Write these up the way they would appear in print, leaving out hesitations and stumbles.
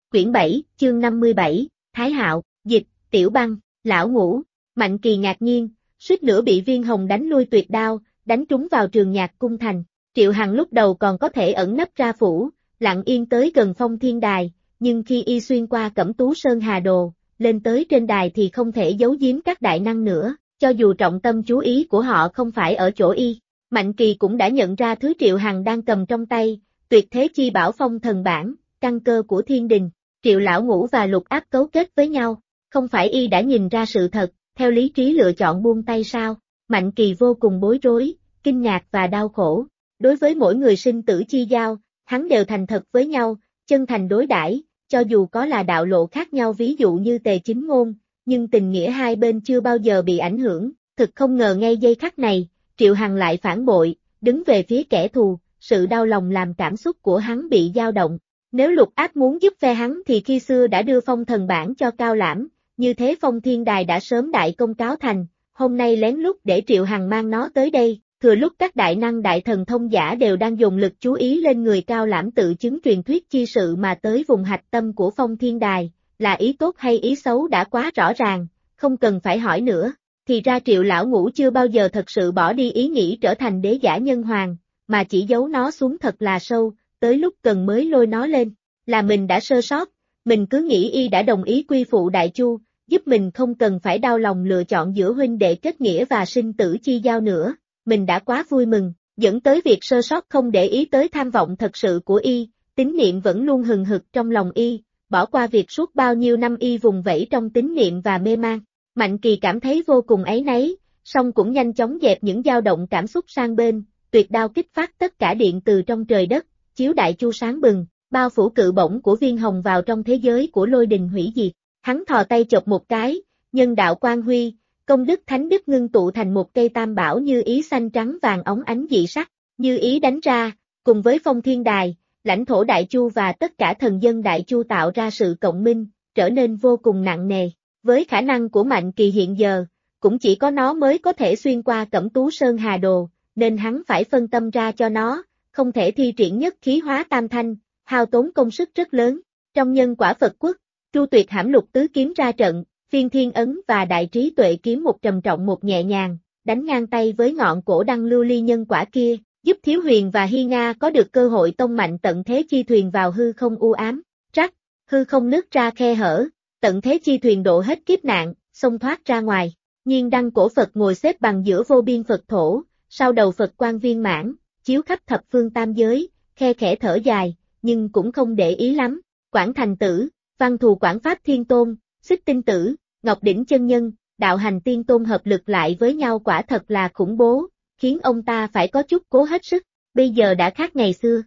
Quyển 7, chương 57, Thái Hạo, dịch, Tiểu Băng, Lão Ngũ. Mạnh Kỳ ngạc nhiên, suýt nữa bị Viên Hồng đánh lui tuyệt đao, đánh trúng vào Trường Nhạc cung thành. Triệu Hằng lúc đầu còn có thể ẩn nấp ra phủ, lặng yên tới gần Phong Thiên Đài, nhưng khi y xuyên qua Cẩm Tú Sơn Hà Đồ, lên tới trên đài thì không thể giấu giếm các đại năng nữa, cho dù trọng tâm chú ý của họ không phải ở chỗ y. Mạnh Kỳ cũng đã nhận ra thứ Triệu Hằng đang cầm trong tay, Tuyệt Thế Chi Bảo Phong Thần Bản, căn cơ của thiên đình. Triệu Lão Ngũ và Lục Áp cấu kết với nhau, không phải y đã nhìn ra sự thật, theo lý trí lựa chọn buông tay sao? Mạnh Kỳ vô cùng bối rối, kinh ngạc và đau khổ. Đối với mỗi người sinh tử chi giao, hắn đều thành thật với nhau, chân thành đối đãi, cho dù có là đạo lộ khác nhau, ví dụ như Tề Chính Ngôn, nhưng tình nghĩa hai bên chưa bao giờ bị ảnh hưởng. Thực không ngờ ngay giây khắc này, Triệu Hằng lại phản bội, đứng về phía kẻ thù, sự đau lòng làm cảm xúc của hắn bị dao động. Nếu Lục Áp muốn giúp phe hắn thì khi xưa đã đưa Phong Thần Bản cho Cao Lãm, như thế Phong Thiên Đài đã sớm đại công cáo thành, hôm nay lén lút để Triệu Hằng mang nó tới đây, thừa lúc các đại năng đại thần thông giả đều đang dồn lực chú ý lên người Cao Lãm tự chứng truyền thuyết chi sự mà tới vùng hạch tâm của Phong Thiên Đài, là ý tốt hay ý xấu đã quá rõ ràng, không cần phải hỏi nữa. Thì ra Triệu Lão Ngũ chưa bao giờ thật sự bỏ đi ý nghĩ trở thành đế giả nhân hoàng, mà chỉ giấu nó xuống thật là sâu, tới lúc cần mới lôi nó lên. Là mình đã sơ sót, mình cứ nghĩ y đã đồng ý quy phụ Đại Chu, giúp mình không cần phải đau lòng lựa chọn giữa huynh đệ kết nghĩa và sinh tử chi giao nữa. Mình đã quá vui mừng, dẫn tới việc sơ sót không để ý tới tham vọng thật sự của y, tín niệm vẫn luôn hừng hực trong lòng y, bỏ qua việc suốt bao nhiêu năm y vùng vẫy trong tín niệm và mê man. Mạnh Kỳ cảm thấy vô cùng áy náy, song cũng nhanh chóng dẹp những dao động cảm xúc sang bên, tuyệt đao kích phát tất cả điện từ trong trời đất, chiếu Đại Chu sáng bừng, bao phủ cự bổng của Viên Hồng vào trong thế giới của lôi đình hủy diệt. Hắn thò tay chộp một cái, nhân đạo quang huy, công đức thánh đức ngưng tụ thành một cây tam bảo như ý xanh trắng vàng óng ánh dị sắc, như ý đánh ra, cùng với Phong Thiên Đài, lãnh thổ Đại Chu và tất cả thần dân Đại Chu tạo ra sự cộng minh, trở nên vô cùng nặng nề. Với khả năng của Mạnh Kỳ hiện giờ, cũng chỉ có nó mới có thể xuyên qua Cẩm Tú Sơn Hà Đồ, nên hắn phải phân tâm ra cho nó, không thể thi triển nhất khí hóa tam thanh, hao tốn công sức rất lớn. Trong Nhân Quả Phật Quốc, Tru Tuyệt hãm lục tứ kiếm ra trận, Phiên Thiên Ấn và Đại Trí Tuệ kiếm một trầm trọng một nhẹ nhàng, đánh ngang tay với ngọn cổ đăng lưu ly nhân quả kia, giúp Thiếu Huyền và Hy Nga có được cơ hội tông mạnh tận thế chi thuyền vào hư không u ám. Rắc, hư không nứt ra khe hở, tận thế chi thuyền độ hết kiếp nạn, xông thoát ra ngoài. Nhiên đăng cổ Phật ngồi xếp bằng giữa vô biên Phật thổ, sau đầu Phật quan viên mãn, chiếu khắp thập phương tam giới, khe khẽ thở dài, nhưng cũng không để ý lắm. Quảng Thành Tử, Văn Thù Quảng Pháp Thiên Tôn, Xích Tinh Tử, Ngọc Đỉnh Chân Nhân, Đạo Hành Tiên Tôn hợp lực lại với nhau quả thật là khủng bố, khiến ông ta phải có chút cố hết sức. Bây giờ đã khác ngày xưa.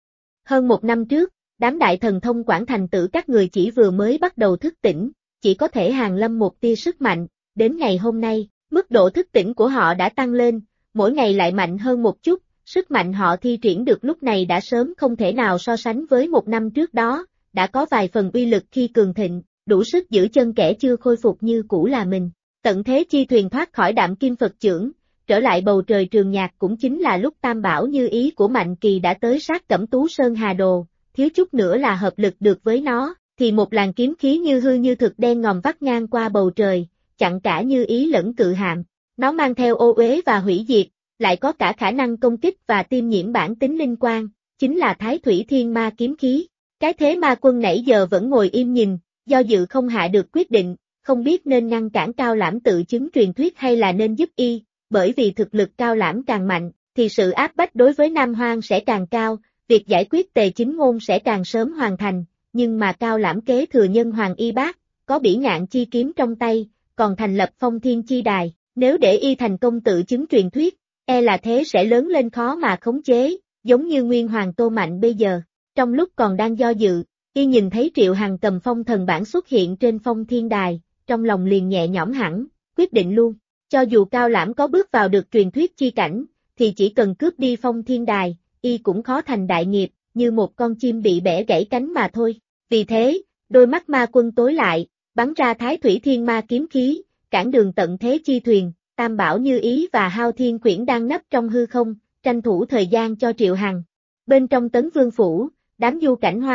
Hơn một năm trước, đám đại thần thông Quảng Thành Tử các người chỉ vừa mới bắt đầu thức tỉnh, chỉ có thể hàn lâm một tia sức mạnh, đến ngày hôm nay, mức độ thức tỉnh của họ đã tăng lên, mỗi ngày lại mạnh hơn một chút, sức mạnh họ thi triển được lúc này đã sớm không thể nào so sánh với một năm trước đó, đã có vài phần uy lực khi cường thịnh, đủ sức giữ chân kẻ chưa khôi phục như cũ là mình. Tận thế chi thuyền thoát khỏi Đạm Kim Phật chưởng, trở lại bầu trời Trường Nhạc cũng chính là lúc tam bảo như ý của Mạnh Kỳ đã tới sát Cẩm Tú Sơn Hà Đồ, thiếu chút nữa là hợp lực được với nó, thì một làn kiếm khí như hư như thực đen ngòm vắt ngang qua bầu trời, chặn cả như ý lẫn cự hạm. Nó mang theo ô uế và hủy diệt, lại có cả khả năng công kích và tiêm nhiễm bản tính linh quan, chính là Thái Thủy Thiên Ma kiếm khí. Cái thế ma quân nãy giờ vẫn ngồi im nhìn, do dự không hạ được quyết định, không biết nên ngăn cản Cao Lãm tự chứng truyền thuyết hay là nên giúp y, bởi vì thực lực Cao Lãm càng mạnh, thì sự áp bách đối với Nam Hoang sẽ càng cao, việc giải quyết Tề Chính Ngôn sẽ càng sớm hoàn thành, nhưng mà Cao Lãm kế thừa Nhân Hoàng y bát, có Bỉ Ngạn chi kiếm trong tay, còn thành lập Phong Thiên chi đài, nếu để y thành công tự chứng truyền thuyết, e là thế sẽ lớn lên khó mà khống chế, giống như Nguyên Hoàng Tô Mạnh bây giờ. Trong lúc còn đang do dự, y nhìn thấy Triệu Hằng cầm Phong Thần Bản xuất hiện trên Phong Thiên Đài, trong lòng liền nhẹ nhõm hẳn, quyết định luôn, cho dù Cao Lãm có bước vào được truyền thuyết chi cảnh, thì chỉ cần cướp đi Phong Thiên Đài, y cũng khó thành đại nghiệp, như một con chim bị bẻ gãy cánh mà thôi. Vì thế, đôi mắt ma quân tối lại, bắn ra Thái Thủy Thiên Ma kiếm khí, cản đường tận thế chi thuyền, Tam Bảo Như Ý và Hao Thiên Quyển đang nấp trong hư không, tranh thủ thời gian cho Triệu Hằng. Bên trong Tấn Vương Phủ, đám Du Cảnh Hoa,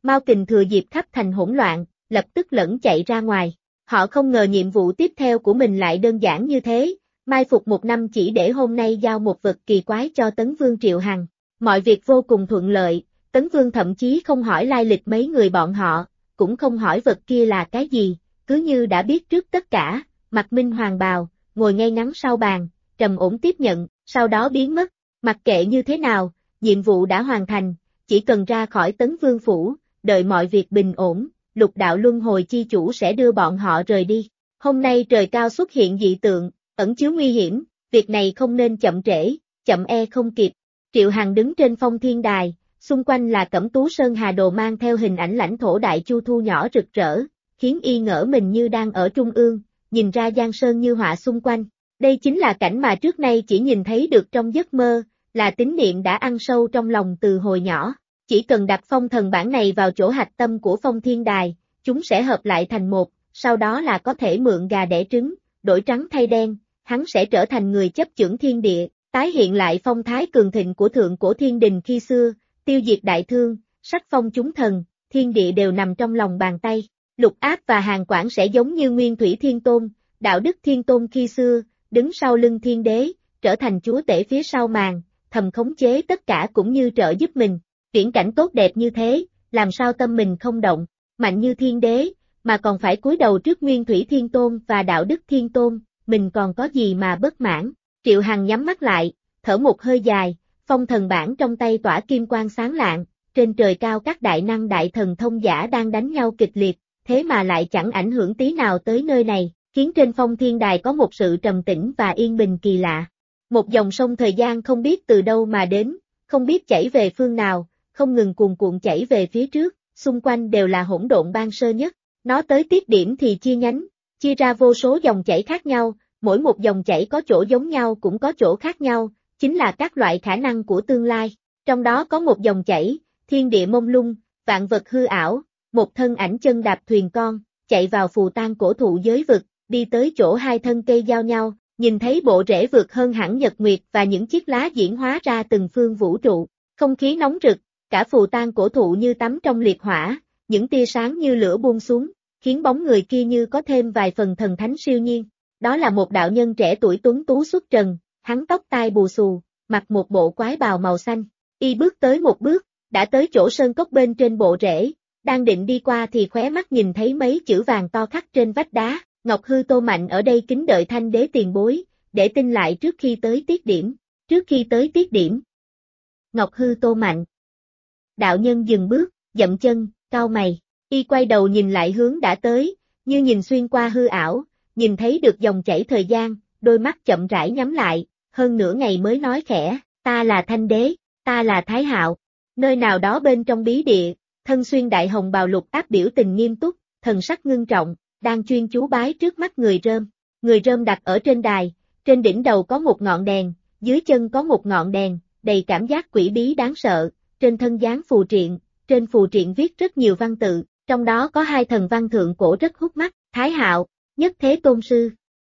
Mao Kình thừa dịp khắp thành hỗn loạn, lập tức lẫn chạy ra ngoài. Họ không ngờ nhiệm vụ tiếp theo của mình lại đơn giản như thế, mai phục 1 năm chỉ để hôm nay giao một vật kỳ quái cho Tấn Vương Triệu Hằng. Mọi việc vô cùng thuận lợi, Tấn Vương thậm chí không hỏi lai lịch mấy người bọn họ, cũng không hỏi vật kia là cái gì, cứ như đã biết trước tất cả, mặc minh hoàng bào, ngồi ngay ngắn sau bàn, trầm ổn tiếp nhận, sau đó biến mất. Mặc kệ như thế nào, nhiệm vụ đã hoàn thành, chỉ cần ra khỏi Tấn Vương phủ, đợi mọi việc bình ổn, Lục đạo luân hồi chi chủ sẽ đưa bọn họ rời đi. Hôm nay trời cao xuất hiện dị tượng, ẩn chứa nguy hiểm, việc này không nên chậm trễ, chậm không kịp. Triệu Hằng đứng trên phong thiên đài, xung quanh là Cẩm Tú Sơn Hà Đồ mang theo hình ảnh lãnh thổ đại chu thu nhỏ rực rỡ, khiến y ngỡ mình như đang ở trung ương, nhìn ra giang sơn như họa xung quanh. Đây chính là cảnh mà trước nay chỉ nhìn thấy được trong giấc mơ, là tín niệm đã ăn sâu trong lòng từ hồi nhỏ. Chỉ cần đặt phong thần bản này vào chỗ hạch tâm của phong thiên đài, chúng sẽ hợp lại thành một, sau đó là có thể mượn gà đẻ trứng, đổi trắng thay đen, hắn sẽ trở thành người chấp chưởng thiên địa, tái hiện lại phong thái cường thịnh của thượng cổ thiên đình khi xưa, tiêu diệt đại thương, sắc phong chúng thần, thiên địa đều nằm trong lòng bàn tay. Lục Áp và Hàn Quảng sẽ giống như Nguyên Thủy Thiên Tôn, Đạo Đức Thiên Tôn khi xưa, đứng sau lưng thiên đế, trở thành chúa tể phía sau màn, thầm khống chế tất cả cũng như trợ giúp mình. Viễn cảnh tốt đẹp như thế, làm sao tâm mình không động, mạnh như thiên đế, mà còn phải cúi đầu trước Nguyên Thủy Thiên Tôn và Đạo Đức Thiên Tôn, mình còn có gì mà bất mãn. Triệu Hằng nhắm mắt lại, thở một hơi dài, phong thần bản trong tay tỏa kim quang sáng lạng, trên trời cao các đại năng đại thần thông giả đang đánh nhau kịch liệt, thế mà lại chẳng ảnh hưởng tí nào tới nơi này, khiến trên phong thiên đài có một sự trầm tĩnh và yên bình kỳ lạ. Một dòng sông thời gian không biết từ đâu mà đến, không biết chảy về phương nào, không ngừng cuồn cuộn chảy về phía trước, xung quanh đều là hỗn độn ban sơ nhất. Nó tới tiết điểm thì chia nhánh, chia ra vô số dòng chảy khác nhau, mỗi một dòng chảy có chỗ giống nhau cũng có chỗ khác nhau, chính là các loại khả năng của tương lai. Trong đó có một dòng chảy, thiên địa mông lung, vạn vật hư ảo, một thân ảnh chân đạp thuyền con, chạy vào phù tang cổ thụ giới vực, đi tới chỗ hai thân cây giao nhau, nhìn thấy bộ rễ vượt hơn hẳn nhật nguyệt và những chiếc lá diễn hóa ra từng phương vũ trụ, không khí nóng rực, cả phù tang cổ thụ như tắm trong liệt hỏa, những tia sáng như lửa buông xuống, khiến bóng người kia như có thêm vài phần thần thánh siêu nhiên. Đó là một đạo nhân trẻ tuổi tuấn tú xuất trần, hắn tóc tai bù xù, mặc một bộ quái bào màu xanh, y bước tới một bước, đã tới chỗ sơn cốc bên trên bộ rễ, đang định đi qua thì khóe mắt nhìn thấy mấy chữ vàng to khắc trên vách đá, Ngọc Hư Tô Mạnh ở đây kính đợi Thanh Đế tiền bối, để tin lại trước khi tới tiết điểm. Trước khi tới tiết điểm, Ngọc Hư Tô Mạnh. Đạo nhân dừng bước, dậm chân, cau mày, y quay đầu nhìn lại hướng đã tới, như nhìn xuyên qua hư ảo, nhìn thấy được dòng chảy thời gian, đôi mắt chậm rãi nhắm lại, hơn nửa ngày mới nói khẽ, ta là Thanh Đế, ta là Thái Hạo. Nơi nào đó bên trong bí địa, thân xuyên đại hồng bào Lục Áp biểu tình nghiêm túc, thần sắc ngưng trọng, đang chuyên chú bái trước mắt người rơm. Người rơm đặt ở trên đài, trên đỉnh đầu có một ngọn đèn, dưới chân có một ngọn đèn, đầy cảm giác quỷ bí đáng sợ, trên thân dán phù triện, trên phù triện viết rất nhiều văn tự, trong đó có hai thần văn thượng cổ rất hút mắt, Thái Hạo, Nhất Thế Tôn Sư.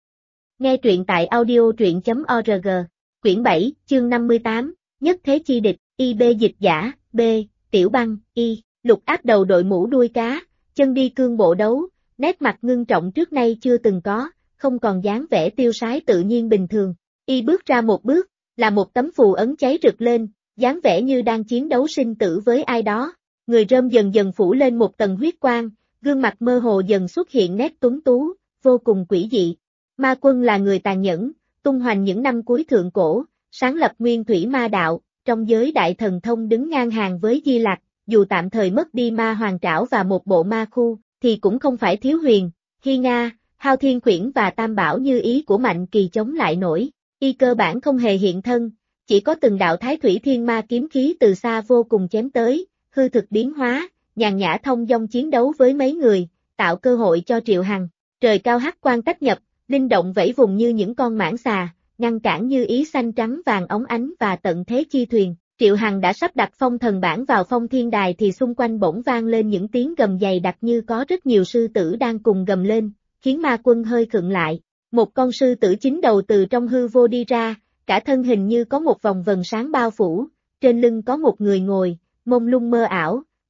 Nghe truyện tại audio.org, quyển 7, chương 58, Nhất Thế Chi Địch, IB dịch giả, B, Tiểu Băng, Y, Lục Áp đầu đội mũ đuôi cá, chân đi cương bộ đấu, nét mặt ngưng trọng trước nay chưa từng có, không còn dáng vẻ tiêu sái tự nhiên bình thường. Y bước ra một bước, là một tấm phù ấn cháy rực lên, dáng vẻ như đang chiến đấu sinh tử với ai đó. Người rơm dần dần phủ lên một tầng huyết quang, gương mặt mơ hồ dần xuất hiện nét tuấn tú, vô cùng quỷ dị. Ma Quân là người tàn nhẫn, tung hoành những năm cuối thượng cổ, sáng lập Nguyên Thủy Ma Đạo, trong giới đại thần thông đứng ngang hàng với Di Lặc, dù tạm thời mất đi ma hoàng trảo và một bộ ma khu, thì cũng không phải Thiếu Huyền, Hy Nga, Hao Thiên Khuyển và Tam Bảo như ý của Mạnh Kỳ chống lại nổi. Y cơ bản không hề hiện thân, chỉ có từng đạo Thái Thủy Thiên Ma kiếm khí từ xa vô cùng chém tới, hư thực biến hóa, nhàn nhã thông dong chiến đấu với mấy người, tạo cơ hội cho Triệu Hằng. Trời cao hắc quang tách nhập, linh động vẫy vùng như những con mãng xà, ngăn cản như ý xanh trắng vàng óng ánh và tận thế chi thuyền. Triệu Hằng đã sắp đặt phong thần bản vào phong thiên đài thì xung quanh bỗng vang lên những tiếng gầm dày đặc như có rất nhiều sư tử đang cùng gầm lên, khiến Ma Quân hơi khựng lại. Một con sư tử chính đầu từ trong hư vô đi ra, cả thân hình như có một vòng vầng sáng bao phủ, trên lưng có một người ngồi, mông lung mơ ảo,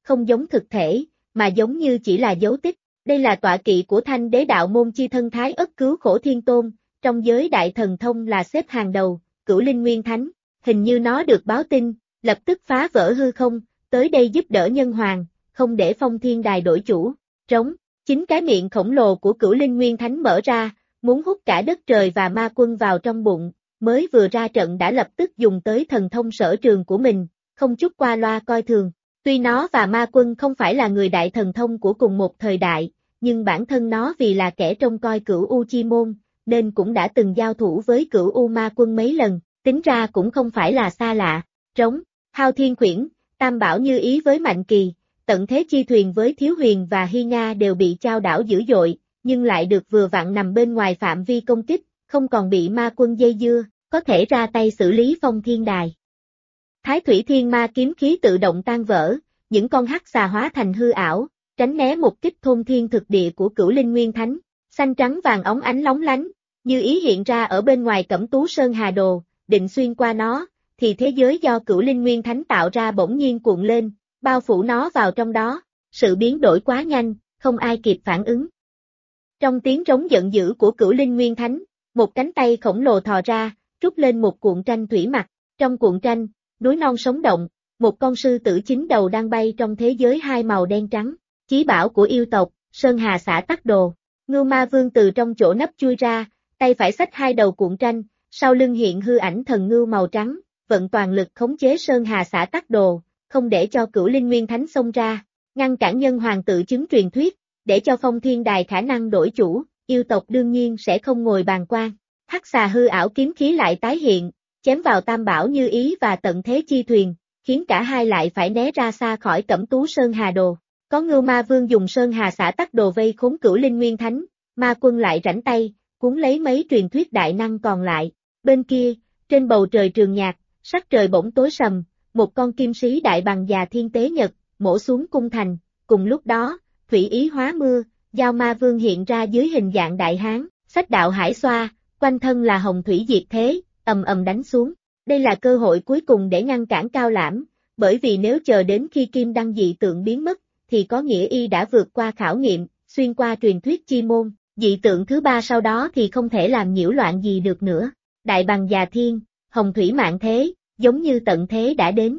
không giống thực thể, mà giống như chỉ là dấu tích. Đây là tọa kỵ của Thanh Đế đạo môn chi thân Thái Ất Cứu Khổ Thiên Tôn, trong giới đại thần thông là xếp hàng đầu, Cửu Linh Nguyên Thánh. Hình như nó được báo tin, lập tức phá vỡ hư không, tới đây giúp đỡ nhân hoàng, không để Phong Thiên Đài đổi chủ. Trống, chính cái miệng khổng lồ của Cửu Linh Nguyên Thánh mở ra, muốn hút cả đất trời và ma quân vào trong bụng, mới vừa ra trận đã lập tức dùng tới thần thông sở trường của mình, không chút qua loa coi thường. Tuy nó và ma quân không phải là người đại thần thông của cùng một thời đại, nhưng bản thân nó vì là kẻ trông coi Cửu U Chi Môn, nên cũng đã từng giao thủ với Cửu U Ma Quân mấy lần, tính ra cũng không phải là xa lạ. Trống, Hao Thiên Khuyển, Tam Bảo Như Ý với Mạnh Kỳ, Tận Thế Chi Thuyền với Thiếu Huyền và Hy Nga đều bị chao đảo dữ dội, nhưng lại được vừa vặn nằm bên ngoài phạm vi công kích, không còn bị ma quân dây dưa, có thể ra tay xử lý Phong Thiên Đài. Thái Thủy Thiên Ma kiếm khí tự động tan vỡ, những con hắc xà hóa thành hư ảo, tránh né một kích thôn thiên thực địa của Cửu Linh Nguyên Thánh, xanh trắng vàng óng ánh lóng lánh, như ý hiện ra ở bên ngoài Cẩm Tú Sơn Hà Đồ, định xuyên qua nó, thì thế giới do Cửu Linh Nguyên Thánh tạo ra bỗng nhiên cuộn lên, bao phủ nó vào trong đó, sự biến đổi quá nhanh, không ai kịp phản ứng. Trong tiếng trống giận dữ của Cửu Linh Nguyên Thánh, một cánh tay khổng lồ thò ra, rút lên một cuộn tranh thủy mặc, trong cuộn tranh, núi non sống động, một con sư tử chín đầu đang bay trong thế giới hai màu đen trắng, chí bảo của yêu tộc, Sơn Hà Xã Tắc Đồ. Ngưu Ma Vương từ trong chỗ nấp chui ra, tay phải xách hai đầu cuộn tranh, sau lưng hiện hư ảnh thần ngưu màu trắng, vận toàn lực khống chế Sơn Hà Xã Tắc Đồ, không để cho Cửu Linh Nguyên Thánh xông ra, ngăn cản nhân hoàng tự chứng truyền thuyết, để cho Phong Thiên Đài khả năng đổi chủ, yêu tộc đương nhiên sẽ không ngồi bàn quan. Hắc xà hư ảo kiếm khí lại tái hiện, chém vào Tam Bảo Như Ý và Tận Thế Chi Thuyền, khiến cả hai lại phải né ra xa khỏi Cẩm Tú Sơn Hà Đồ. Có Ngưu Ma Vương dùng Sơn Hà Xã Tắc Đồ vây khốn Cửu Linh Nguyên Thánh, ma quân lại rảnh tay, cuốn lấy mấy truyền thuyết đại năng còn lại. Bên kia, trên bầu trời Trường Nhạc, sắc trời bỗng tối sầm, một con kim sĩ đại bằng già thiên tế nhật, mổ xuống cung thành, cùng lúc đó, thủy ý hóa mưa, Giao Ma Vương hiện ra dưới hình dạng đại hán, xách đạo hải xoa, quanh thân là hồng thủy diệt thế, ầm ầm đánh xuống. Đây là cơ hội cuối cùng để ngăn cản Cao Lãm, bởi vì nếu chờ đến khi kim đăng dị tượng biến mất, thì có nghĩa y đã vượt qua khảo nghiệm, xuyên qua truyền thuyết chi môn, dị tượng thứ ba sau đó thì không thể làm nhiễu loạn gì được nữa. Đại bằng già thiên, hồng thủy mạng thế, giống như tận thế đã đến.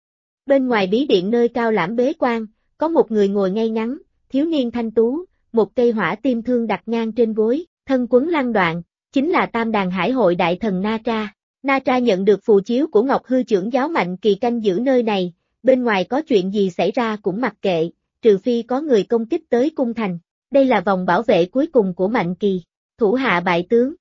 Bên ngoài bí điện nơi Cao Lãm bế quan, có một người ngồi ngay ngắn, thiếu niên thanh tú, một cây hỏa tim thương đặt ngang trên gối, thân quấn lăng đoạn, chính là Tam Đàn Hải Hội đại thần Na Tra. Na Tra nhận được phù chiếu của Ngọc Hư trưởng giáo Mạnh Kỳ canh giữ nơi này, bên ngoài có chuyện gì xảy ra cũng mặc kệ, trừ phi có người công kích tới cung thành. Đây là vòng bảo vệ cuối cùng của Mạnh Kỳ. Thủ hạ bại tướng.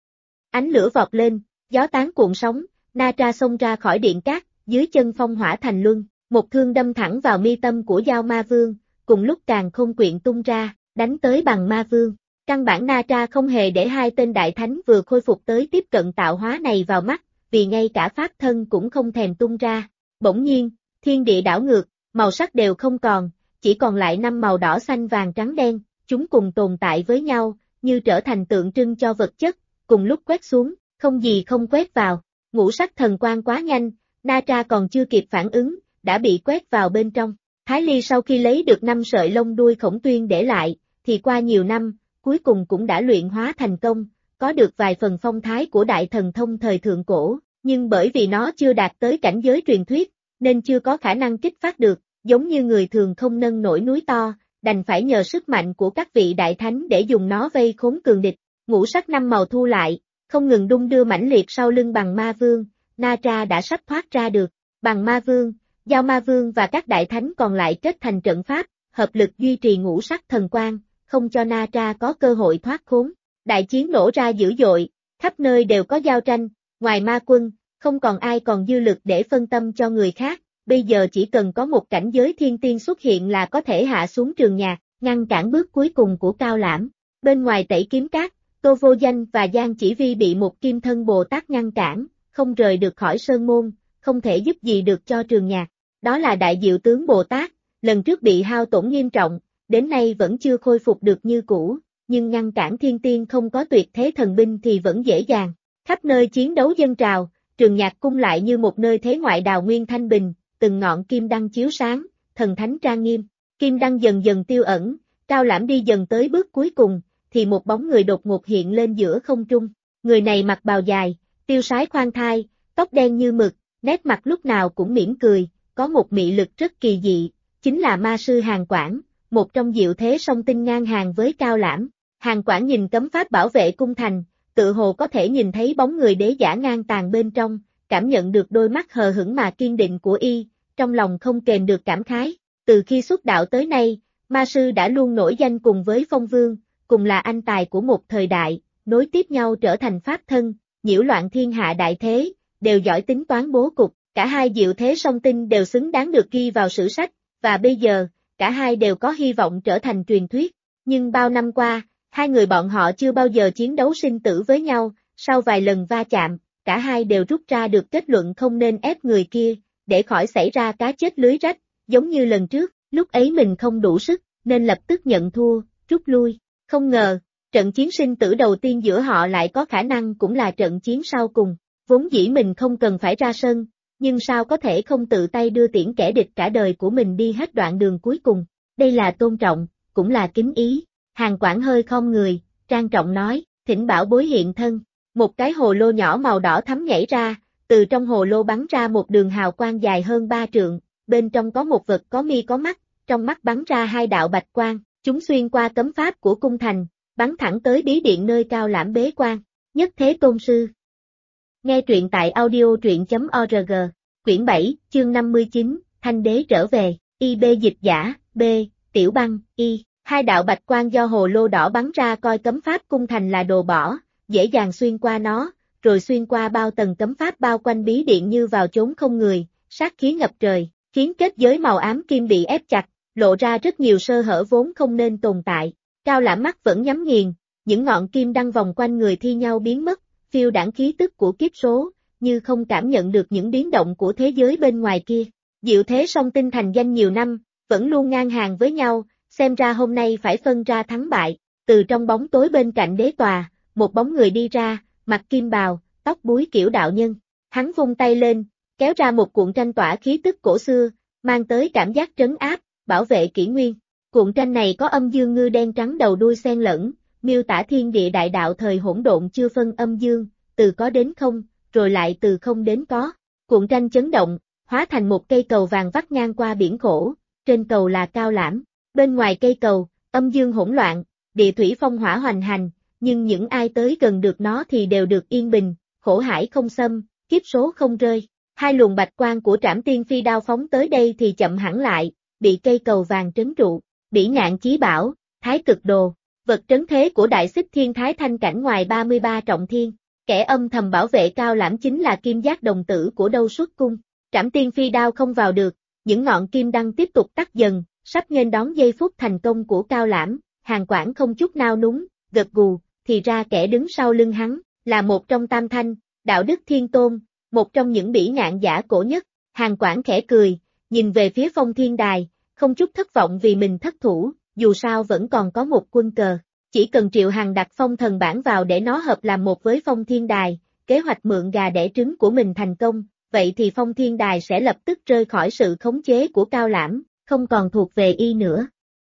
Ánh lửa vọt lên, gió tán cuộn sóng, Na Tra xông ra khỏi điện cát, dưới chân phong hỏa thành luân, một thương đâm thẳng vào mi tâm của Giao Ma Vương, cùng lúc Càn Khôn Quyện tung ra, đánh tới Bằng Ma Vương. Căn bản Na Tra không hề để hai tên đại thánh vừa khôi phục tới tiếp cận tạo hóa này vào mắt, vì ngay cả pháp thân cũng không thèm tung ra. Bỗng nhiên, thiên địa đảo ngược, màu sắc đều không còn, chỉ còn lại 5 màu đỏ xanh vàng trắng đen, chúng cùng tồn tại với nhau, như trở thành tượng trưng cho vật chất, cùng lúc quét xuống, không gì không quét vào. Ngũ sắc thần quang quá nhanh, Na Tra còn chưa kịp phản ứng, đã bị quét vào bên trong. Thái Ly sau khi lấy được 5 sợi lông đuôi Khổng Tuyên để lại, thì qua nhiều năm, cuối cùng cũng đã luyện hóa thành công, có được vài phần phong thái của đại thần thông thời thượng cổ, nhưng bởi vì nó chưa đạt tới cảnh giới truyền thuyết, nên chưa có khả năng kích phát được, giống như người thường không nâng nổi núi to, đành phải nhờ sức mạnh của các vị đại thánh để dùng nó vây khốn cường địch. Ngũ sắc 5 màu thu lại, không ngừng đung đưa mãnh liệt sau lưng Bằng Ma Vương, Na Tra đã sắp thoát ra được. Bằng Ma Vương, Giao Ma Vương và các đại thánh còn lại kết thành trận pháp, hợp lực duy trì ngũ sắc thần quang, không cho Na Tra có cơ hội thoát khốn. Đại chiến nổ ra dữ dội, khắp nơi đều có giao tranh, ngoài ma quân, không còn ai còn dư lực để phân tâm cho người khác, bây giờ chỉ cần có một cảnh giới thiên tiên xuất hiện là có thể hạ xuống Trường Nhạc, ngăn cản bước cuối cùng của Cao Lãm. Bên ngoài Tẩy Kiếm Cát, Tô Vô Danh và Giang Chỉ Vi bị một Kim Thân Bồ Tát ngăn cản, không rời được khỏi sơn môn, không thể giúp gì được cho Trường Nhạc. Đó là Đại Diệu Tướng Bồ Tát, lần trước bị hao tổn nghiêm trọng, đến nay vẫn chưa khôi phục được như cũ, nhưng ngăn cản thiên tiên không có tuyệt thế thần binh thì vẫn dễ dàng. Khắp nơi chiến đấu dâng trào, Trường Nhạc cung lại như một nơi thế ngoại đào nguyên thanh bình, từng ngọn kim đăng chiếu sáng, thần thánh trang nghiêm. Kim đăng dần dần tiêu ẩn, Cao Lãm đi dần tới bước cuối cùng, thì một bóng người đột ngột hiện lên giữa không trung. Người này mặc bào dài, tiêu sái khoan thai, tóc đen như mực, nét mặt lúc nào cũng mỉm cười, có một mị lực rất kỳ dị, chính là ma sư Hàn Quảng, một trong diệu thế song tinh ngang hàng với Cao Lãm. Hàn Quảng nhìn cấm pháp bảo vệ cung thành, tự hồ có thể nhìn thấy bóng người đế giả ngang tàn bên trong, cảm nhận được đôi mắt hờ hững mà kiên định của y, trong lòng không kềm được cảm khái. Từ khi xuất đạo tới nay, ma sư đã luôn nổi danh cùng với Phong Vương, cùng là anh tài của một thời đại, nối tiếp nhau trở thành pháp thân, nhiễu loạn thiên hạ đại thế, đều giỏi tính toán bố cục, cả hai diệu thế song tinh đều xứng đáng được ghi vào sử sách, và bây giờ, cả hai đều có hy vọng trở thành truyền thuyết. Nhưng bao năm qua, hai người bọn họ chưa bao giờ chiến đấu sinh tử với nhau, sau vài lần va chạm, cả hai đều rút ra được kết luận không nên ép người kia, để khỏi xảy ra cá chết lưới rách, giống như lần trước, lúc ấy mình không đủ sức, nên lập tức nhận thua, rút lui. Không ngờ, trận chiến sinh tử đầu tiên giữa họ lại có khả năng cũng là trận chiến sau cùng. Vốn dĩ mình không cần phải ra sân, nhưng sao có thể không tự tay đưa tiễn kẻ địch cả đời của mình đi hết đoạn đường cuối cùng. Đây là tôn trọng, cũng là kính ý. Hàn Quảng hơi khom người, trang trọng nói, thỉnh bảo bối hiện thân. Một cái hồ lô nhỏ màu đỏ thắm nhảy ra, từ trong hồ lô bắn ra một đường hào quang dài hơn 3 trượng, bên trong có một vật có mi có mắt, trong mắt bắn ra 2 đạo bạch quang, chúng xuyên qua cấm pháp của cung thành, bắn thẳng tới bí điện nơi Cao Lãm bế quan. Nhất Thế Tôn Sư. Nghe truyện tại audio.truyện.org, quyển 7, chương 59, Thanh Đế trở về, IB dịch giả, B, Tiểu Băng, Y. 2 đạo bạch quang do hồ lô đỏ bắn ra coi cấm pháp cung thành là đồ bỏ, dễ dàng xuyên qua nó, rồi xuyên qua bao tầng cấm pháp bao quanh bí điện như vào chốn không người, sát khí ngập trời, khiến kết giới màu ám kim bị ép chặt, lộ ra rất nhiều sơ hở vốn không nên tồn tại. Cao Lãm mắt vẫn nhắm nghiền, những ngọn kim đăng vòng quanh người thi nhau biến mất, phiêu đãng khí tức của kiếp số, như không cảm nhận được những biến động của thế giới bên ngoài kia. Diệu thế song tinh thành danh nhiều năm, vẫn luôn ngang hàng với nhau, xem ra hôm nay phải phân ra thắng bại. Từ trong bóng tối bên cạnh đế tòa, một bóng người đi ra, mặc kim bào, tóc búi kiểu đạo nhân. Hắn vung tay lên, kéo ra một cuộn tranh tỏa khí tức cổ xưa, mang tới cảm giác trấn áp, bảo vệ kỷ nguyên. Cuộn tranh này có âm dương ngư đen trắng đầu đuôi xen lẫn, miêu tả thiên địa đại đạo thời hỗn độn chưa phân âm dương, từ có đến không, rồi lại từ không đến có. Cuộn tranh chấn động, hóa thành một cây cầu vàng vắt ngang qua biển khổ, trên cầu là Cao Lãm. Bên ngoài cây cầu, âm dương hỗn loạn, địa thủy phong hỏa hoành hành, nhưng những ai tới gần được nó thì đều được yên bình, khổ hải không xâm, kiếp số không rơi. 2 luồng bạch quang của Trảm Tiên Phi đao phóng tới đây thì chậm hẳn lại, bị cây cầu vàng trấn trụ. Bỉ ngạn chí bảo, Thái Cực Đồ, vật trấn thế của Đại Xích Thiên Thái Thanh cảnh ngoài 33 trọng thiên. Kẻ âm thầm bảo vệ Cao Lãm chính là Kim Giác đồng tử của Đâu Xuất Cung. Trảm Tiên Phi đao không vào được, những ngọn kim đăng tiếp tục tắt dần, sắp nghênh đón giây phút thành công của Cao Lãm. Hàn Quảng không chút nao núng, gật gù, thì ra kẻ đứng sau lưng hắn, là một trong Tam Thanh, Đạo Đức Thiên Tôn, một trong những bỉ ngạn giả cổ nhất. Hàn Quảng khẽ cười, nhìn về phía Phong Thiên Đài, không chút thất vọng vì mình thất thủ, dù sao vẫn còn có một quân cờ. Chỉ cần Triệu Hằng đặt Phong Thần bản vào để nó hợp làm một với Phong Thiên Đài, kế hoạch mượn gà đẻ trứng của mình thành công, vậy thì Phong Thiên Đài sẽ lập tức rơi khỏi sự khống chế của Cao Lãm, không còn thuộc về y nữa.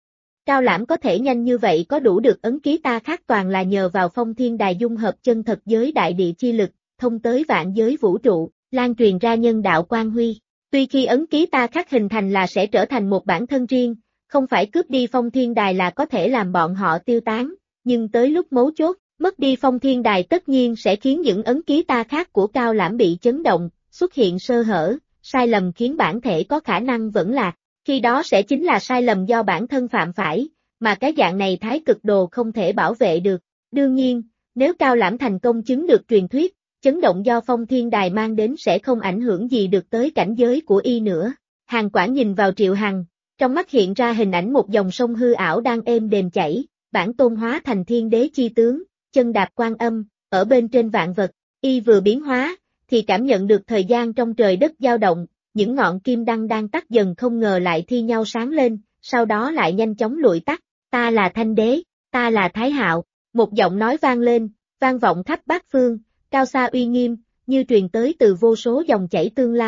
Cao Lãm có thể nhanh như vậy có đủ được ấn ký ta khác toàn là nhờ vào Phong Thiên Đài dung hợp chân thật giới đại địa chi lực, thông tới vạn giới vũ trụ, lan truyền ra nhân đạo quang huy. Tuy khi ấn ký ta khắc hình thành là sẽ trở thành một bản thân riêng, không phải cướp đi Phong Thiên Đài là có thể làm bọn họ tiêu tán, nhưng tới lúc mấu chốt, mất đi Phong Thiên Đài tất nhiên sẽ khiến những ấn ký ta khác của Cao Lãm bị chấn động, xuất hiện sơ hở, sai lầm khiến bản thể có khả năng vẫn lạc. Khi đó sẽ chính là sai lầm do bản thân phạm phải, mà cái dạng này Thái Cực Đồ không thể bảo vệ được. Đương nhiên, nếu Cao Lãm thành công chứng được truyền thuyết, chấn động do Phong Thiên Đài mang đến sẽ không ảnh hưởng gì được tới cảnh giới của y nữa. Hàn Quảng nhìn vào Triệu Hằng, trong mắt hiện ra hình ảnh một dòng sông hư ảo đang êm đềm chảy, bản tôn hóa thành thiên đế chi tướng, chân đạp quan âm, ở bên trên vạn vật, y vừa biến hóa, thì cảm nhận được thời gian trong trời đất dao động, những ngọn kim đăng đang tắt dần không ngờ lại thi nhau sáng lên, sau đó lại nhanh chóng lụi tắt. Ta là Thanh Đế, ta là Thái Hạo, một giọng nói vang lên, vang vọng khắp bát phương, cao xa uy nghiêm, như truyền tới từ vô số dòng chảy tương lai,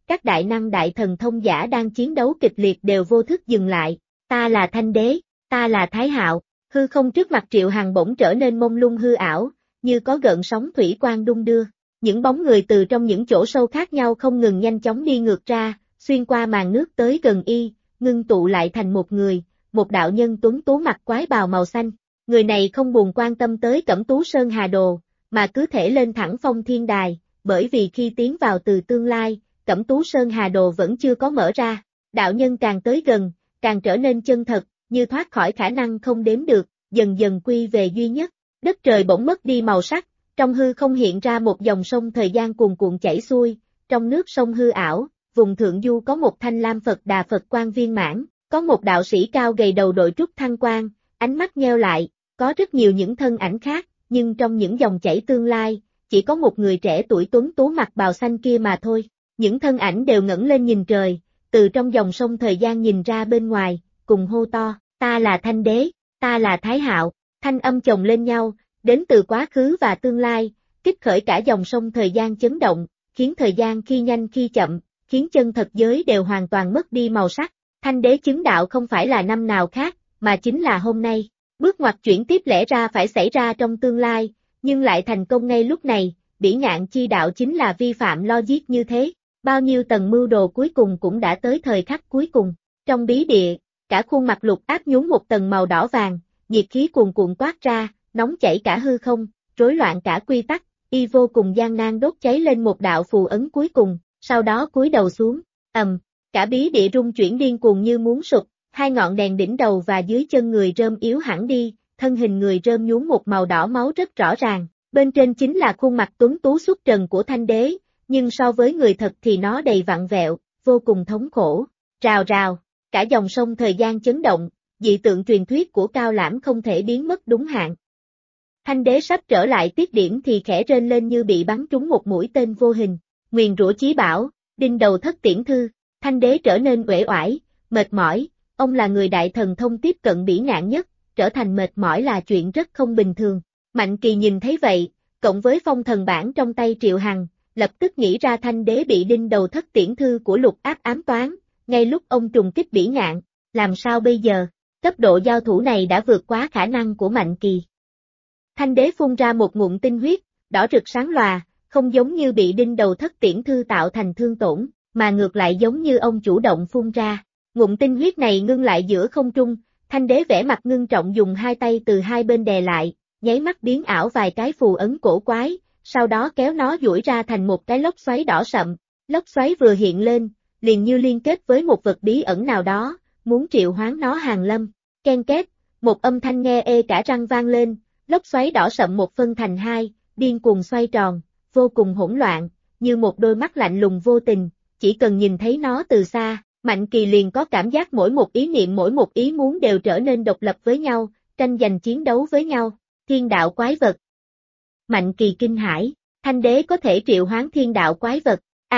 các đại năng đại thần thông giả đang chiến đấu kịch liệt đều vô thức dừng lại. Ta là Thanh Đế, ta là Thái Hạo. Hư không trước mặt Triệu Hằng bỗng trở nên mông lung hư ảo, như có gợn sóng thủy quang đung đưa. Những bóng người từ trong những chỗ sâu khác nhau không ngừng nhanh chóng đi ngược ra, xuyên qua màn nước tới gần y, ngưng tụ lại thành một người, một đạo nhân tuấn tú mặc quái bào màu xanh. Người này không buồn quan tâm tới Cẩm Tú Sơn Hà Đồ, mà cứ thể lên thẳng Phong Thiên Đài, bởi vì khi tiến vào từ tương lai, Cẩm Tú Sơn Hà Đồ vẫn chưa có mở ra. Đạo nhân càng tới gần, càng trở nên chân thật, như thoát khỏi khả năng không đếm được, dần dần quy về duy nhất. Đất trời bỗng mất đi màu sắc, trong hư không hiện ra một dòng sông thời gian cuồn cuộn chảy xuôi, trong nước sông hư ảo, vùng thượng du có một thanh lam Phật Đà Phật quan viên mãn, có một đạo sĩ cao gầy đầu đội trúc thăng quan, ánh mắt nheo lại, có rất nhiều những thân ảnh khác, nhưng trong những dòng chảy tương lai, chỉ có một người trẻ tuổi tuấn tú mặc bào xanh kia mà thôi. Những thân ảnh đều ngẩng lên nhìn trời, từ trong dòng sông thời gian nhìn ra bên ngoài, cùng hô to, ta là Thanh Đế, ta là Thái Hạo. Thanh âm chồng lên nhau, đến từ quá khứ và tương lai, kích khởi cả dòng sông thời gian chấn động, khiến thời gian khi nhanh khi chậm, khiến chân thật giới đều hoàn toàn mất đi màu sắc. Thanh Đế chứng đạo không phải là năm nào khác, mà chính là hôm nay. Bước ngoặt chuyển tiếp lẽ ra phải xảy ra trong tương lai, nhưng lại thành công ngay lúc này. Bỉ ngạn chi đạo chính là vi phạm logic như thế. Bao nhiêu tầng mưu đồ cuối cùng cũng đã tới thời khắc cuối cùng. Trong bí địa, cả khuôn mặt Lục Áp nhúng một tầng màu đỏ vàng, nhiệt khí cuồn cuộn toát ra, nóng chảy cả hư không, rối loạn cả quy tắc, y vô cùng gian nan đốt cháy lên một đạo phù ấn cuối cùng, sau đó cúi đầu xuống, cả bí địa rung chuyển điên cuồng như muốn sụp, hai ngọn đèn đỉnh đầu và dưới chân người rơm yếu hẳn đi, thân hình người rơm nhuốm một màu đỏ máu rất rõ ràng, bên trên chính là khuôn mặt tuấn tú xuất trần của Thanh Đế, nhưng so với người thật thì nó đầy vặn vẹo, vô cùng thống khổ, rào rào, cả dòng sông thời gian chấn động, dị tượng truyền thuyết của Cao Lãm không thể biến mất đúng hạn. Thanh Đế sắp trở lại tiết điểm thì khẽ rên lên như bị bắn trúng một mũi tên vô hình, nguyền rủa chí bảo, đinh đầu thất tiễn thư, Thanh Đế trở nên uể oải, mệt mỏi, ông là người đại thần thông tiếp cận bỉ ngạn nhất, trở thành mệt mỏi là chuyện rất không bình thường. Mạnh Kỳ nhìn thấy vậy, cộng với phong thần bản trong tay Triệu Hằng, lập tức nghĩ ra Thanh Đế bị đinh đầu thất tiễn thư của Lục Áp ám toán, ngay lúc ông trùng kích bỉ ngạn, làm sao bây giờ? Cấp độ giao thủ này đã vượt quá khả năng của Mạnh Kỳ. Thanh Đế phun ra một ngụm tinh huyết, đỏ rực sáng lòa, không giống như bị đinh đầu thất tiễn thư tạo thành thương tổn, mà ngược lại giống như ông chủ động phun ra. Ngụm tinh huyết này ngưng lại giữa không trung, Thanh Đế vẻ mặt ngưng trọng dùng hai tay từ hai bên đè lại, nháy mắt biến ảo vài cái phù ấn cổ quái, sau đó kéo nó duỗi ra thành một cái lốc xoáy đỏ sậm. Lốc xoáy vừa hiện lên, liền như liên kết với một vật bí ẩn nào đó, muốn triệu hoán nó hàng lâm. Ken két, một âm thanh nghe ê cả răng vang lên, lốc xoáy đỏ sậm một phân thành hai, điên cuồng xoay tròn, vô cùng hỗn loạn, như một đôi mắt lạnh lùng vô tình, chỉ cần nhìn thấy nó từ xa, Mạnh Kỳ liền có cảm giác mỗi một ý niệm mỗi một ý muốn đều trở nên độc lập với nhau, tranh giành chiến đấu với nhau, thiên đạo quái vật. Mạnh Kỳ kinh hãi, Thanh Đế có thể triệu hoán thiên đạo quái vật,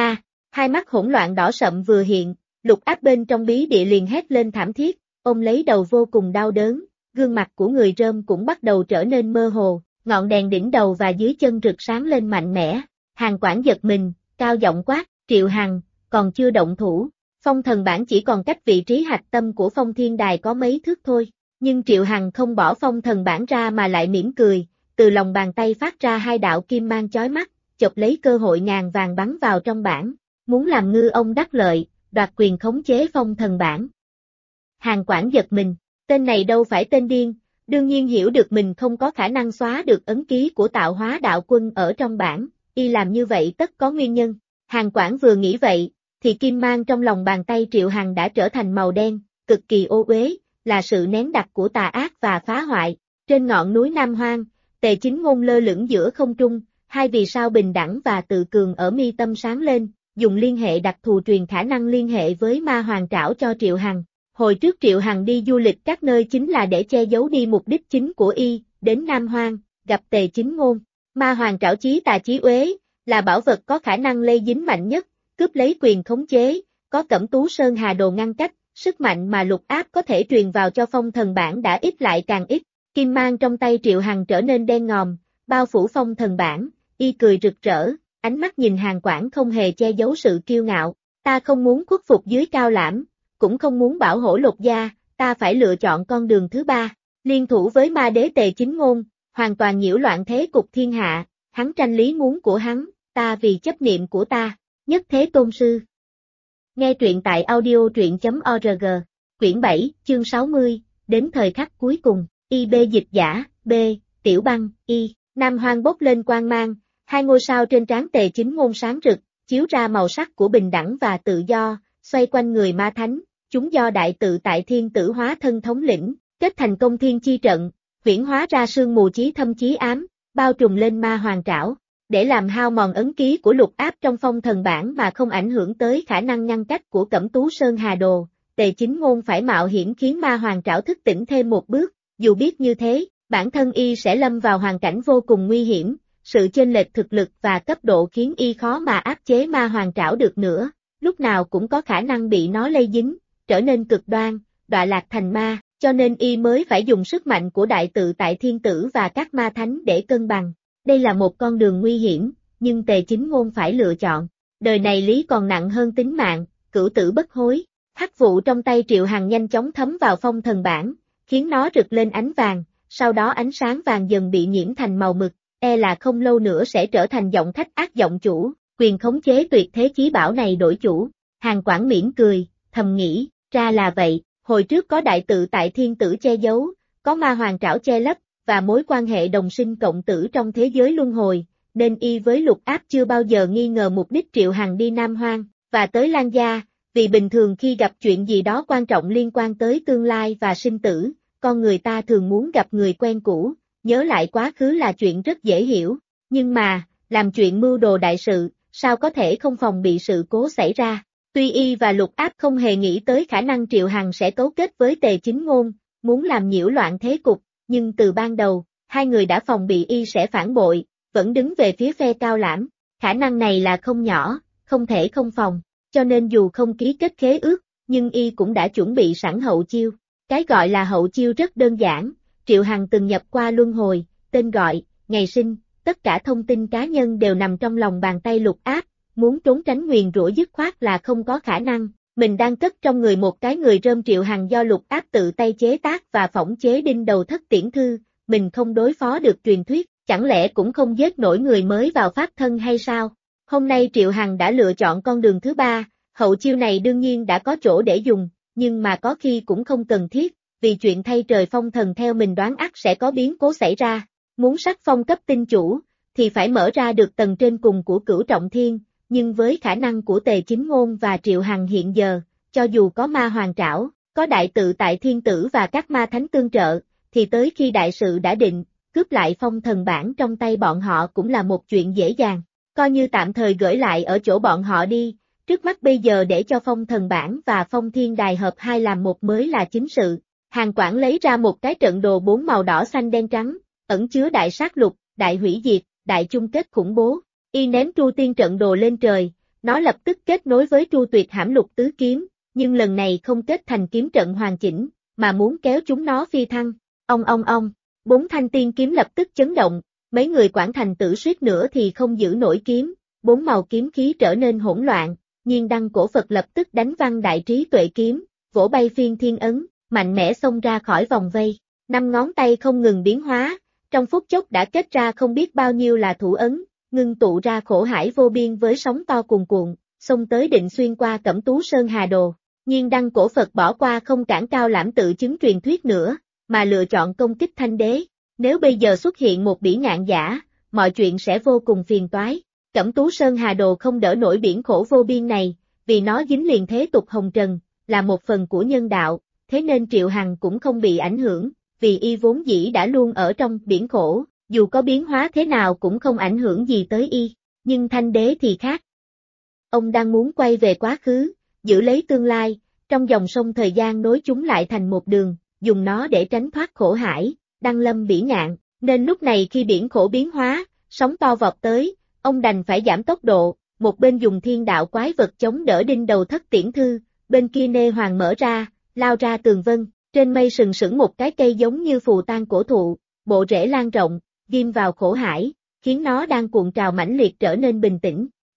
hai mắt hỗn loạn đỏ sậm vừa hiện, Lục Áp bên trong bí địa liền hét lên thảm thiết, ôm lấy đầu vô cùng đau đớn, gương mặt của người rơm cũng bắt đầu trở nên mơ hồ, ngọn đèn đỉnh đầu và dưới chân rực sáng lên mạnh mẽ, Hàn Quảng giật mình, cao giọng quát, Triệu Hằng, còn chưa động thủ, phong thần bản chỉ còn cách vị trí hạch tâm của phong thiên đài có mấy thước thôi, nhưng Triệu Hằng không bỏ phong thần bản ra mà lại mỉm cười, từ lòng bàn tay phát ra hai đạo kim mang chói mắt, chộp lấy cơ hội ngàn vàng bắn vào trong bản, muốn làm ngư ông đắc lợi, đoạt quyền khống chế phong thần bản. Hàn Quảng giật mình, tên này đâu phải tên điên, đương nhiên hiểu được mình không có khả năng xóa được ấn ký của tạo hóa đạo quân ở trong bản, y làm như vậy tất có nguyên nhân. Hàn Quảng vừa nghĩ vậy, thì kim mang trong lòng bàn tay Triệu Hằng đã trở thành màu đen, cực kỳ ô uế, là sự nén đặc của tà ác và phá hoại. Trên ngọn núi Nam Hoang, Tề Chính Ngôn lơ lửng giữa không trung, hai vì sao bình đẳng và tự cường ở mi tâm sáng lên, dùng liên hệ đặc thù truyền khả năng liên hệ với ma hoàng trảo cho Triệu Hằng. Hồi trước Triệu Hằng đi du lịch các nơi chính là để che giấu đi mục đích chính của y, đến Nam Hoang, gặp Tề Chính Ngôn. Ma hoàng trảo chí tà chí uế, là bảo vật có khả năng lây dính mạnh nhất, cướp lấy quyền khống chế, có Cẩm Tú Sơn Hà Đồ ngăn cách, sức mạnh mà Lục Áp có thể truyền vào cho phong thần bản đã ít lại càng ít. Kim mang trong tay Triệu Hằng trở nên đen ngòm, bao phủ phong thần bản, y cười rực rỡ, ánh mắt nhìn Hàn Quảng không hề che giấu sự kiêu ngạo. Ta không muốn khuất phục dưới Cao Lãm, cũng không muốn bảo hộ Lột Gia, ta phải lựa chọn con đường thứ ba, liên thủ với ma đế Tề Chính Ngôn, hoàn toàn nhiễu loạn thế cục thiên hạ, hắn tranh lý muốn của hắn, ta vì chấp niệm của ta, nhất thế tôn sư. Nghe truyện tại audio.org, quyển 7, chương 60, đến thời khắc cuối cùng, IB dịch giả, B, Tiểu Băng, Y, Nam Hoang bốc lên quang mang, hai ngôi sao trên trán Tề Chính Ngôn sáng rực, chiếu ra màu sắc của bình đẳng và tự do, xoay quanh người ma thánh, chúng do đại tự tại thiên tử hóa thân thống lĩnh, kết thành công thiên chi trận, huyễn hóa ra sương mù chí thâm chí ám, bao trùm lên ma hoàng trảo, để làm hao mòn ấn ký của Lục Áp trong phong thần bản mà không ảnh hưởng tới khả năng ngăn cách của Cẩm Tú Sơn Hà Đồ. Tề Chính Ngôn phải mạo hiểm khiến ma hoàng trảo thức tỉnh thêm một bước, dù biết như thế, bản thân y sẽ lâm vào hoàn cảnh vô cùng nguy hiểm, sự chênh lệch thực lực và cấp độ khiến y khó mà áp chế ma hoàng trảo được nữa, lúc nào cũng có khả năng bị nó lây dính, trở nên cực đoan, đọa lạc thành ma, cho nên y mới phải dùng sức mạnh của đại tự tại thiên tử và các ma thánh để cân bằng. Đây là một con đường nguy hiểm, nhưng Tề Chính Ngôn phải lựa chọn. Đời này lý còn nặng hơn tính mạng, cửu tử bất hối. Hắc vụ trong tay Triệu Hằng nhanh chóng thấm vào phong thần bản, khiến nó rực lên ánh vàng, sau đó ánh sáng vàng dần bị nhiễm thành màu mực, là không lâu nữa sẽ trở thành giọng khách ác giọng chủ, quyền khống chế tuyệt thế chí bảo này đổi chủ. Hàn Quảng mỉm cười, thầm nghĩ, ra là vậy, hồi trước có đại tự tại thiên tử che giấu, có ma hoàng trảo che lấp, và mối quan hệ đồng sinh cộng tử trong thế giới luân hồi, nên y với Lục Áp chưa bao giờ nghi ngờ mục đích Triệu Hằng đi Nam Hoang, và tới Lan Gia, vì bình thường khi gặp chuyện gì đó quan trọng liên quan tới tương lai và sinh tử, con người ta thường muốn gặp người quen cũ, nhớ lại quá khứ là chuyện rất dễ hiểu, nhưng mà, làm chuyện mưu đồ đại sự, sao có thể không phòng bị sự cố xảy ra. Tuy y và Lục Áp không hề nghĩ tới khả năng Triệu Hằng sẽ cấu kết với Tề Chính Ngôn, muốn làm nhiễu loạn thế cục, nhưng từ ban đầu, hai người đã phòng bị y sẽ phản bội, vẫn đứng về phía phe Cao Lãm. Khả năng này là không nhỏ, không thể không phòng, cho nên dù không ký kết khế ước, nhưng y cũng đã chuẩn bị sẵn hậu chiêu. Cái gọi là hậu chiêu rất đơn giản, Triệu Hằng từng nhập qua luân hồi, tên gọi, ngày sinh, tất cả thông tin cá nhân đều nằm trong lòng bàn tay Lục Áp, muốn trốn tránh nguyền rủa dứt khoát là không có khả năng. Mình đang cất trong người một cái người rơm Triệu Hằng do Lục Áp tự tay chế tác và phỏng chế đinh đầu thất tiễn thư, mình không đối phó được truyền thuyết, chẳng lẽ cũng không giết nổi người mới vào pháp thân hay sao? Hôm nay Triệu Hằng đã lựa chọn con đường thứ ba, hậu chiêu này đương nhiên đã có chỗ để dùng, nhưng mà có khi cũng không cần thiết, vì chuyện thay trời phong thần theo mình đoán ắt sẽ có biến cố xảy ra. Muốn sắc phong cấp tinh chủ, thì phải mở ra được tầng trên cùng của Cửu Trọng Thiên. Nhưng với khả năng của Tề Chính Ngôn và Triệu Hằng hiện giờ, cho dù có ma hoàng trảo, có đại tự tại thiên tử và các ma thánh tương trợ, thì tới khi đại sự đã định, cướp lại phong thần bản trong tay bọn họ cũng là một chuyện dễ dàng. Coi như tạm thời gửi lại ở chỗ bọn họ đi, trước mắt bây giờ để cho phong thần bản và phong thiên đài hợp hai làm một mới là chính sự. Hàn Quảng lấy ra một cái trận đồ 4 màu đỏ xanh đen trắng, ẩn chứa đại sát lục, đại hủy diệt, đại chung kết khủng bố. Y ném Tru Tiên trận đồ lên trời, nó lập tức kết nối với Tru Tuyệt Hãm Lục tứ kiếm, nhưng lần này không kết thành kiếm trận hoàn chỉnh, mà muốn kéo chúng nó phi thăng. Ông, 4 thanh tiên kiếm lập tức chấn động, mấy người Quảng Thành Tử suýt nữa thì không giữ nổi kiếm, 4 màu kiếm khí trở nên hỗn loạn, Nhiên Đăng Cổ Phật lập tức đánh văng đại trí tuệ kiếm, vỗ bay phiên thiên ấn, mạnh mẽ xông ra khỏi vòng vây, 5 ngón tay không ngừng biến hóa, trong phút chốc đã kết ra không biết bao nhiêu là thủ ấn. Ngưng tụ ra khổ hải vô biên với sóng to cuồn cuộn, xông tới định xuyên qua Cẩm Tú Sơn Hà Đồ. Nhiên Đăng Cổ Phật bỏ qua không cản Cao Lãm tự chứng truyền thuyết nữa, mà lựa chọn công kích Thanh Đế. Nếu bây giờ xuất hiện một bỉ ngạn giả, mọi chuyện sẽ vô cùng phiền toái. Cẩm Tú Sơn Hà Đồ không đỡ nổi biển khổ vô biên này, vì nó dính liền thế tục hồng trần, là một phần của nhân đạo, thế nên Triệu Hằng cũng không bị ảnh hưởng, vì y vốn dĩ đã luôn ở trong biển khổ. Dù có biến hóa thế nào cũng không ảnh hưởng gì tới y, nhưng Thanh Đế thì khác. Ông đang muốn quay về quá khứ, giữ lấy tương lai, trong dòng sông thời gian nối chúng lại thành một đường, dùng nó để tránh thoát khổ hải, đăng lâm bỉ ngạn, nên lúc này khi biển khổ biến hóa, sóng to vọt tới, ông đành phải giảm tốc độ, một bên dùng thiên đạo quái vật chống đỡ đinh đầu thất tiễn thư, bên kia nê hoàng mở ra, lao ra tường vân, trên mây sừng sững một cái cây giống như phù tang cổ thụ, bộ rễ lan rộng, ghim vào khổ hải, khiến nó đang cuộn trào mãnh liệt trở nên bình tĩnh.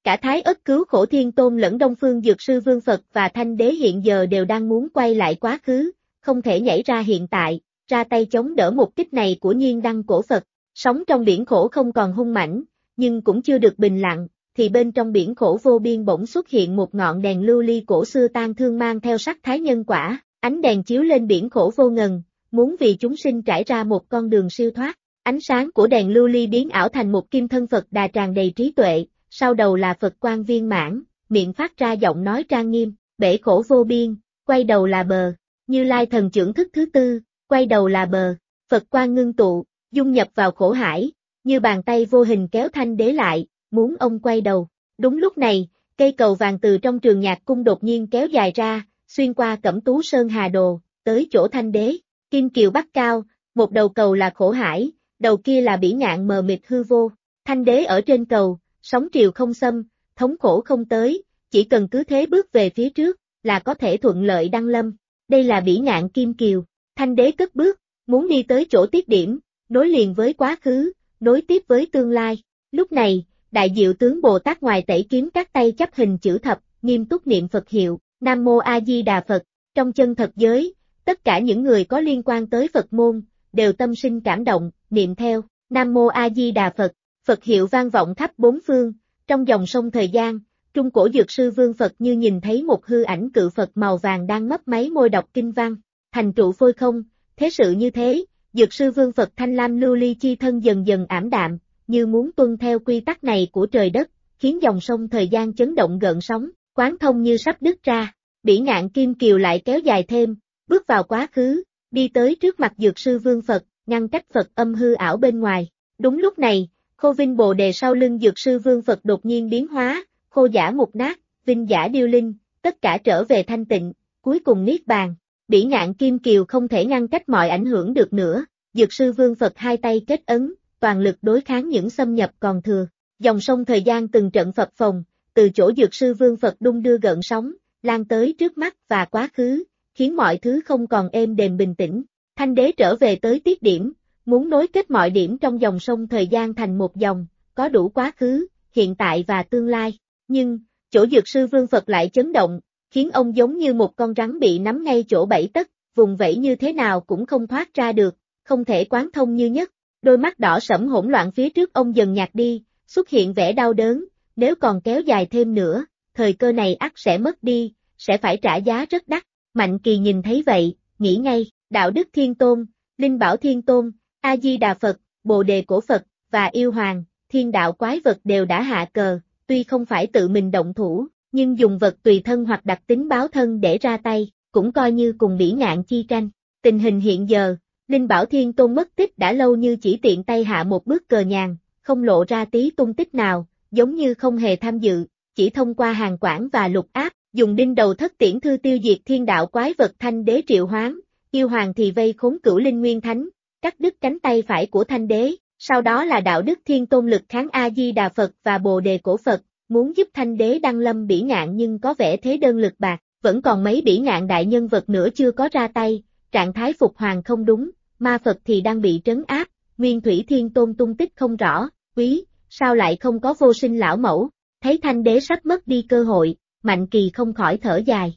Cả Thái Ất Cứu Khổ Thiên Tôn lẫn Đông Phương Dược Sư Vương Phật và Thanh Đế hiện giờ đều đang muốn quay lại quá khứ, không thể nhảy ra hiện tại, ra tay chống đỡ một kích này của Nhiên Đăng Cổ Phật. Sóng trong biển khổ không còn hung mãnh, nhưng cũng chưa được bình lặng, thì bên trong biển khổ vô biên bỗng xuất hiện một ngọn đèn lưu ly cổ xưa tang thương mang theo sắc thái nhân quả, ánh đèn chiếu lên biển khổ vô ngần, muốn vì chúng sinh trải ra một con đường siêu thoát. Ánh sáng của đèn lưu ly biến ảo thành một kim thân Phật Đà tràn đầy trí tuệ, sau đầu là Phật Quang viên mãn, miệng phát ra giọng nói trang nghiêm, bể khổ vô biên, quay đầu là bờ. Như Lai thần trưởng thức thứ tư, quay đầu là bờ. Phật Quang ngưng tụ, dung nhập vào khổ hải, như bàn tay vô hình kéo Thanh Đế lại, muốn ông quay đầu. Đúng lúc này, cây cầu vàng từ trong trường nhạc cung đột nhiên kéo dài ra, xuyên qua Cẩm Tú Sơn Hà Đồ, tới chỗ Thanh Đế. Kim Kiều Bắc Cao, một đầu cầu là khổ hải, đầu kia là bỉ ngạn mờ mịt hư vô. Thanh Đế ở trên cầu, sóng triều không xâm, thống khổ không tới, chỉ cần cứ thế bước về phía trước, là có thể thuận lợi đăng lâm. Đây là bỉ ngạn Kim Kiều. Thanh Đế cất bước, muốn đi tới chỗ tiết điểm, nối liền với quá khứ, nối tiếp với tương lai. Lúc này, Đại Diệu Tướng Bồ Tát ngoài tẩy kiếm các tay chắp hình chữ thập, nghiêm túc niệm Phật hiệu, Nam Mô A Di Đà Phật. Trong chân thật giới, tất cả những người có liên quan tới Phật môn, đều tâm sinh cảm động, niệm theo, Nam Mô A Di Đà Phật. Phật hiệu vang vọng khắp bốn phương, trong dòng sông thời gian, Trung Cổ Dược Sư Vương Phật như nhìn thấy một hư ảnh cự Phật màu vàng đang mấp máy môi đọc kinh văn, thành trụ phôi không. Thế sự như thế, Dược Sư Vương Phật thanh lam lưu ly chi thân dần dần ảm đạm, như muốn tuân theo quy tắc này của trời đất, khiến dòng sông thời gian chấn động gợn sóng, quán thông như sắp đứt ra. Bỉ ngạn Kim Kiều lại kéo dài thêm, bước vào quá khứ, đi tới trước mặt Dược Sư Vương Phật, ngăn cách Phật âm hư ảo bên ngoài. Đúng lúc này, Khô Vinh Bồ Đề sau lưng Dược Sư Vương Phật đột nhiên biến hóa, khô giả mục nát, vinh giả điêu linh, tất cả trở về thanh tịnh, cuối cùng niết bàn. Bỉ ngạn Kim Kiều không thể ngăn cách mọi ảnh hưởng được nữa, Dược Sư Vương Phật hai tay kết ấn, toàn lực đối kháng những xâm nhập còn thừa. Dòng sông thời gian từng trận phập phồng, từ chỗ Dược Sư Vương Phật đung đưa gợn sóng, lan tới trước mắt và quá khứ, khiến mọi thứ không còn êm đềm bình tĩnh. Thanh Đế trở về tới tiết điểm, muốn nối kết mọi điểm trong dòng sông thời gian thành một dòng, có đủ quá khứ, hiện tại và tương lai. Nhưng, chỗ Dược Sư Vương Phật lại chấn động, khiến ông giống như một con rắn bị nắm ngay chỗ bẫy tấc, vùng vẫy như thế nào cũng không thoát ra được, không thể quán thông như nhất. Đôi mắt đỏ sẫm hỗn loạn phía trước ông dần nhạt đi, xuất hiện vẻ đau đớn, nếu còn kéo dài thêm nữa, thời cơ này ắt sẽ mất đi, sẽ phải trả giá rất đắt. Mạnh Kỳ nhìn thấy vậy, nghĩ ngay, Đạo Đức Thiên Tôn, Linh Bảo Thiên Tôn, A Di Đà Phật, Bồ Đề Cổ Phật và Yêu Hoàng, Thiên Đạo Quái Vật đều đã hạ cờ, tuy không phải tự mình động thủ, nhưng dùng vật tùy thân hoặc đặc tính báo thân để ra tay, cũng coi như cùng bỉ ngạn chi tranh. Tình hình hiện giờ, Linh Bảo Thiên Tôn mất tích đã lâu như chỉ tiện tay hạ một bước cờ nhàn, không lộ ra tí tung tích nào, giống như không hề tham dự, chỉ thông qua hàng quản và lục áp, dùng đinh đầu thất tiễn thư tiêu diệt thiên đạo quái vật. Thanh Đế triệu hoán, Yêu Hoàng thì vây khốn Cửu Linh Nguyên Thánh, cắt đứt cánh tay phải của Thanh Đế, sau đó là Đạo Đức Thiên Tôn lực kháng A Di Đà Phật và Bồ Đề Cổ Phật, muốn giúp Thanh Đế đăng lâm bỉ ngạn nhưng có vẻ thế đơn lực bạc, vẫn còn mấy bỉ ngạn đại nhân vật nữa chưa có ra tay, trạng thái phục hoàng không đúng, ma Phật thì đang bị trấn áp, Nguyên Thủy Thiên Tôn tung tích không rõ, quý, sao lại không có Vô Sinh lão mẫu, thấy Thanh Đế sắp mất đi cơ hội, Mạnh Kỳ không khỏi thở dài.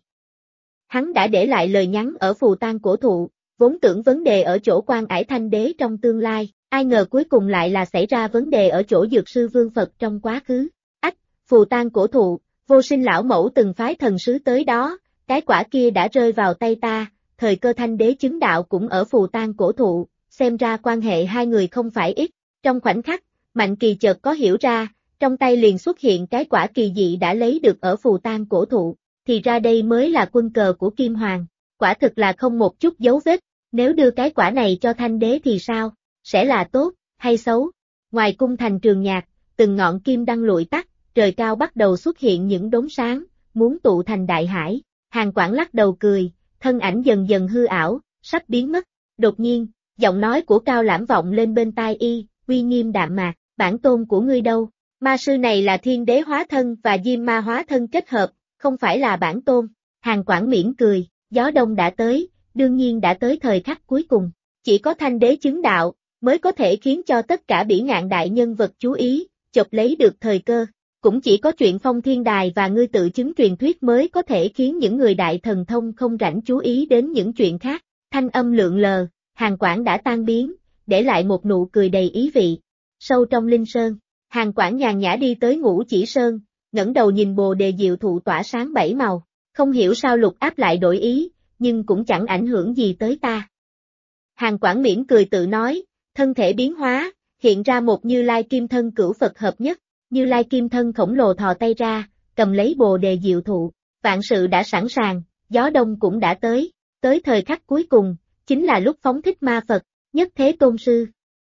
Hắn đã để lại lời nhắn ở phù tang cổ thụ, vốn tưởng vấn đề ở chỗ Quan Ải Thanh Đế trong tương lai, ai ngờ cuối cùng lại là xảy ra vấn đề ở chỗ Dược Sư Vương Phật trong quá khứ. Ách, phù tang cổ thụ, Vô Sinh lão mẫu từng phái thần sứ tới đó, cái quả kia đã rơi vào tay ta, thời cơ Thanh Đế chứng đạo cũng ở phù tang cổ thụ, xem ra quan hệ hai người không phải ít. Trong khoảnh khắc, Mạnh Kỳ chợt có hiểu ra, trong tay liền xuất hiện cái quả kỳ dị đã lấy được ở phù tang cổ thụ, thì ra đây mới là quân cờ của Kim Hoàng, quả thực là không một chút dấu vết, nếu đưa cái quả này cho Thanh Đế thì sao, sẽ là tốt, hay xấu? Ngoài cung thành Trường Nhạc, từng ngọn kim đăng lụi tắt, trời cao bắt đầu xuất hiện những đốm sáng, muốn tụ thành đại hải, Hàng Quản lắc đầu cười, thân ảnh dần dần hư ảo, sắp biến mất, đột nhiên, giọng nói của Cao Lãm vọng lên bên tai y, uy nghiêm đạm mạc, bản tôn của ngươi đâu? Ma sư này là Thiên Đế hóa thân và Diêm Ma hóa thân kết hợp, không phải là bản tôn. Hàng Quản mỉm cười, gió đông đã tới, đương nhiên đã tới thời khắc cuối cùng. Chỉ có Thanh Đế chứng đạo, mới có thể khiến cho tất cả bỉ ngạn đại nhân vật chú ý, chộp lấy được thời cơ. cũng chỉ có chuyện Phong Thiên Đài và ngươi tự chứng truyền thuyết mới có thể khiến những người đại thần thông không rảnh chú ý đến những chuyện khác. Thanh âm lượn lờ, Hàn Quảng đã tan biến, để lại một nụ cười đầy ý vị. Sâu trong linh sơn, Hàn Quảng nhàn nhã đi tới Ngũ Chỉ Sơn, ngẩng đầu nhìn bồ đề diệu thụ tỏa sáng 7 màu. Không hiểu sao Lục Áp lại đổi ý, nhưng cũng chẳng ảnh hưởng gì tới ta. Hàn Quảng mỉm cười tự nói, thân thể biến hóa, hiện ra một Như Lai kim thân cửu Phật hợp nhất. Như Lai kim thân khổng lồ thò tay ra, cầm lấy bồ đề diệu thụ. Vạn sự đã sẵn sàng, gió đông cũng đã tới thời khắc cuối cùng, chính là lúc phóng thích ma Phật, nhất thế tôn sư.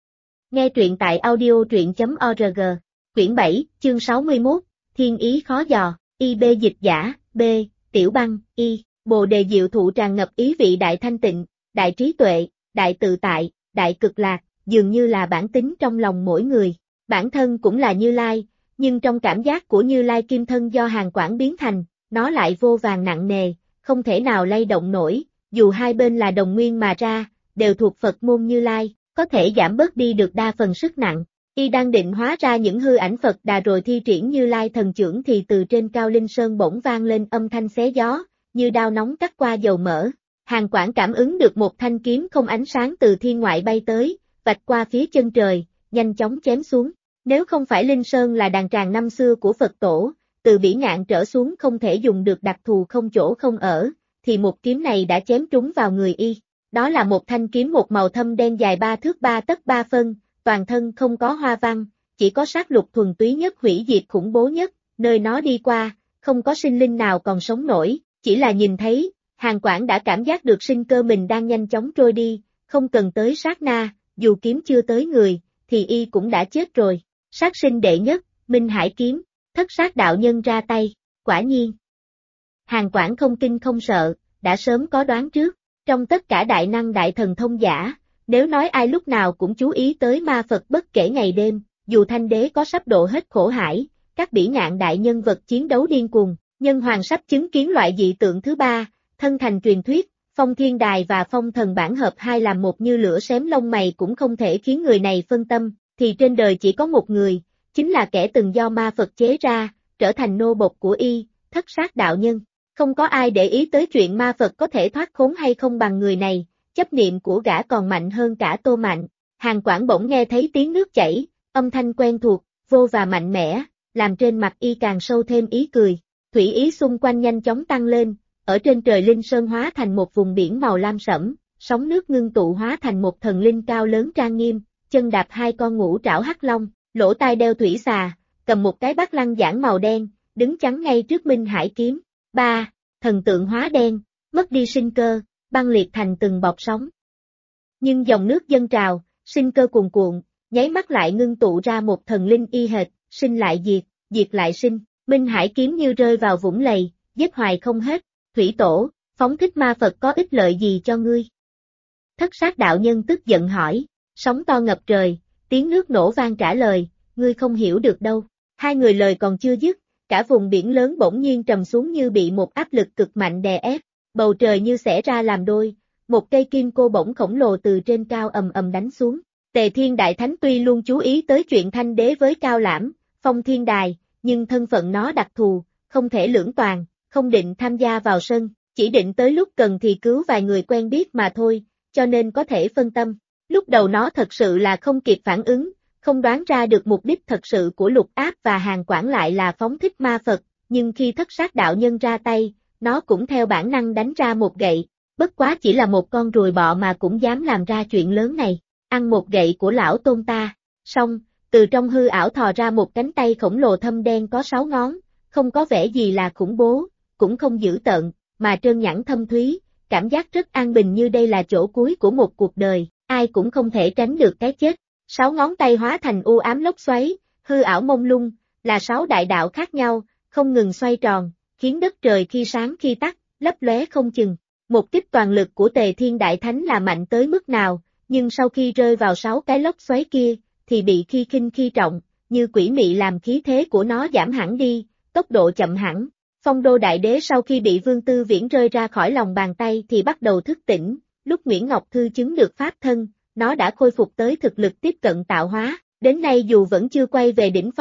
Nghe truyện tại audio.org, quyển 7, chương 61, Thiên ý khó dò, IB dịch giả, B, Tiểu Băng, Y, bồ đề diệu thụ tràn ngập ý vị đại thanh tịnh, đại trí tuệ, đại tự tại, đại cực lạc, dường như là bản tính trong lòng mỗi người. Bản thân cũng là Như Lai, nhưng trong cảm giác của Như Lai kim thân do Hàn Quảng biến thành, nó lại vô vàn nặng nề, không thể nào lay động nổi, dù hai bên là đồng nguyên mà ra, đều thuộc Phật môn Như Lai, có thể giảm bớt đi được đa phần sức nặng. Y đang định hóa ra những hư ảnh Phật Đà rồi thi triển Như Lai thần chưởng thì từ trên cao linh sơn bỗng vang lên âm thanh xé gió, như đao nóng cắt qua dầu mỡ. Hàn Quảng cảm ứng được một thanh kiếm không ánh sáng từ thiên ngoại bay tới, vạch qua phía chân trời, nhanh chóng chém xuống. Nếu không phải Linh Sơn là đàn tràng năm xưa của Phật tổ, từ Bỉ Ngạn trở xuống không thể dùng được đặc thù không chỗ không ở, thì một kiếm này đã chém trúng vào người Y. Đó là một thanh kiếm một màu thâm đen dài 3 thước 3 tấc 3 phân, toàn thân không có hoa văn, chỉ có sát lục thuần túy nhất hủy diệt khủng bố nhất, nơi nó đi qua, không có sinh linh nào còn sống nổi, chỉ là nhìn thấy, Hàn Quảng đã cảm giác được sinh cơ mình đang nhanh chóng trôi đi, không cần tới sát na, dù kiếm chưa tới người, thì Y cũng đã chết rồi. Sát sinh đệ nhất, Minh Hải kiếm, Thất Sát đạo nhân ra tay, quả nhiên. Hàn Quảng không kinh không sợ, đã sớm có đoán trước, trong tất cả đại năng đại thần thông giả, nếu nói ai lúc nào cũng chú ý tới ma Phật bất kể ngày đêm, dù Thanh Đế có sắp độ hết khổ hải, các Bỉ Ngạn đại nhân vật chiến đấu điên cuồng, Nhân Hoàng sắp chứng kiến loại dị tượng thứ ba, thân thành truyền thuyết, Phong Thiên Đài và Phong Thần Bản hợp hai làm một như lửa xém lông mày cũng không thể khiến người này phân tâm, thì trên đời chỉ có một người, chính là kẻ từng do ma Phật chế ra, trở thành nô bộc của Y, Thất Sát đạo nhân. Không có ai để ý tới chuyện ma Phật có thể thoát khốn hay không bằng người này, chấp niệm của gã còn mạnh hơn cả Tô Mạnh. Hàn Quảng bỗng nghe thấy tiếng nước chảy, âm thanh quen thuộc, vô và mạnh mẽ, làm trên mặt Y càng sâu thêm ý cười. Thủy ý xung quanh nhanh chóng tăng lên, ở trên trời Linh Sơn hóa thành một vùng biển màu lam sẫm, sóng nước ngưng tụ hóa thành một thần linh cao lớn trang nghiêm, chân đạp hai con ngũ trảo hắc long, lỗ tai đeo thủy xà, cầm một cái bát lăng giản màu đen, đứng chắn ngay trước Minh Hải kiếm. 3. Thần tượng hóa đen, mất đi sinh cơ, băng liệt thành từng bọt sóng. Nhưng dòng nước dâng trào, sinh cơ cuồn cuộn, nháy mắt lại ngưng tụ ra một thần linh y hệt, sinh lại diệt, diệt lại sinh. Minh Hải kiếm như rơi vào vũng lầy, giết hoài không hết. Thủy tổ, phóng thích ma Phật có ích lợi gì cho ngươi? Thất Sát đạo nhân tức giận hỏi, sóng to ngập trời, tiếng nước nổ vang trả lời, ngươi không hiểu được đâu. Hai người lời còn chưa dứt, cả vùng biển lớn bỗng nhiên trầm xuống như bị một áp lực cực mạnh đè ép, bầu trời như xẻ ra làm đôi, một cây kim cô bổng khổng lồ từ trên cao ầm ầm đánh xuống. Tề Thiên Đại Thánh tuy luôn chú ý tới chuyện Thanh Đế với Cao Lãm, Phong Thiên Đài, nhưng thân phận nó đặc thù, không thể lưỡng toàn, không định tham gia vào sân, chỉ định tới lúc cần thì cứu vài người quen biết mà thôi, cho nên có thể phân tâm. Lúc đầu nó thật sự là không kịp phản ứng, không đoán ra được mục đích thật sự của Lục Áp và Hàn Quảng lại là phóng thích ma Phật, nhưng khi Thất Sát đạo nhân ra tay, nó cũng theo bản năng đánh ra một gậy, bất quá chỉ là một con ruồi bọ mà cũng dám làm ra chuyện lớn này, ăn một gậy của lão tôn ta. Xong, từ trong hư ảo thò ra một cánh tay khổng lồ thâm đen có 6 ngón, không có vẻ gì là khủng bố, cũng không dữ tợn, mà trơn nhẵn thâm thúy, cảm giác rất an bình như đây là chỗ cuối của một cuộc đời, ai cũng không thể tránh được cái chết. 6 ngón tay hóa thành u ám lốc xoáy, hư ảo mông lung, là 6 đại đạo khác nhau, không ngừng xoay tròn, khiến đất trời khi sáng khi tắt, lấp lóe không chừng. Một kích toàn lực của Tề Thiên Đại Thánh là mạnh tới mức nào, nhưng sau khi rơi vào 6 cái lốc xoáy kia, thì bị khi khinh khi trọng, như quỷ mị làm khí thế của nó giảm hẳn đi, tốc độ chậm hẳn. Phong Đô Đại Đế sau khi bị Vương Tư Viễn rơi ra khỏi lòng bàn tay thì bắt đầu thức tỉnh, lúc Nguyễn Ngọc Thư chứng được pháp thân, nó đã khôi phục tới thực lực tiếp cận tạo hóa, đến nay dù vẫn chưa quay về đỉnh phong,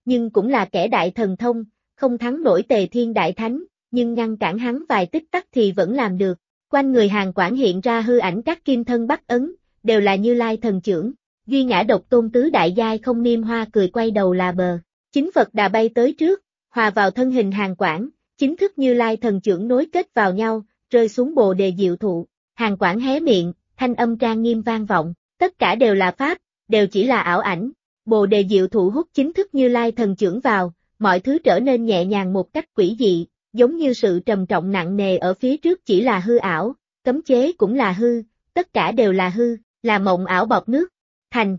nhưng cũng là kẻ đại thần thông, không thắng nổi Tề Thiên Đại Thánh, nhưng ngăn cản hắn vài tích tắc thì vẫn làm được. Quanh người Hàn Quảng hiện ra hư ảnh các kim thân Bắc ấn, đều là Như Lai thần trưởng. Duy Ngã Độc Tôn tứ đại giai không niêm hoa cười quay đầu là bờ. Chính Phật Đà bay tới trước, hòa vào thân hình Hàn Quảng, chính thức Như Lai thần trưởng nối kết vào nhau, rơi xuống Bồ Đề Diệu Thụ. Hàn Quảng hé miệng, thanh âm trang nghiêm vang vọng, tất cả đều là pháp, đều chỉ là ảo ảnh. Bồ Đề Diệu Thụ hút chính thức Như Lai thần trưởng vào, mọi thứ trở nên nhẹ nhàng một cách quỷ dị, giống như sự trầm trọng nặng nề ở phía trước chỉ là hư ảo, cấm chế cũng là hư, tất cả đều là hư, là mộng ảo bọt nước. Thành.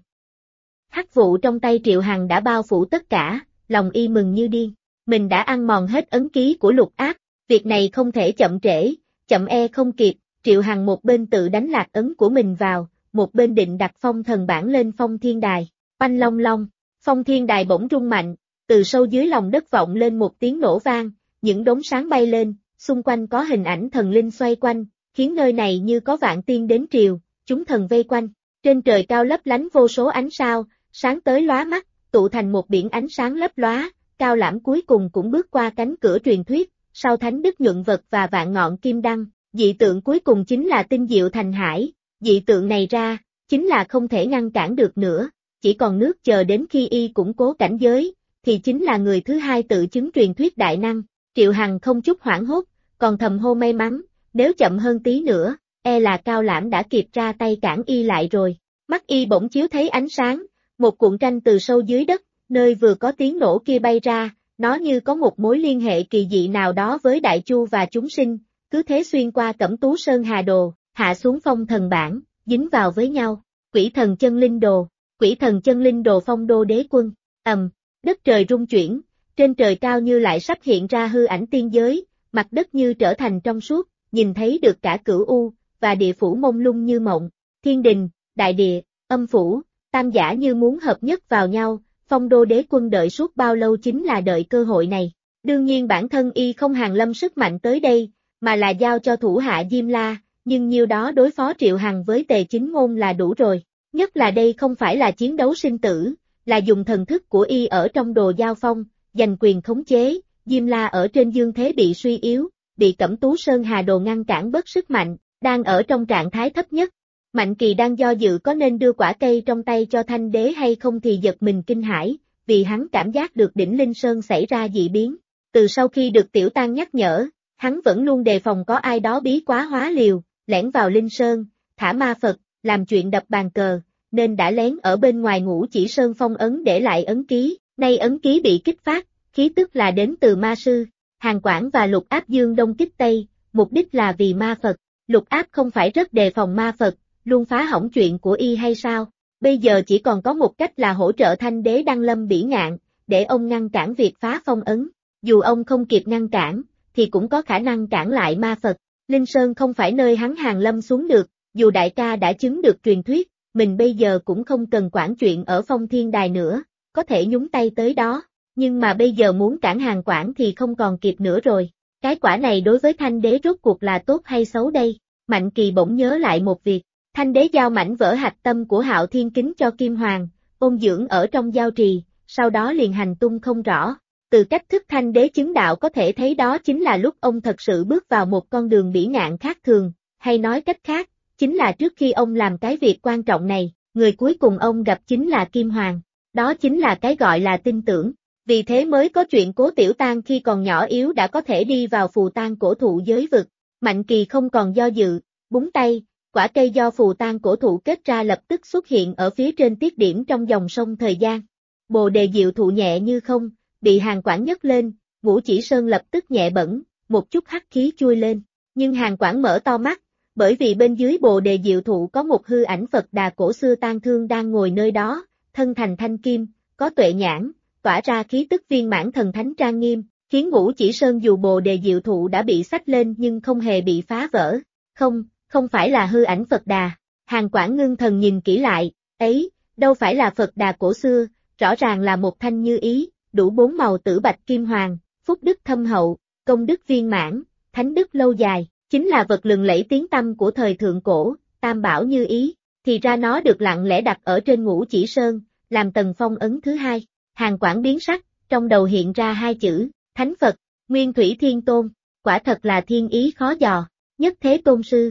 Hắc vụ trong tay Triệu Hằng đã bao phủ tất cả, lòng y mừng như điên. Mình đã ăn mòn hết ấn ký của Lục Áp, việc này không thể chậm trễ, chậm không kịp. Triệu Hằng một bên tự đánh lạc ấn của mình vào, một bên định đặt phong thần bản lên phong thiên đài. Oanh long long, phong thiên đài bỗng rung mạnh, từ sâu dưới lòng đất vọng lên một tiếng nổ vang, những đống sáng bay lên, xung quanh có hình ảnh thần linh xoay quanh, khiến nơi này như có vạn tiên đến triều, chúng thần vây quanh. Trên trời cao lấp lánh vô số ánh sao, sáng tới lóa mắt, tụ thành một biển ánh sáng lấp lóa, Cao Lãm cuối cùng cũng bước qua cánh cửa truyền thuyết, sau thánh đức nhuận vật và vạn ngọn kim đăng, dị tượng cuối cùng chính là tinh diệu thành hải, dị tượng này ra, chính là không thể ngăn cản được nữa, chỉ còn nước chờ đến khi y củng cố cảnh giới, thì chính là người thứ hai tự chứng truyền thuyết đại năng. Triệu Hằng không chút hoảng hốt, còn thầm hô may mắn, nếu chậm hơn tí nữa, e là Cao Lãm đã kịp ra tay cản y lại rồi. Mắt y bỗng chiếu thấy ánh sáng, một cuộn tranh từ sâu dưới đất, nơi vừa có tiếng nổ kia bay ra, nó như có một mối liên hệ kỳ dị nào đó với Đại Chu và chúng sinh, cứ thế xuyên qua Cẩm Tú Sơn Hà Đồ, hạ xuống phong thần bản, dính vào với nhau. Quỷ thần chân linh đồ, quỷ thần chân linh đồ phong đô đế quân, đất trời rung chuyển, trên trời cao như lại sắp hiện ra hư ảnh tiên giới, mặt đất như trở thành trong suốt, nhìn thấy được cả cửu u, và địa phủ mông lung như mộng, thiên đình, đại địa, âm phủ, tam giả như muốn hợp nhất vào nhau, phong đô đế quân đợi suốt bao lâu chính là đợi cơ hội này. Đương nhiên bản thân y không hàn lâm sức mạnh tới đây, mà là giao cho thủ hạ Diêm La, nhưng nhiêu đó đối phó Triệu Hằng với Tề Chính Ngôn là đủ rồi, nhất là đây không phải là chiến đấu sinh tử, là dùng thần thức của y ở trong đồ giao phong, giành quyền khống chế, Diêm La ở trên dương thế bị suy yếu, bị Cẩm Tú Sơn Hà Đồ ngăn cản bớt sức mạnh, đang ở trong trạng thái thấp nhất. Mạnh Kỳ đang do dự có nên đưa quả cây trong tay cho Thanh Đế hay không thì giật mình kinh hãi, vì hắn cảm giác được đỉnh Linh Sơn xảy ra dị biến. Từ sau khi được Tiểu Tang nhắc nhở, hắn vẫn luôn đề phòng có ai đó bí quá hóa liều, lẻn vào Linh Sơn, thả ma Phật, làm chuyện đập bàn cờ, nên đã lén ở bên ngoài Ngũ Chỉ Sơn phong ấn để lại ấn ký, nay ấn ký bị kích phát, khí tức là đến từ ma sư. Hàn Quảng và Lục Áp dương đông kích tây, mục đích là vì ma Phật. Lục Áp không phải rất đề phòng ma Phật, luôn phá hỏng chuyện của y hay sao? Bây giờ chỉ còn có một cách là hỗ trợ Thanh Đế Đăng Lâm Bỉ Ngạn, để ông ngăn cản việc phá phong ấn. Dù ông không kịp ngăn cản, thì cũng có khả năng cản lại ma Phật. Linh Sơn không phải nơi hắn hàng lâm xuống được, dù đại ca đã chứng được truyền thuyết, mình bây giờ cũng không cần quản chuyện ở Phong Thiên Đài nữa, có thể nhúng tay tới đó. Nhưng mà bây giờ muốn cản Hàn Quảng thì không còn kịp nữa rồi. Cái quả này đối với Thanh Đế rốt cuộc là tốt hay xấu đây? Mạnh Kỳ bỗng nhớ lại một việc. Thanh Đế giao mảnh vỡ hạch tâm của Hạo Thiên Kính cho Kim Hoàng, ôn dưỡng ở trong giao trì, sau đó liền hành tung không rõ. Từ cách thức Thanh Đế chứng đạo có thể thấy đó chính là lúc ông thật sự bước vào một con đường bỉ ngạn khác thường, hay nói cách khác, chính là trước khi ông làm cái việc quan trọng này, người cuối cùng ông gặp chính là Kim Hoàng. Đó chính là cái gọi là tin tưởng. Vì thế mới có chuyện Cố Tiểu Tang khi còn nhỏ yếu đã có thể đi vào phù tang cổ thụ giới vực. Mạnh Kỳ không còn do dự, búng tay, quả cây do phù tang cổ thụ kết ra lập tức xuất hiện ở phía trên tiết điểm trong dòng sông thời gian. Bồ đề diệu thụ nhẹ như không, bị Hàn Quảng nhấc lên, Ngũ Chỉ Sơn lập tức nhẹ bẫng, một chút hắc khí chui lên. Nhưng Hàn Quảng mở to mắt, bởi vì bên dưới bồ đề diệu thụ có một hư ảnh Phật Đà cổ xưa tang thương đang ngồi nơi đó, thân thành thanh kim, có tuệ nhãn, tỏa ra khí tức viên mãn thần thánh trang nghiêm, khiến Ngũ Chỉ Sơn dù bồ đề diệu thụ đã bị xách lên nhưng không hề bị phá vỡ. Không phải là hư ảnh Phật Đà. Hàn Quảng ngưng thần nhìn kỹ lại, ấy, đâu phải là Phật Đà cổ xưa, rõ ràng là một thanh như ý, đủ 4 màu tử bạch kim hoàng, phúc đức thâm hậu, công đức viên mãn, thánh đức lâu dài, chính là vật lừng lẫy tiếng tăm của thời thượng cổ, tam bảo như ý, thì ra nó được lặng lẽ đặt ở trên Ngũ Chỉ Sơn, làm tầng phong ấn thứ hai. Hàn Quảng biến sắc, trong đầu hiện ra hai chữ, Thánh Phật, Nguyên Thủy Thiên Tôn, quả thật là thiên ý khó dò, nhất thế tôn sư.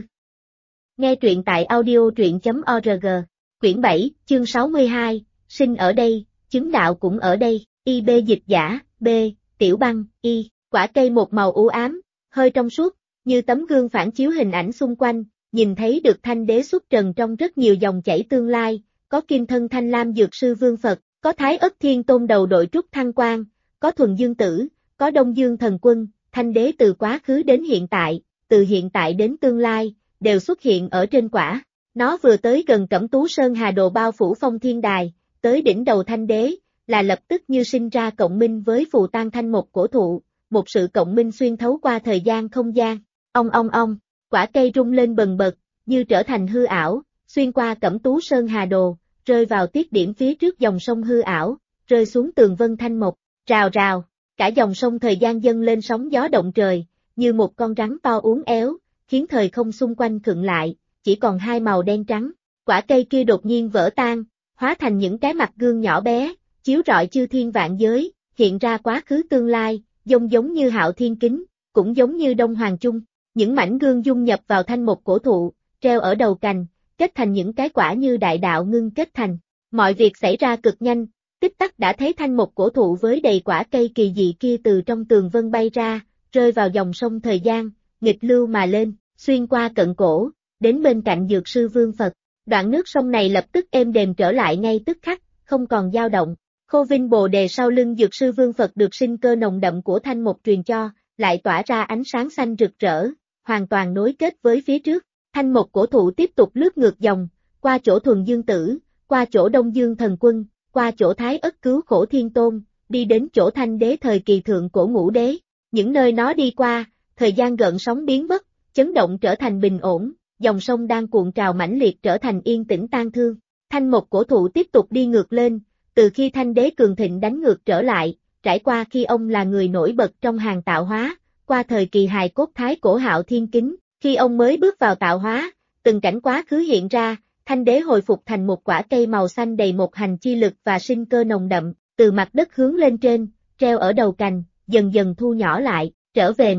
Nghe truyện tại audio.truyện.org, quyển 7, chương 62, sinh ở đây, chứng đạo cũng ở đây, IB dịch giả, B, Tiểu Băng, Y, quả cây một màu u ám, hơi trong suốt, như tấm gương phản chiếu hình ảnh xung quanh, nhìn thấy được thanh đế xuất trần trong rất nhiều dòng chảy tương lai, có kim thân thanh lam dược sư vương Phật, có thái ất thiên tôn đầu đội trúc thăng quan, có thuần dương tử, có đông dương thần quân, thanh đế từ quá khứ đến hiện tại, từ hiện tại đến tương lai, đều xuất hiện ở trên quả. Nó vừa tới gần Cẩm Tú Sơn Hà Đồ bao phủ phong thiên đài, tới đỉnh đầu thanh đế, là lập tức như sinh ra cộng minh với phù tang thanh một cổ thụ, một sự cộng minh xuyên thấu qua thời gian không gian. Ong, quả cây rung lên bần bật, như trở thành hư ảo, xuyên qua Cẩm Tú Sơn Hà Đồ, rơi vào tiết điểm phía trước dòng sông hư ảo, rơi xuống tường vân thanh mộc, rào rào, cả dòng sông thời gian dâng lên sóng gió động trời, như một con rắn to uốn éo, khiến thời không xung quanh khựng lại, chỉ còn hai màu đen trắng. Quả cây kia đột nhiên vỡ tan, hóa thành những cái mặt gương nhỏ bé, chiếu rọi chư thiên vạn giới, hiện ra quá khứ tương lai, giống như Hạo Thiên Kính, cũng giống như Đông Hoàng Chung. Những mảnh gương dung nhập vào thanh một cổ thụ, treo ở đầu cành, kết thành những cái quả như đại đạo ngưng kết thành. Mọi việc xảy ra cực nhanh, tích tắc đã thấy thanh một cổ thụ với đầy quả cây kỳ dị kia từ trong tường vân bay ra, rơi vào dòng sông thời gian, nghịch lưu mà lên, xuyên qua cận cổ, đến bên cạnh dược sư vương Phật. Đoạn nước sông này lập tức êm đềm trở lại ngay tức khắc, không còn dao động. Khô Vinh Bồ Đề sau lưng dược sư vương Phật được sinh cơ nồng đậm của thanh một truyền cho, lại tỏa ra ánh sáng xanh rực rỡ, hoàn toàn nối kết với phía trước. Thanh một cổ thụ tiếp tục lướt ngược dòng, qua chỗ thuần dương tử, qua chỗ đông dương thần quân, qua chỗ thái ất cứu khổ thiên tôn, đi đến chỗ thanh đế thời kỳ thượng cổ ngũ đế. Những nơi nó đi qua, thời gian gợn sóng biến mất, chấn động trở thành bình ổn, dòng sông đang cuộn trào mãnh liệt trở thành yên tĩnh tan thương. Thanh một cổ thụ tiếp tục đi ngược lên, từ khi thanh đế cường thịnh đánh ngược trở lại, trải qua khi ông là người nổi bật trong hàng tạo hóa, qua thời kỳ hài cốt thái cổ Hạo Thiên Kính, khi ông mới bước vào tạo hóa, từng cảnh quá khứ hiện ra, thanh đế hồi phục thành một quả cây màu xanh đầy một hành chi lực và sinh cơ nồng đậm, từ mặt đất hướng lên trên, treo ở đầu cành, dần dần thu nhỏ lại, trở về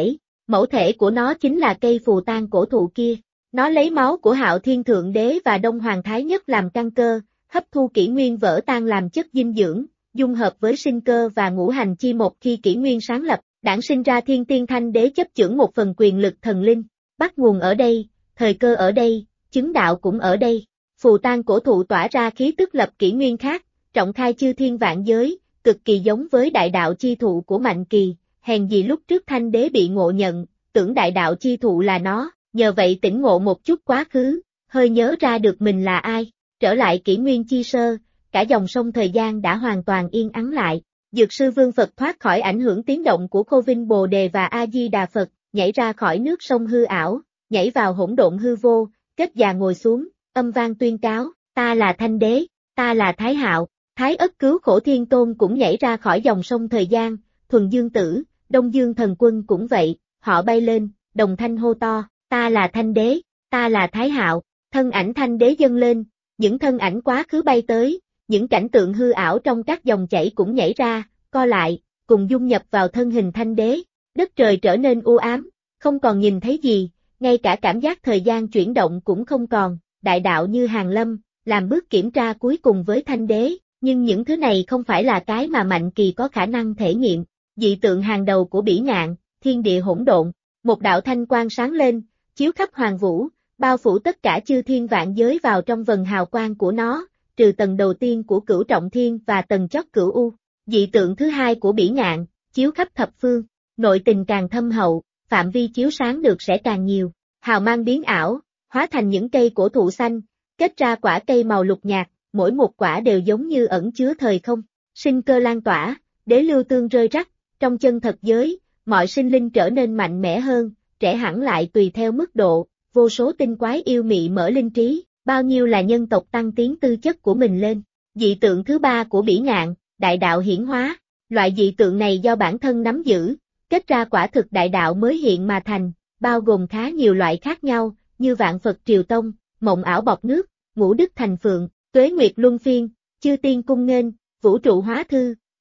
mẫu thể của nó chính là cây phù tang cổ thụ kia. Nó lấy máu của Hạo Thiên Thượng Đế và Đông Hoàng Thái Nhất làm căn cơ, hấp thu kỷ nguyên vỡ tan làm chất dinh dưỡng, dung hợp với sinh cơ và ngũ hành chi một khi kỷ nguyên sáng lập, đản sinh ra Thiên Tiên Thanh Đế chấp chưởng một phần quyền lực thần linh, bắt nguồn ở đây, thời cơ ở đây, chứng đạo cũng ở đây. Phù tang cổ thụ tỏa ra khí tức lập kỷ nguyên khác, trọng khai chư thiên vạn giới, cực kỳ giống với đại đạo chi thụ của Mạnh Kỳ, hèn gì lúc trước Thanh Đế bị ngộ nhận, tưởng đại đạo chi thụ là nó, nhờ vậy tỉnh ngộ một chút quá khứ, hơi nhớ ra được mình là ai, trở lại kỷ nguyên chi sơ, cả dòng sông thời gian đã hoàn toàn yên ắng lại. Dược sư vương Phật thoát khỏi ảnh hưởng tiếng động của Khô Vinh Bồ Đề và A-di-đà Phật, nhảy ra khỏi nước sông hư ảo, nhảy vào hỗn độn hư vô, kết già ngồi xuống, âm vang tuyên cáo, ta là Thanh Đế, ta là Thái Hạo. Thái ất cứu khổ thiên tôn cũng nhảy ra khỏi dòng sông thời gian, thuần dương tử, đông dương thần quân cũng vậy, họ bay lên, đồng thanh hô to, ta là Thanh Đế, ta là Thái Hạo. Thân ảnh Thanh Đế dâng lên, những thân ảnh quá khứ bay tới, những cảnh tượng hư ảo trong các dòng chảy cũng nhảy ra, co lại, cùng dung nhập vào thân hình Thanh Đế. Đất trời trở nên u ám, không còn nhìn thấy gì, ngay cả cảm giác thời gian chuyển động cũng không còn, đại đạo như hàng lâm, làm bước kiểm tra cuối cùng với Thanh Đế, nhưng những thứ này không phải là cái mà Mạnh Kỳ có khả năng thể nghiệm. Dị tượng hàng đầu của Bỉ Ngạn, thiên địa hỗn độn, một đạo thanh quang sáng lên, chiếu khắp hoàng vũ, bao phủ tất cả chư thiên vạn giới vào trong vần hào quang của nó, trừ tầng đầu tiên của Cửu Trọng Thiên và tầng chót Cửu U. Dị tượng thứ hai của Bỉ Ngạn, chiếu khắp thập phương, nội tình càng thâm hậu, phạm vi chiếu sáng được sẽ càng nhiều, hào mang biến ảo, hóa thành những cây cổ thụ xanh, kết ra quả cây màu lục nhạt, mỗi một quả đều giống như ẩn chứa thời không, sinh cơ lan tỏa, đế lưu tương rơi rắc, trong chân thật giới, mọi sinh linh trở nên mạnh mẽ hơn, trẻ hẳn lại tùy theo mức độ, vô số tinh quái yêu mị mở linh trí, bao nhiêu là nhân tộc tăng tiến tư chất của mình lên. Dị tượng thứ ba của Bỉ Ngạn, đại đạo hiển hóa, loại dị tượng này do bản thân nắm giữ, kết ra quả thực đại đạo mới hiện mà thành, bao gồm khá nhiều loại khác nhau, như Vạn Phật Triều Tông, Mộng ảo bọc nước, Ngũ Đức thành phượng, Tuế Nguyệt luân phiên, Chư Tiên cung nghênh, Vũ trụ hóa thư,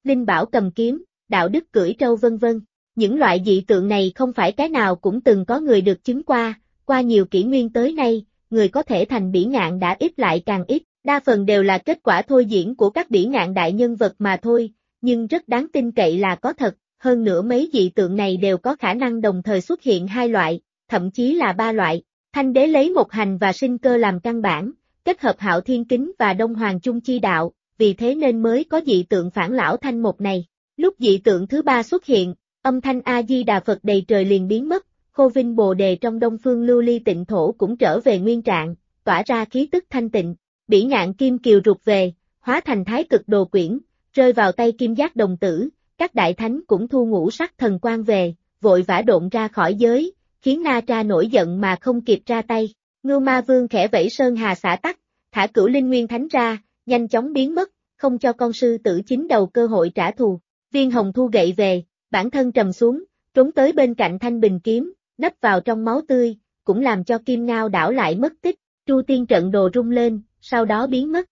linh bảo cầm kiếm, đạo đức cưỡi trâu vân vân. Những loại dị tượng này không phải cái nào cũng từng có người được chứng qua nhiều kỷ nguyên tới nay, người có thể thành bỉ ngạn đã ít lại càng ít, đa phần đều là kết quả thôi diễn của các bỉ ngạn đại nhân vật mà thôi, nhưng rất đáng tin cậy là có thật, hơn nữa mấy dị tượng này đều có khả năng đồng thời xuất hiện hai loại, thậm chí là ba loại. Thanh đế lấy một hành và sinh cơ làm căn bản, kết hợp Hạo Thiên Kính và Đông Hoàng Chung chi đạo, vì thế nên mới có dị tượng phản lão thanh một này. Lúc dị tượng thứ ba xuất hiện, âm thanh A-di-đà Phật đầy trời liền biến mất, Khô Vinh Bồ Đề trong Đông Phương Lưu Ly Tịnh Thổ cũng trở về nguyên trạng, tỏa ra khí tức thanh tịnh, bỉ ngạn kim kiều rụt về, hóa thành thái cực đồ quyển, rơi vào tay Kim Giác đồng tử, các đại thánh cũng thu ngũ sắc thần quang về, vội vã độn ra khỏi giới, khiến Na Tra nổi giận mà không kịp ra tay. Ngưu Ma Vương khẽ vẫy sơn hà xả tắc, thả Cửu Linh Nguyên Thánh ra, nhanh chóng biến mất, không cho con sư tử chính đầu cơ hội trả thù. Viên Hồng thu gậy về, bản thân trầm xuống, trốn tới bên cạnh thanh bình kiếm, nấp vào trong máu tươi, cũng làm cho Kim Ngao đảo lại mất tích. Tru Tiên trận đồ rung lên, sau đó biến mất.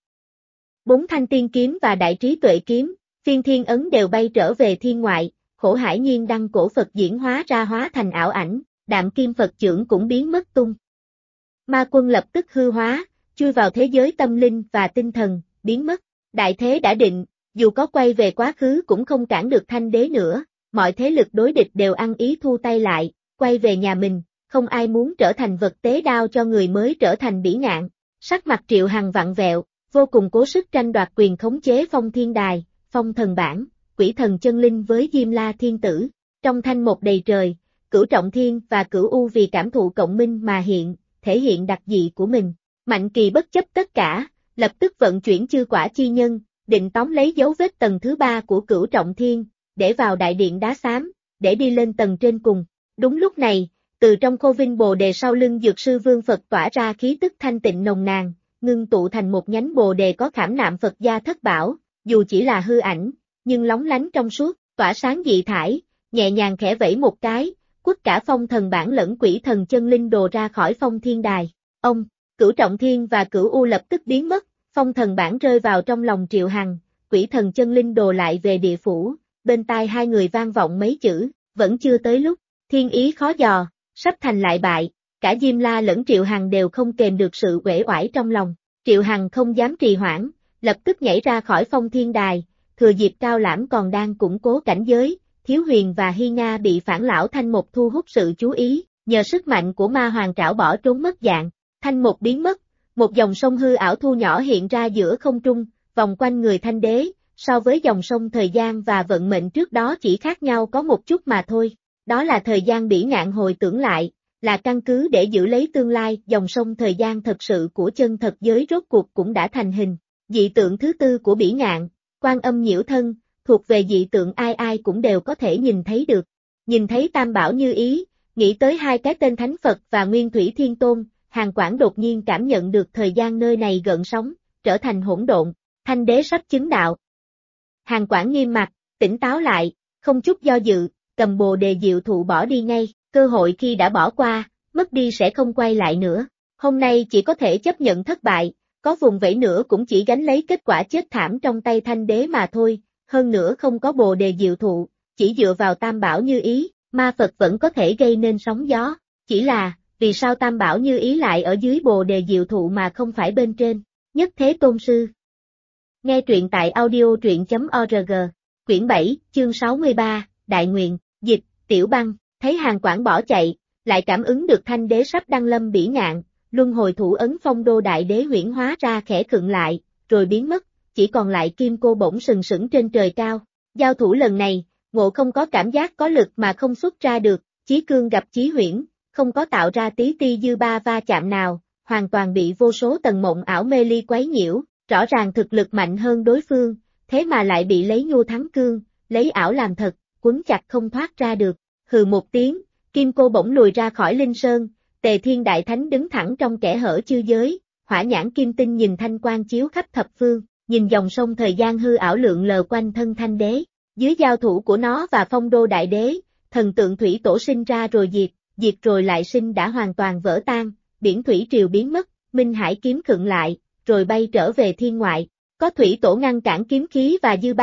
4 thanh tiên kiếm và đại trí tuệ kiếm, phiên thiên ấn đều bay trở về thiên ngoại, Khổ Hải Nhiên đăng cổ Phật diễn hóa ra hóa thành ảo ảnh, Đạm Kim Phật chưởng cũng biến mất tung. Ma Quân lập tức hư hóa, chui vào thế giới tâm linh và tinh thần, biến mất. Đại thế đã định, dù có quay về quá khứ cũng không cản được Thanh đế nữa, mọi thế lực đối địch đều ăn ý thu tay lại, quay về nhà mình, không ai muốn trở thành vật tế đao cho người mới trở thành bỉ ngạn. Sắc mặt Triệu Hằng vặn vẹo, vô cùng cố sức tranh đoạt quyền khống chế Phong Thiên Đài, Phong Thần Bản, Quỷ Thần Chân Linh với Diêm La Thiên Tử. Trong thanh một đầy trời, Cửu Trọng Thiên và Cửu U vì cảm thụ cộng minh mà hiện, thể hiện đặc dị của mình. Mạnh Kỳ bất chấp tất cả, lập tức vận chuyển chư quả chi nhân, định tóm lấy dấu vết tầng thứ 3 của Cửu Trọng Thiên, để vào đại điện đá xám, để đi lên tầng trên cùng. Đúng lúc này, từ trong Khô Vinh Bồ Đề sau lưng Dược Sư Vương Phật tỏa ra khí tức thanh tịnh nồng nàn, ngưng tụ thành một nhánh Bồ Đề có khảm nạm Phật gia thất bảo, dù chỉ là hư ảnh, nhưng lóng lánh trong suốt, tỏa sáng dị thải, nhẹ nhàng khẽ vẫy một cái, quất cả Phong Thần Bản lẫn Quỷ Thần Chân Linh đồ ra khỏi Phong Thiên Đài. Ông, Cửu Trọng Thiên và Cửu U lập tức biến mất, Phong Thần Bản rơi vào trong lòng Triệu Hằng, Quỷ Thần Chân Linh đồ lại về địa phủ, bên tai hai người vang vọng mấy chữ, vẫn chưa tới lúc, thiên ý khó dò, sắp thành lại bại, cả Diêm La lẫn Triệu Hằng đều không kềm được sự uể oải trong lòng. Triệu Hằng không dám trì hoãn, lập tức nhảy ra khỏi Phong Thiên Đài, thừa dịp Cao Lãm còn đang củng cố cảnh giới, Thiếu Huyền và Hy Nga bị phản lão Thanh Một thu hút sự chú ý, nhờ sức mạnh của Ma Hoàng Trảo bỏ trốn mất dạng, Thanh Một biến mất, một dòng sông hư ảo thu nhỏ hiện ra giữa không trung, vòng quanh người Thanh Đế, so với dòng sông thời gian và vận mệnh trước đó chỉ khác nhau có một chút mà thôi, đó là thời gian bỉ ngạn hồi tưởng lại, là căn cứ để giữ lấy tương lai. Dòng sông thời gian thật sự của chân thật giới rốt cuộc cũng đã thành hình. Dị tượng thứ tư của bỉ ngạn, Quan Âm Nhiễu Thân, thuộc về dị tượng ai ai cũng đều có thể nhìn thấy được. Nhìn thấy Tam Bảo Như Ý, nghĩ tới hai cái tên Thánh Phật và Nguyên Thủy Thiên Tôn, Hàn Quảng đột nhiên cảm nhận được thời gian nơi này gợn sóng, trở thành hỗn độn, Thanh đế sắp chứng đạo. Hàn Quảng nghiêm mặt, tỉnh táo lại, không chút do dự, cầm Bồ Đề diệu thụ bỏ đi ngay, cơ hội khi đã bỏ qua, mất đi sẽ không quay lại nữa. Hôm nay chỉ có thể chấp nhận thất bại, có vùng vẫy nữa cũng chỉ gánh lấy kết quả chết thảm trong tay Thanh đế mà thôi, hơn nữa không có Bồ Đề diệu thụ, chỉ dựa vào Tam Bảo Như Ý, ma Phật vẫn có thể gây nên sóng gió, chỉ là, vì sao Tam Bảo Như Ý lại ở dưới Bồ Đề diệu thụ mà không phải bên trên? Nhất Thế Tôn Sư. Nghe truyện tại audio.org, quyển 7, chương 63, Đại Nguyện, dịch, Tiểu Băng, thấy Hàn Quảng bỏ chạy, lại cảm ứng được Thanh đế sắp đăng lâm bỉ ngạn, luân hồi thủ ấn Phong Đô Đại Đế huyễn hóa ra khẽ khựng lại, rồi biến mất, chỉ còn lại Kim Cô bổng sừng sững trên trời cao. Giao thủ lần này, Ngộ không có cảm giác có lực mà không xuất ra được, Chí Cương gặp Chí Huyễn, không có tạo ra tí ti dư ba va chạm nào, hoàn toàn bị vô số tầng mộng ảo mê ly quấy nhiễu, rõ ràng thực lực mạnh hơn đối phương, thế mà lại bị lấy nhu thắng cương, lấy ảo làm thật, quấn chặt không thoát ra được. Hừ một tiếng, Kim Cô bỗng lùi ra khỏi Linh Sơn, Tề Thiên Đại Thánh đứng thẳng trong kẽ hở chư giới, hỏa nhãn kim tinh nhìn thanh quang chiếu khắp thập phương, nhìn dòng sông thời gian hư ảo lượn lờ quanh thân Thanh đế. Dưới giao thủ của nó và Phong Đô Đại Đế, thần tượng thủy tổ sinh ra rồi diệt, diệt rồi lại sinh đã hoàn toàn vỡ tan, biển thủy triều biến mất, Minh Hải kiếm khựng lại, rồi bay trở về thiên ngoại. Có thủy tổ ngăn cản kiếm khí và dư ba,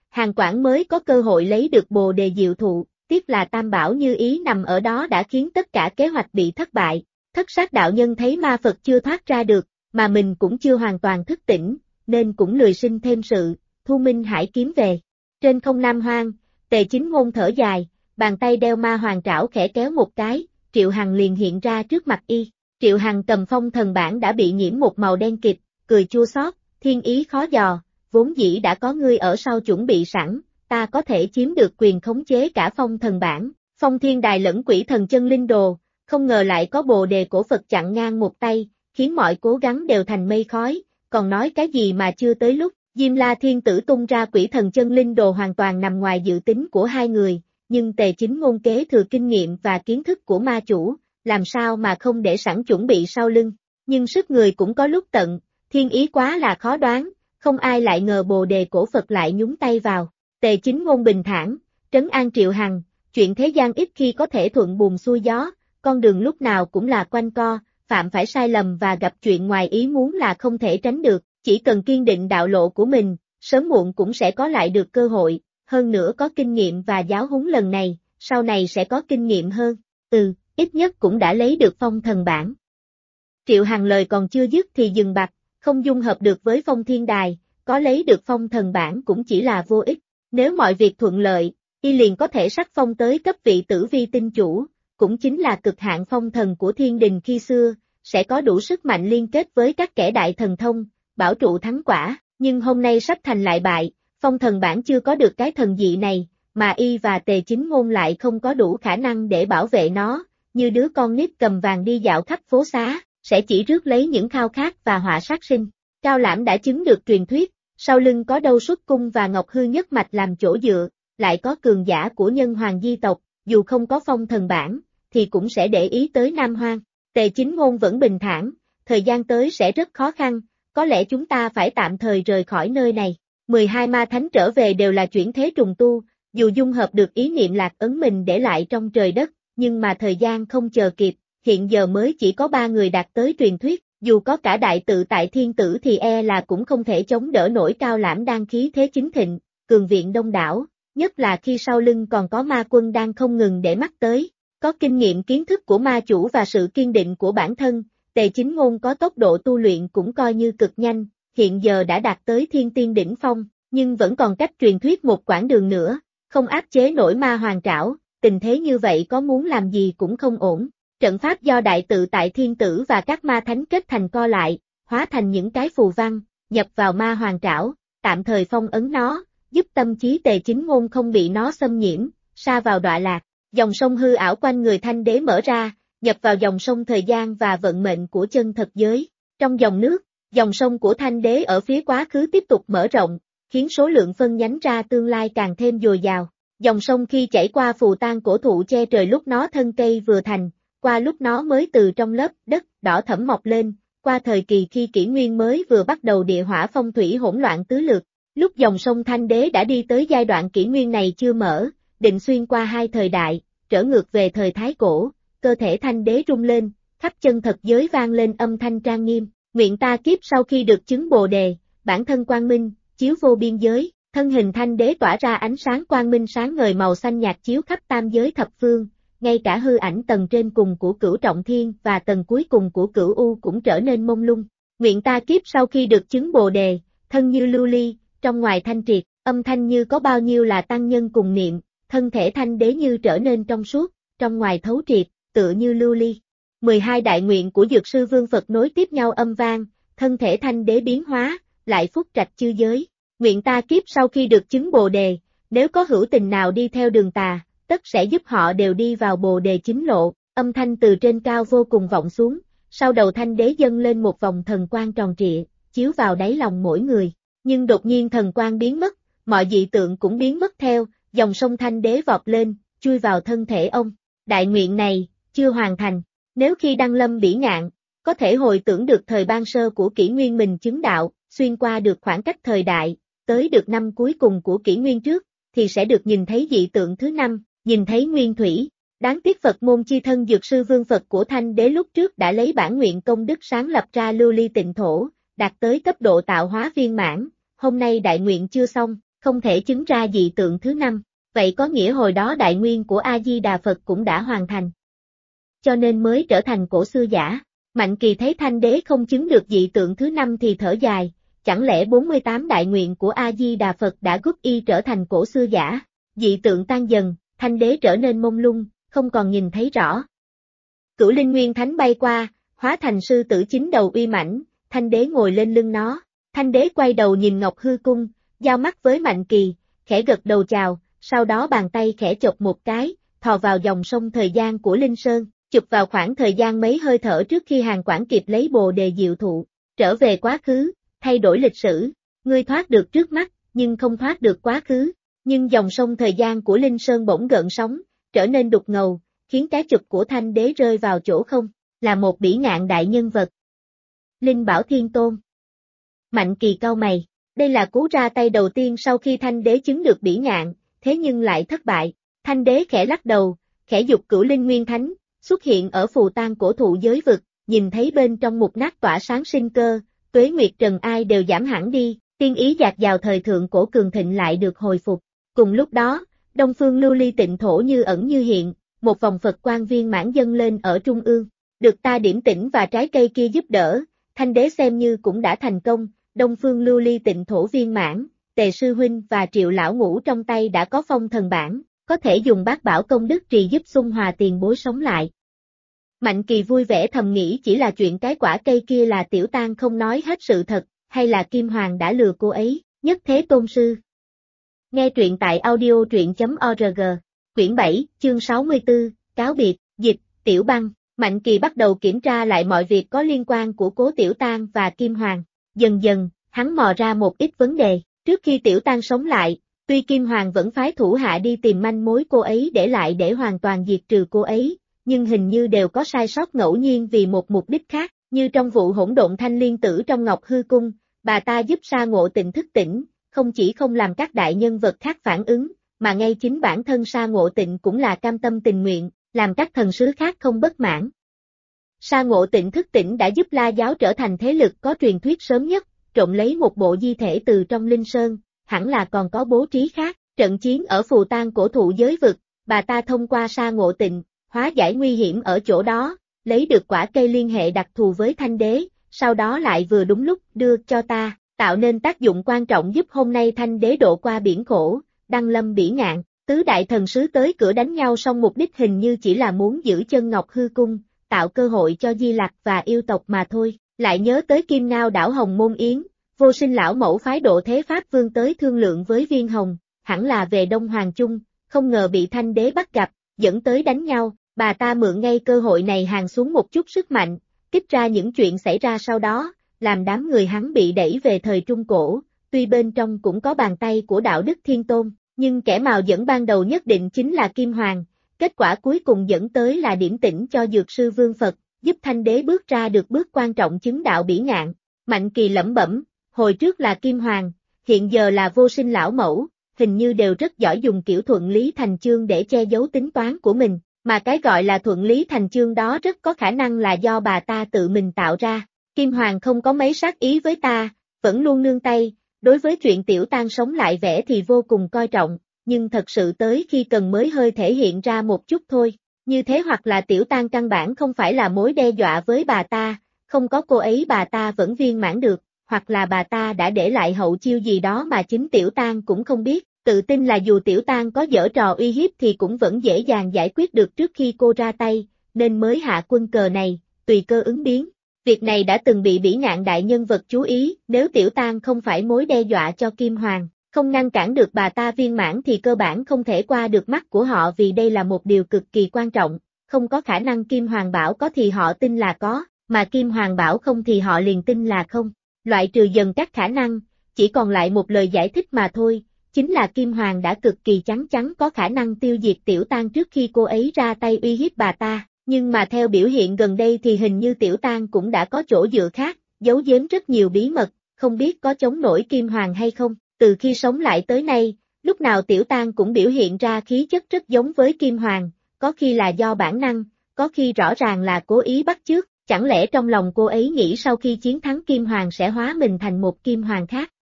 Hàn Quảng mới có cơ hội lấy được bồ đề diệu thụ, tiếc là tam bảo như ý nằm ở đó đã khiến tất cả kế hoạch bị thất bại. Thất sát đạo nhân thấy ma Phật chưa thoát ra được, mà mình cũng chưa hoàn toàn thức tỉnh, nên cũng lười sinh thêm sự, thu Minh Hải kiếm về. Trên không Nam Hoang, Tề Chính Ngôn thở dài, bàn tay đeo ma hoàng trảo khẽ kéo một cái, Triệu Hằng liền hiện ra trước mặt y. Triệu Hằng cầm phong thần bản đã bị nhiễm một màu đen kịt, cười chua xót, thiên ý khó dò, vốn dĩ đã có ngươi ở sau chuẩn bị sẵn, ta có thể chiếm được quyền khống chế cả phong thần bản, phong thiên đài lẫn quỷ thần chân linh đồ, không ngờ lại có bồ đề cổ Phật chặn ngang một tay, khiến mọi cố gắng đều thành mây khói, còn nói cái gì mà chưa tới lúc. Diêm La Thiên Tử tung ra quỷ thần chân linh đồ hoàn toàn nằm ngoài dự tính của hai người, nhưng Tề Chính Ngôn kế thừa kinh nghiệm và kiến thức của ma chủ, làm sao mà không để sẵn chuẩn bị sau lưng, nhưng sức người cũng có lúc tận, thiên ý quá là khó đoán, không ai lại ngờ bồ đề cổ Phật lại nhúng tay vào. Tề Chính Ngôn bình thản, trấn an Triệu Hằng, chuyện thế gian ít khi có thể thuận buồm xuôi gió, con đường lúc nào cũng là quanh co, phạm phải sai lầm và gặp chuyện ngoài ý muốn là không thể tránh được, chỉ cần kiên định đạo lộ của mình, sớm muộn cũng sẽ có lại được cơ hội, hơn nữa có kinh nghiệm và giáo huấn lần này, sau này sẽ có kinh nghiệm hơn, ít nhất cũng đã lấy được phong thần bản. Triệu Hằng lời còn chưa dứt thì dừng bặt, không dung hợp được với phong thiên đài, có lấy được phong thần bản cũng chỉ là vô ích, nếu mọi việc thuận lợi, y liền có thể sắc phong tới cấp vị tử vi tinh chủ, cũng chính là cực hạn phong thần của thiên đình khi xưa, sẽ có đủ sức mạnh liên kết với các kẻ đại thần thông, bảo trụ thắng quả, nhưng hôm nay sắp thành lại bại, phong thần bản chưa có được cái thần dị này, mà y và Tề Chính Ngôn lại không có đủ khả năng để bảo vệ nó, như đứa con nít cầm vàng đi dạo khắp phố xá, sẽ chỉ rước lấy những khao khát và họa sát sinh. Cao Lãm đã chứng được truyền thuyết, sau lưng có Đâu Xuất Cung và Ngọc Hư Nhất Mạch làm chỗ dựa, lại có cường giả của nhân hoàng di tộc, dù không có phong thần bản, thì cũng sẽ để ý tới Nam Hoang. Tề Chính Ngôn vẫn bình thản, thời gian tới sẽ rất khó khăn, có lẽ chúng ta phải tạm thời rời khỏi nơi này. 12 ma thánh trở về đều là chuyển thế trùng tu, dù dung hợp được ý niệm lạc ấn mình để lại trong trời đất, nhưng mà thời gian không chờ kịp, hiện giờ mới chỉ có 3 người đạt tới truyền thuyết, dù có cả đại tự tại thiên tử thì e là cũng không thể chống đỡ nổi Cao Lãm đang khí thế chính thịnh, cường viện đông đảo, nhất là khi sau lưng còn có ma quân đang không ngừng để mắt tới. Có kinh nghiệm kiến thức của ma chủ và sự kiên định của bản thân, Tề Chính Ngôn có tốc độ tu luyện cũng coi như cực nhanh, hiện giờ đã đạt tới thiên tiên đỉnh phong, nhưng vẫn còn cách truyền thuyết một quãng đường nữa, không áp chế nổi ma hoàng trảo, tình thế như vậy có muốn làm gì cũng không ổn. Trận pháp do đại tự tại thiên tử và các ma thánh kết thành co lại, hóa thành những cái phù văn, nhập vào ma hoàng trảo, tạm thời phong ấn nó, giúp tâm trí Tề Chính Ngôn không bị nó xâm nhiễm, sa vào đọa lạc. Dòng sông hư ảo quanh người Thanh Đế mở ra, nhập vào dòng sông thời gian và vận mệnh của chân thật giới. Trong dòng nước, dòng sông của Thanh Đế ở phía quá khứ tiếp tục mở rộng, khiến số lượng phân nhánh ra tương lai càng thêm dồi dào. Dòng sông khi chảy qua phù tang cổ thụ che trời lúc nó thân cây vừa thành, qua lúc nó mới từ trong lớp đất đỏ thẫm mọc lên, qua thời kỳ khi kỷ nguyên mới vừa bắt đầu địa hỏa phong thủy hỗn loạn tứ lược. Lúc dòng sông Thanh Đế đã đi tới giai đoạn kỷ nguyên này chưa mở, định xuyên qua hai thời đại, trở ngược về thời Thái Cổ, cơ thể Thanh Đế rung lên, khắp chân thật giới vang lên âm thanh trang nghiêm, nguyện ta kiếp sau khi được chứng Bồ Đề, bản thân quang minh, chiếu vô biên giới, thân hình Thanh Đế tỏa ra ánh sáng quang minh sáng ngời màu xanh nhạt chiếu khắp tam giới thập phương, ngay cả hư ảnh tầng trên cùng của Cửu Trọng Thiên và tầng cuối cùng của Cửu U cũng trở nên mông lung. Nguyện ta kiếp sau khi được chứng Bồ Đề, thân như lưu ly, trong ngoài thanh triệt, âm thanh như có bao nhiêu là tăng nhân cùng niệm, thân thể Thanh Đế như trở nên trong suốt, trong ngoài thấu triệt, tựa như lưu ly. 12 đại nguyện của Dược Sư Vương Phật nối tiếp nhau âm vang, thân thể Thanh Đế biến hóa, lại phúc trạch chư giới. Nguyện ta kiếp sau khi được chứng Bồ Đề, nếu có hữu tình nào đi theo đường tà, tất sẽ giúp họ đều đi vào Bồ Đề chính lộ. Âm thanh từ trên cao vô cùng vọng xuống, sau đầu Thanh Đế dâng lên một vòng thần quang tròn trịa, chiếu vào đáy lòng mỗi người. Nhưng đột nhiên thần quang biến mất, mọi dị tượng cũng biến mất theo, dòng sông Thanh Đế vọt lên, chui vào thân thể ông. Đại nguyện này, chưa hoàn thành, nếu khi đăng lâm bỉ ngạn, có thể hồi tưởng được thời ban sơ của kỷ nguyên mình chứng đạo, xuyên qua được khoảng cách thời đại, tới được năm cuối cùng của kỷ nguyên trước, thì sẽ được nhìn thấy dị tượng thứ 5, nhìn thấy nguyên thủy. Đáng tiếc Phật môn chi thân Dược Sư Vương Phật của Thanh Đế lúc trước đã lấy bản nguyện công đức sáng lập ra lưu ly tịnh thổ, đạt tới cấp độ tạo hóa viên mãn, hôm nay đại nguyện chưa xong, không thể chứng ra dị tượng thứ 5, vậy có nghĩa hồi đó đại nguyên của A-di-đà Phật cũng đã hoàn thành. Cho nên mới trở thành cổ xưa giả. Mạnh Kỳ thấy Thanh Đế không chứng được dị tượng thứ 5 thì thở dài, chẳng lẽ 48 đại nguyện của A-di-đà Phật đã giúp y trở thành cổ xưa giả? Dị tượng tan dần, Thanh Đế trở nên mông lung, không còn nhìn thấy rõ. Cửu Linh Nguyên Thánh bay qua, hóa thành sư tử 9 đầu uy mãnh, Thanh Đế ngồi lên lưng nó. Thanh Đế quay đầu nhìn Ngọc Hư Cung, giao mắt với Mạnh Kỳ, khẽ gật đầu chào, sau đó bàn tay khẽ chộp một cái, thò vào dòng sông thời gian của Linh Sơn, chụp vào khoảng thời gian mấy hơi thở trước khi Hàn Quản kịp lấy Bồ Đề Diệu Thụ, trở về quá khứ, thay đổi lịch sử, ngươi thoát được trước mắt, nhưng không thoát được quá khứ, nhưng dòng sông thời gian của Linh Sơn bỗng gợn sóng, trở nên đục ngầu, khiến cái chụp của Thanh Đế rơi vào chỗ không, là một bỉ ngạn đại nhân vật. Linh Bảo Thiên Tôn. Mạnh Kỳ cau mày, đây là cú ra tay đầu tiên sau khi Thanh Đế chứng được bỉ ngạn, thế nhưng lại thất bại. Thanh Đế khẽ lắc đầu, khẽ dục Cửu Linh Nguyên Thánh, xuất hiện ở phù tang cổ thụ giới vực, nhìn thấy bên trong mục nát tỏa sáng sinh cơ, tuế nguyệt trần ai đều giảm hẳn đi, tiên ý dạt dào thời thượng cổ cường thịnh lại được hồi phục. Cùng lúc đó, Đông Phương lưu ly tịnh thổ như ẩn như hiện, một vòng Phật quang viên mãn dâng lên ở trung ương, được ta điểm tĩnh và trái cây kia giúp đỡ, Thanh Đế xem như cũng đã thành công. Đông Phương lưu ly tịnh thổ viên mãn, Tề Sư Huynh và Triệu Lão Ngũ trong tay đã có phong thần bản, có thể dùng bát bảo công đức trì giúp xung hòa tiền bối sống lại. Mạnh Kỳ vui vẻ thầm nghĩ chỉ là chuyện cái quả cây kia là Tiểu Tang không nói hết sự thật, hay là Kim Hoàng đã lừa cô ấy, Nhất Thế Tôn Sư. Nghe truyện tại audio truyện.org, quyển 7, chương 64, cáo biệt, dịch, Tiểu Băng. Mạnh Kỳ bắt đầu kiểm tra lại mọi việc có liên quan của Cố Tiểu Tang và Kim Hoàng. Dần dần, hắn mò ra một ít vấn đề. Trước khi Tiểu Tang sống lại, tuy Kim Hoàng vẫn phái thủ hạ đi tìm manh mối cô ấy để lại để hoàn toàn diệt trừ cô ấy, nhưng hình như đều có sai sót ngẫu nhiên vì một mục đích khác, như trong vụ hỗn độn thanh liên tử trong Ngọc Hư Cung, bà ta giúp Sa Ngộ Tịnh thức tỉnh, không chỉ không làm các đại nhân vật khác phản ứng, mà ngay chính bản thân Sa Ngộ Tịnh cũng là cam tâm tình nguyện, làm các thần sứ khác không bất mãn. Sa Ngộ Tịnh thức tỉnh đã giúp La giáo trở thành thế lực có truyền thuyết sớm nhất, trộm lấy một bộ di thể từ trong Linh Sơn, hẳn là còn có bố trí khác. Trận chiến ở phù tang cổ thụ giới vực, bà ta thông qua Sa Ngộ Tịnh, hóa giải nguy hiểm ở chỗ đó, lấy được quả cây liên hệ đặc thù với Thanh Đế, sau đó lại vừa đúng lúc đưa cho ta, tạo nên tác dụng quan trọng giúp hôm nay Thanh Đế độ qua biển khổ, đăng lâm bỉ ngạn. Tứ đại thần sứ tới cửa đánh nhau song mục đích hình như chỉ là muốn giữ chân Ngọc Hư Cung, tạo cơ hội cho Di Lặc và yêu tộc mà thôi. Lại nhớ tới Kim Ngao đảo Hồng Môn Yến, Vô Sinh lão mẫu phái Độ Thế Pháp Vương tới thương lượng với Viên Hồng, hẳn là về Đông Hoàng Chung, không ngờ bị Thanh Đế bắt gặp, dẫn tới đánh nhau, bà ta mượn ngay cơ hội này hàn xuống một chút sức mạnh, kích ra những chuyện xảy ra sau đó, làm đám người hắn bị đẩy về thời Trung Cổ, tuy bên trong cũng có bàn tay của đạo đức Thiên Tôn, nhưng kẻ mạo dẫn ban đầu nhất định chính là Kim Hoàng, kết quả cuối cùng dẫn tới là điểm tĩnh cho Dược Sư Vương Phật, giúp Thanh Đế bước ra được bước quan trọng chứng đạo bỉ ngạn. Mạnh Kỳ lẩm bẩm, hồi trước là Kim Hoàng, hiện giờ là Vô Sinh lão mẫu, hình như đều rất giỏi dùng kiểu thuận lý thành chương để che giấu tính toán của mình, mà cái gọi là thuận lý thành chương đó rất có khả năng là do bà ta tự mình tạo ra. Kim Hoàng không có mấy sát ý với ta, vẫn luôn nương tay, đối với chuyện Tiểu Tang sống lại vẻ thì vô cùng coi trọng, nhưng thật sự tới khi cần mới hơi thể hiện ra một chút thôi. Như thế hoặc là Tiểu Tang căn bản không phải là mối đe dọa với bà ta, không có cô ấy bà ta vẫn viên mãn được, hoặc là bà ta đã để lại hậu chiêu gì đó mà chính Tiểu Tang cũng không biết, tự tin là dù Tiểu Tang có giở trò uy hiếp thì cũng vẫn dễ dàng giải quyết được trước khi cô ra tay, nên mới hạ quân cờ này, tùy cơ ứng biến. Việc này đã từng bị bỉ ngạn đại nhân vật chú ý, nếu Tiểu Tang không phải mối đe dọa cho Kim Hoàng, không ngăn cản được bà ta viên mãn thì cơ bản không thể qua được mắt của họ vì đây là một điều cực kỳ quan trọng, không có khả năng Kim Hoàng bảo có thì họ tin là có, mà Kim Hoàng bảo không thì họ liền tin là không. Loại trừ dần các khả năng, chỉ còn lại một lời giải thích mà thôi, chính là Kim Hoàng đã cực kỳ chắc chắn có khả năng tiêu diệt Tiểu Tang trước khi cô ấy ra tay uy hiếp bà ta, nhưng mà theo biểu hiện gần đây thì hình như Tiểu Tang cũng đã có chỗ dựa khác, giấu giếm rất nhiều bí mật, không biết có chống nổi Kim Hoàng hay không. Từ khi sống lại tới nay, lúc nào Tiểu Tang cũng biểu hiện ra khí chất rất giống với Kim Hoàng, có khi là do bản năng, có khi rõ ràng là cố ý bắt chước, chẳng lẽ trong lòng cô ấy nghĩ sau khi chiến thắng Kim Hoàng sẽ hóa mình thành một Kim Hoàng khác.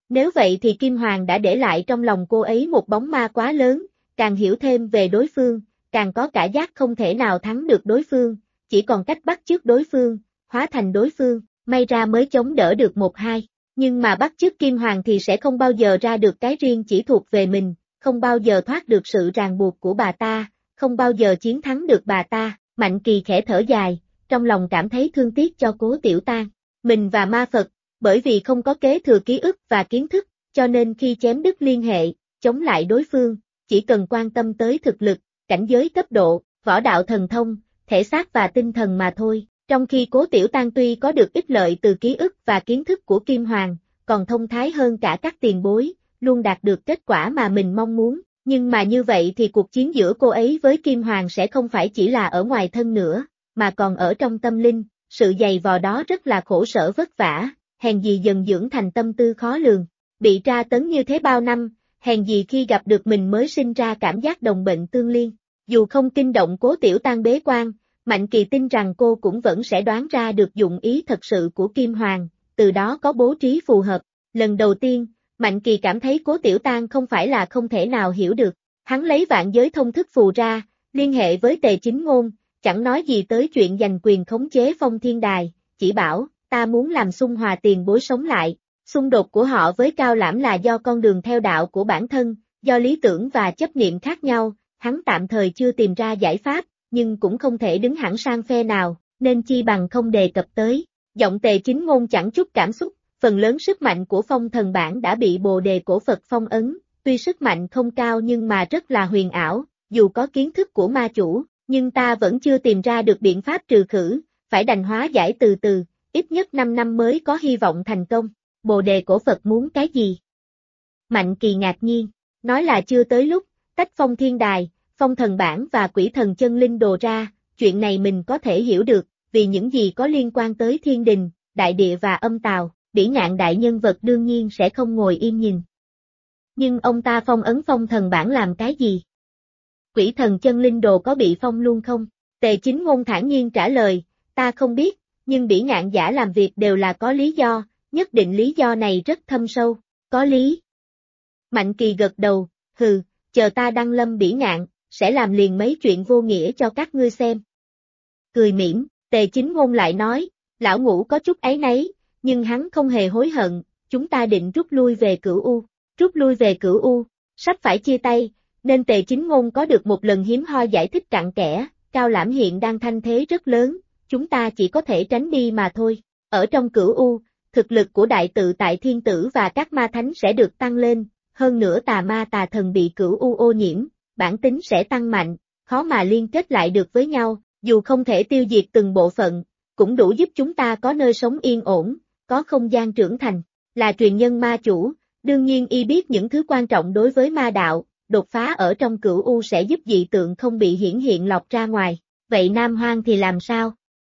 Nếu vậy thì Kim Hoàng đã để lại trong lòng cô ấy một bóng ma quá lớn, càng hiểu thêm về đối phương, càng có cả giác không thể nào thắng được đối phương, chỉ còn cách bắt chước đối phương, hóa thành đối phương, may ra mới chống đỡ được một hai. Nhưng mà bắt chước Kim Hoàng thì sẽ không bao giờ ra được cái riêng chỉ thuộc về mình, không bao giờ thoát được sự ràng buộc của bà ta, không bao giờ chiến thắng được bà ta. Mạnh Kỳ khẽ thở dài, trong lòng cảm thấy thương tiếc cho Cố Tiểu Tang. Mình và ma Phật, bởi vì không có kế thừa ký ức và kiến thức, cho nên khi chém đứt liên hệ, chống lại đối phương, chỉ cần quan tâm tới thực lực, cảnh giới cấp độ, võ đạo thần thông, thể xác và tinh thần mà thôi. Trong khi Cố Tiểu Tang tuy có được ích lợi từ ký ức và kiến thức của Kim Hoàng, còn thông thái hơn cả các tiền bối, luôn đạt được kết quả mà mình mong muốn, nhưng mà như vậy thì cuộc chiến giữa cô ấy với Kim Hoàng sẽ không phải chỉ là ở ngoài thân nữa, mà còn ở trong tâm linh, sự dày vò đó rất là khổ sở vất vả, hèn gì dần dưỡng thành tâm tư khó lường. Bị tra tấn như thế bao năm, hèn gì khi gặp được mình mới sinh ra cảm giác đồng bệnh tương liên. Dù không kinh động Cố Tiểu Tang bế quan, Mạnh Kỳ tin rằng cô cũng vẫn sẽ đoán ra được dụng ý thật sự của Kim Hoàng, từ đó có bố trí phù hợp. Lần đầu tiên, Mạnh Kỳ cảm thấy Cố Tiểu Tang không phải là không thể nào hiểu được. Hắn lấy vạn giới thông thức phù ra, liên hệ với Tề Chính Ngôn, chẳng nói gì tới chuyện giành quyền khống chế Phong Thiên Đài, chỉ bảo, ta muốn làm Xung Hòa tiền bối sống lại. Xung đột của họ với Cao Lãm là do con đường theo đạo của bản thân, do lý tưởng và chấp niệm khác nhau, hắn tạm thời chưa tìm ra giải pháp, nhưng cũng không thể đứng hẳn sang phe nào, nên chi bằng không đề cập tới. Giọng Tề Chính Ngôn chẳng chút cảm xúc, phần lớn sức mạnh của Phong Thần Bản đã bị Bồ Đề Cổ Phật phong ấn, tuy sức mạnh không cao nhưng mà rất là huyền ảo, dù có kiến thức của ma chủ, nhưng ta vẫn chưa tìm ra được biện pháp trừ khử, phải đành hóa giải từ từ, ít nhất 5 năm mới có hy vọng thành công. Bồ Đề Cổ Phật muốn cái gì? Mạnh Kỳ ngạc nhiên, nói là chưa tới lúc, tách Phong Thiên Đài, Phong Thần Bản và Quỷ Thần Chân Linh Đồ ra, chuyện này mình có thể hiểu được, vì những gì có liên quan tới thiên đình, đại địa và âm tào, Bỉ Ngạn đại nhân vật đương nhiên sẽ không ngồi im nhìn. Nhưng ông ta phong ấn Phong Thần Bản làm cái gì? Quỷ Thần Chân Linh Đồ có bị phong luôn không? Tề Chính Ngôn thản nhiên trả lời, ta không biết, nhưng Bỉ Ngạn giả làm việc đều là có lý do, nhất định lý do này rất thâm sâu, có lý. Mạnh Kỳ gật đầu, hừ, chờ ta đăng lâm Bỉ Ngạn, sẽ làm liền mấy chuyện vô nghĩa cho các ngươi xem. Cười mỉm, Tề Chính Ngôn lại nói, lão Ngũ có chút áy náy, nhưng hắn không hề hối hận, chúng ta định rút lui về Cửu U. Rút lui về Cửu U, sắp phải chia tay, nên Tề Chính Ngôn có được một lần hiếm hoi giải thích cặn kẽ, Cao Lãm hiện đang thanh thế rất lớn, chúng ta chỉ có thể tránh đi mà thôi. Ở trong Cửu U, thực lực của Đại Tự Tại Thiên Tử và các ma thánh sẽ được tăng lên, hơn nữa tà ma tà thần bị Cửu U ô nhiễm, bản tính sẽ tăng mạnh, khó mà liên kết lại được với nhau, dù không thể tiêu diệt từng bộ phận, cũng đủ giúp chúng ta có nơi sống yên ổn, có không gian trưởng thành. Là truyền nhân ma chủ, đương nhiên y biết những thứ quan trọng đối với ma đạo, đột phá ở trong Cửu U sẽ giúp dị tượng không bị hiển hiện lọc ra ngoài. Vậy Nam Hoang thì làm sao?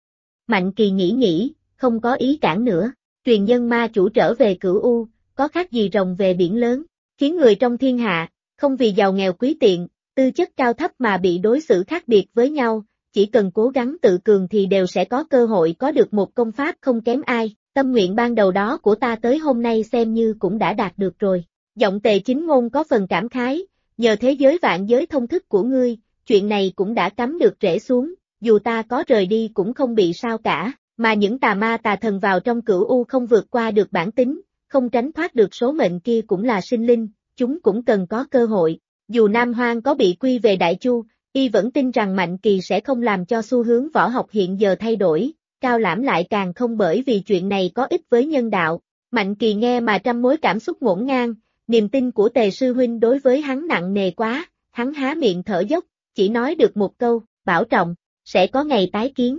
Mạnh Kỳ nghĩ, không có ý cản nữa. Truyền nhân ma chủ trở về Cửu U, có khác gì rồng về biển lớn, khiến người trong thiên hạ, không vì giàu nghèo quý tiện, tư chất cao thấp mà bị đối xử khác biệt với nhau, chỉ cần cố gắng tự cường thì đều sẽ có cơ hội có được một công pháp không kém ai. Tâm nguyện ban đầu đó của ta tới hôm nay xem như cũng đã đạt được rồi. Giọng Tề Chính Ngôn có phần cảm khái, nhờ thế giới vạn giới thông thức của ngươi, chuyện này cũng đã cắm được rễ xuống, dù ta có rời đi cũng không bị sao cả, mà những tà ma tà thần vào trong Cửu U không vượt qua được bản tính, không tránh thoát được số mệnh kia cũng là sinh linh, chúng cũng cần có cơ hội. Dù Nam Hoang có bị quy về Đại Chu, y vẫn tin rằng Mạnh Kỳ sẽ không làm cho xu hướng võ học hiện giờ thay đổi. Cao Lãm lại càng không, bởi vì chuyện này có ích với nhân đạo. Mạnh Kỳ nghe mà trăm mối cảm xúc ngổn ngang, niềm tin của Tề sư huynh đối với hắn nặng nề quá, hắn há miệng thở dốc, chỉ nói được một câu, bảo trọng, sẽ có ngày tái kiến.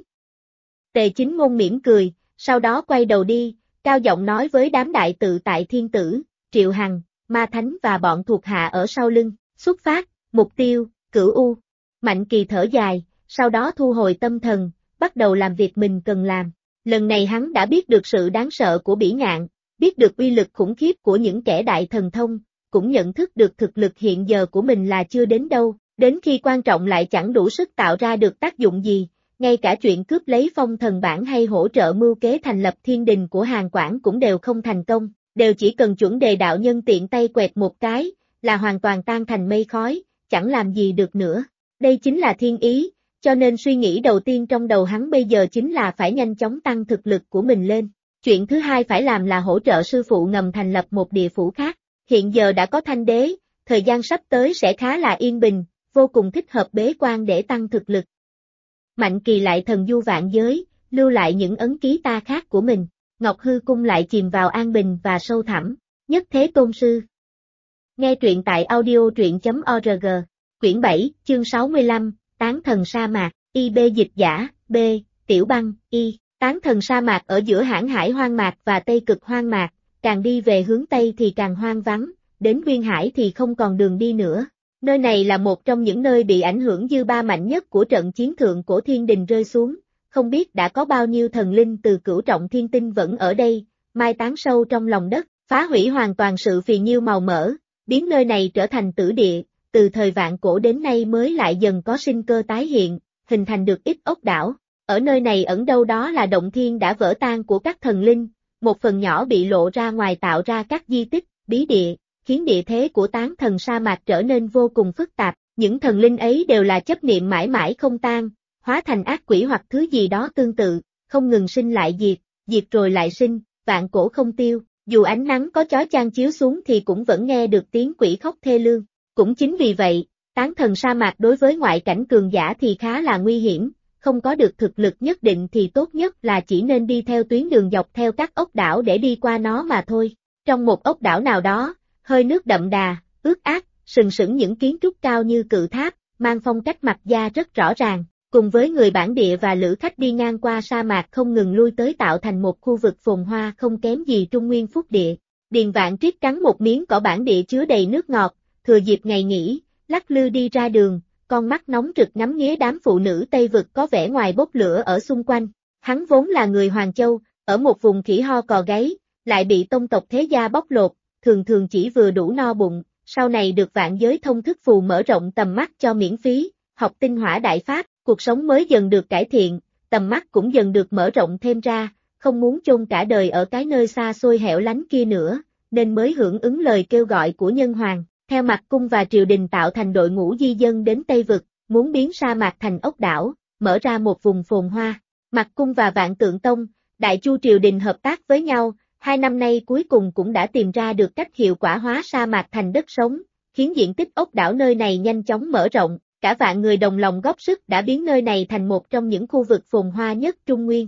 Tề Chính Ngôn mỉm cười, sau đó quay đầu đi, cao giọng nói với đám Đại Tự Tại Thiên Tử, Triệu Hằng, Ma Thánh và bọn thuộc hạ ở sau lưng, xuất phát, mục tiêu, Cửu U. Mạnh Kỳ thở dài, sau đó thu hồi tâm thần, bắt đầu làm việc mình cần làm. Lần này hắn đã biết được sự đáng sợ của Bỉ Ngạn, biết được uy lực khủng khiếp của những kẻ đại thần thông, cũng nhận thức được thực lực hiện giờ của mình là chưa đến đâu, đến khi quan trọng lại chẳng đủ sức tạo ra được tác dụng gì, ngay cả chuyện cướp lấy Phong Thần Bản hay hỗ trợ mưu kế thành lập thiên đình của Hàn Quảng cũng đều không thành công. đều chỉ cần chuẩn đề đạo nhân tiện tay quẹt một cái, là hoàn toàn tan thành mây khói, chẳng làm gì được nữa. Đây chính là thiên ý, cho nên suy nghĩ đầu tiên trong đầu hắn bây giờ chính là phải nhanh chóng tăng thực lực của mình lên. Chuyện thứ hai phải làm là hỗ trợ sư phụ ngầm thành lập một địa phủ khác. Hiện giờ đã có Thanh Đế, thời gian sắp tới sẽ khá là yên bình, vô cùng thích hợp bế quan để tăng thực lực. Mạnh Kỳ lại thần du vạn giới, lưu lại những ấn ký ta khác của mình. Ngọc Hư Cung lại chìm vào an bình và sâu thẳm. Nhất Thế Tôn Sư. Nghe truyện tại audio.org. Quyển 7, chương 65, Tán Thần Sa Mạc, IB dịch giả, B, Tiểu Băng, Y. Tán Thần Sa Mạc ở giữa Hãn Hải Hoang Mạc và Tây Cực Hoang Mạc, càng đi về hướng Tây thì càng hoang vắng, đến Nguyên Hải thì không còn đường đi nữa. Nơi này là một trong những nơi bị ảnh hưởng dư ba mạnh nhất của trận chiến thượng cổ thiên đình rơi xuống, không biết đã có bao nhiêu thần linh từ cửu trọng thiên tinh vẫn ở đây, mai táng sâu trong lòng đất, phá hủy hoàn toàn sự phì nhiêu màu mỡ, biến nơi này trở thành tử địa, từ thời vạn cổ đến nay mới lại dần có sinh cơ tái hiện, hình thành được ít ốc đảo. Ở nơi này ẩn đâu đó là động thiên đã vỡ tan của các thần linh, một phần nhỏ bị lộ ra ngoài tạo ra các di tích, bí địa, khiến địa thế của Tán Thần Sa Mạc trở nên vô cùng phức tạp. Những thần linh ấy đều là chấp niệm mãi mãi không tan, hóa thành ác quỷ hoặc thứ gì đó tương tự, không ngừng sinh lại diệt, diệt rồi lại sinh, vạn cổ không tiêu, dù ánh nắng có chói chang chiếu xuống thì cũng vẫn nghe được tiếng quỷ khóc thê lương. Cũng chính vì vậy, Tán Thần Sa Mạc đối với ngoại cảnh cường giả thì khá là nguy hiểm, không có được thực lực nhất định thì tốt nhất là chỉ nên đi theo tuyến đường dọc theo các ốc đảo để đi qua nó mà thôi. Trong một ốc đảo nào đó, hơi nước đậm đà, ướt át, sừng sững những kiến trúc cao như cự tháp, mang phong cách mặt da rất rõ ràng, cùng với người bản địa và lữ khách đi ngang qua sa mạc không ngừng lui tới tạo thành một khu vực phồn hoa không kém gì Trung Nguyên Phúc Địa. Điền Vạn Triết cắn một miếng cỏ bản địa chứa đầy nước ngọt, thừa dịp ngày nghỉ, lắc lư đi ra đường, con mắt nóng rực ngắm nghía đám phụ nữ Tây Vực có vẻ ngoài bốc lửa ở xung quanh. Hắn vốn là người Hoàng Châu, ở một vùng khỉ ho cò gáy, lại bị tông tộc thế gia bóc lột, thường thường chỉ vừa đủ no bụng, sau này được Vạn Giới Thông Thức Phù mở rộng tầm mắt cho miễn phí, học tinh hỏa đại pháp, cuộc sống mới dần được cải thiện, tầm mắt cũng dần được mở rộng thêm ra, không muốn chôn cả đời ở cái nơi xa xôi hẻo lánh kia nữa, nên mới hưởng ứng lời kêu gọi của Nhân Hoàng, theo Mạc Cung và triều đình tạo thành đội ngũ di dân đến Tây Vực, muốn biến sa mạc thành ốc đảo, mở ra một vùng phồn hoa. Mạc Cung và Vạn Tượng Tông, Đại Chu triều đình hợp tác với nhau, 2 năm nay cuối cùng cũng đã tìm ra được cách hiệu quả hóa sa mạc thành đất sống, khiến diện tích ốc đảo nơi này nhanh chóng mở rộng, cả vạn người đồng lòng góp sức đã biến nơi này thành một trong những khu vực phồn hoa nhất Trung Nguyên.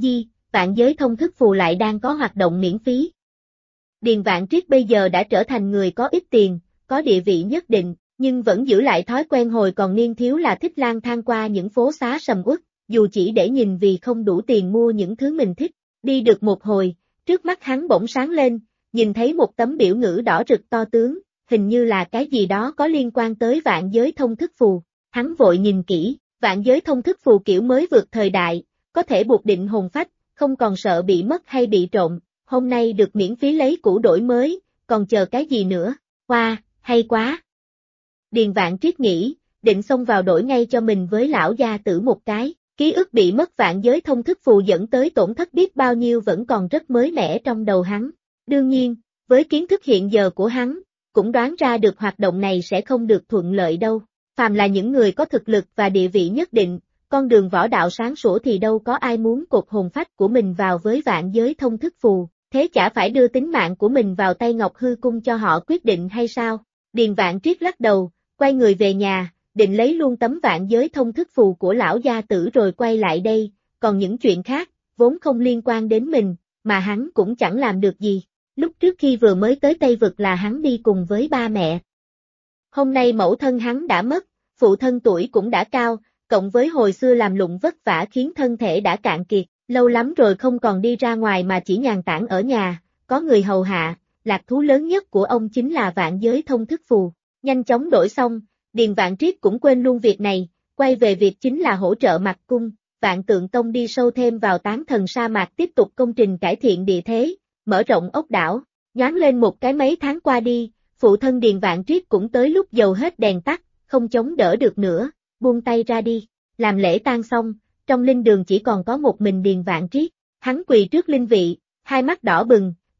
Vạn Giới Thông Thức Phù lại đang có hoạt động miễn phí. Điền Vạn Triết bây giờ đã trở thành người có ít tiền, có địa vị nhất định, nhưng vẫn giữ lại thói quen hồi còn niên thiếu là thích lang thang qua những phố xá sầm uất, dù chỉ để nhìn vì không đủ tiền mua những thứ mình thích. Đi được một hồi, trước mắt hắn bỗng sáng lên, nhìn thấy một tấm biểu ngữ đỏ rực to tướng, hình như là cái gì đó có liên quan tới Vạn Giới Thông Thức Phù. Hắn vội nhìn kỹ, Vạn Giới Thông Thức Phù kiểu mới vượt thời đại, có thể buộc định hồn phách, không còn sợ bị mất hay bị trộm, hôm nay được miễn phí lấy cũ đổi mới, còn chờ cái gì nữa, wow, hay quá. Điền Vạn Triết nghĩ, định xông vào đổi ngay cho mình với lão gia tử một cái, ký ức bị mất Vạn Giới Thông Thức Phù dẫn tới tổn thất biết bao nhiêu vẫn còn rất mới mẻ trong đầu hắn. Đương nhiên, với kiến thức hiện giờ của hắn, cũng đoán ra được hoạt động này sẽ không được thuận lợi đâu. Phàm là những người có thực lực và địa vị nhất định, con đường võ đạo sáng sủa thì đâu có ai muốn cột hồn phách của mình vào với Vạn Giới Thông Thức Phù, thế chả phải đưa tính mạng của mình vào tay Ngọc Hư Cung cho họ quyết định hay sao? Điền Vạn Triết lắc đầu, quay người về nhà, định lấy luôn tấm Vạn Giới Thông Thức Phù của lão gia tử rồi quay lại đây, còn những chuyện khác, vốn không liên quan đến mình, mà hắn cũng chẳng làm được gì. Lúc trước khi vừa mới tới Tây Vực là hắn đi cùng với ba mẹ. Hôm nay mẫu thân hắn đã mất, phụ thân tuổi cũng đã cao, cộng với hồi xưa làm lụng vất vả khiến thân thể đã cạn kiệt, lâu lắm rồi không còn đi ra ngoài mà chỉ nhàn tản ở nhà, có người hầu hạ, lạc thú lớn nhất của ông chính là Vạn Giới Thông Thức Phù. Nhanh chóng đổi xong, Điền Vạn Triết cũng quên luôn việc này, quay về việc chính là hỗ trợ Mạc Cung, Vạn Tượng Tông đi sâu thêm vào Tán Thần Sa Mạc tiếp tục công trình cải thiện địa thế, mở rộng ốc đảo. Nhoáng lên một cái mấy tháng qua đi, phụ thân Điền Vạn Triết cũng tới lúc dầu hết đèn tắt, không chống đỡ được nữa, buông tay ra đi. Làm lễ tang xong, trong linh đường chỉ còn có một mình Điền Vạn Triết, hắn quỳ trước linh vị, hai mắt đỏ bừng,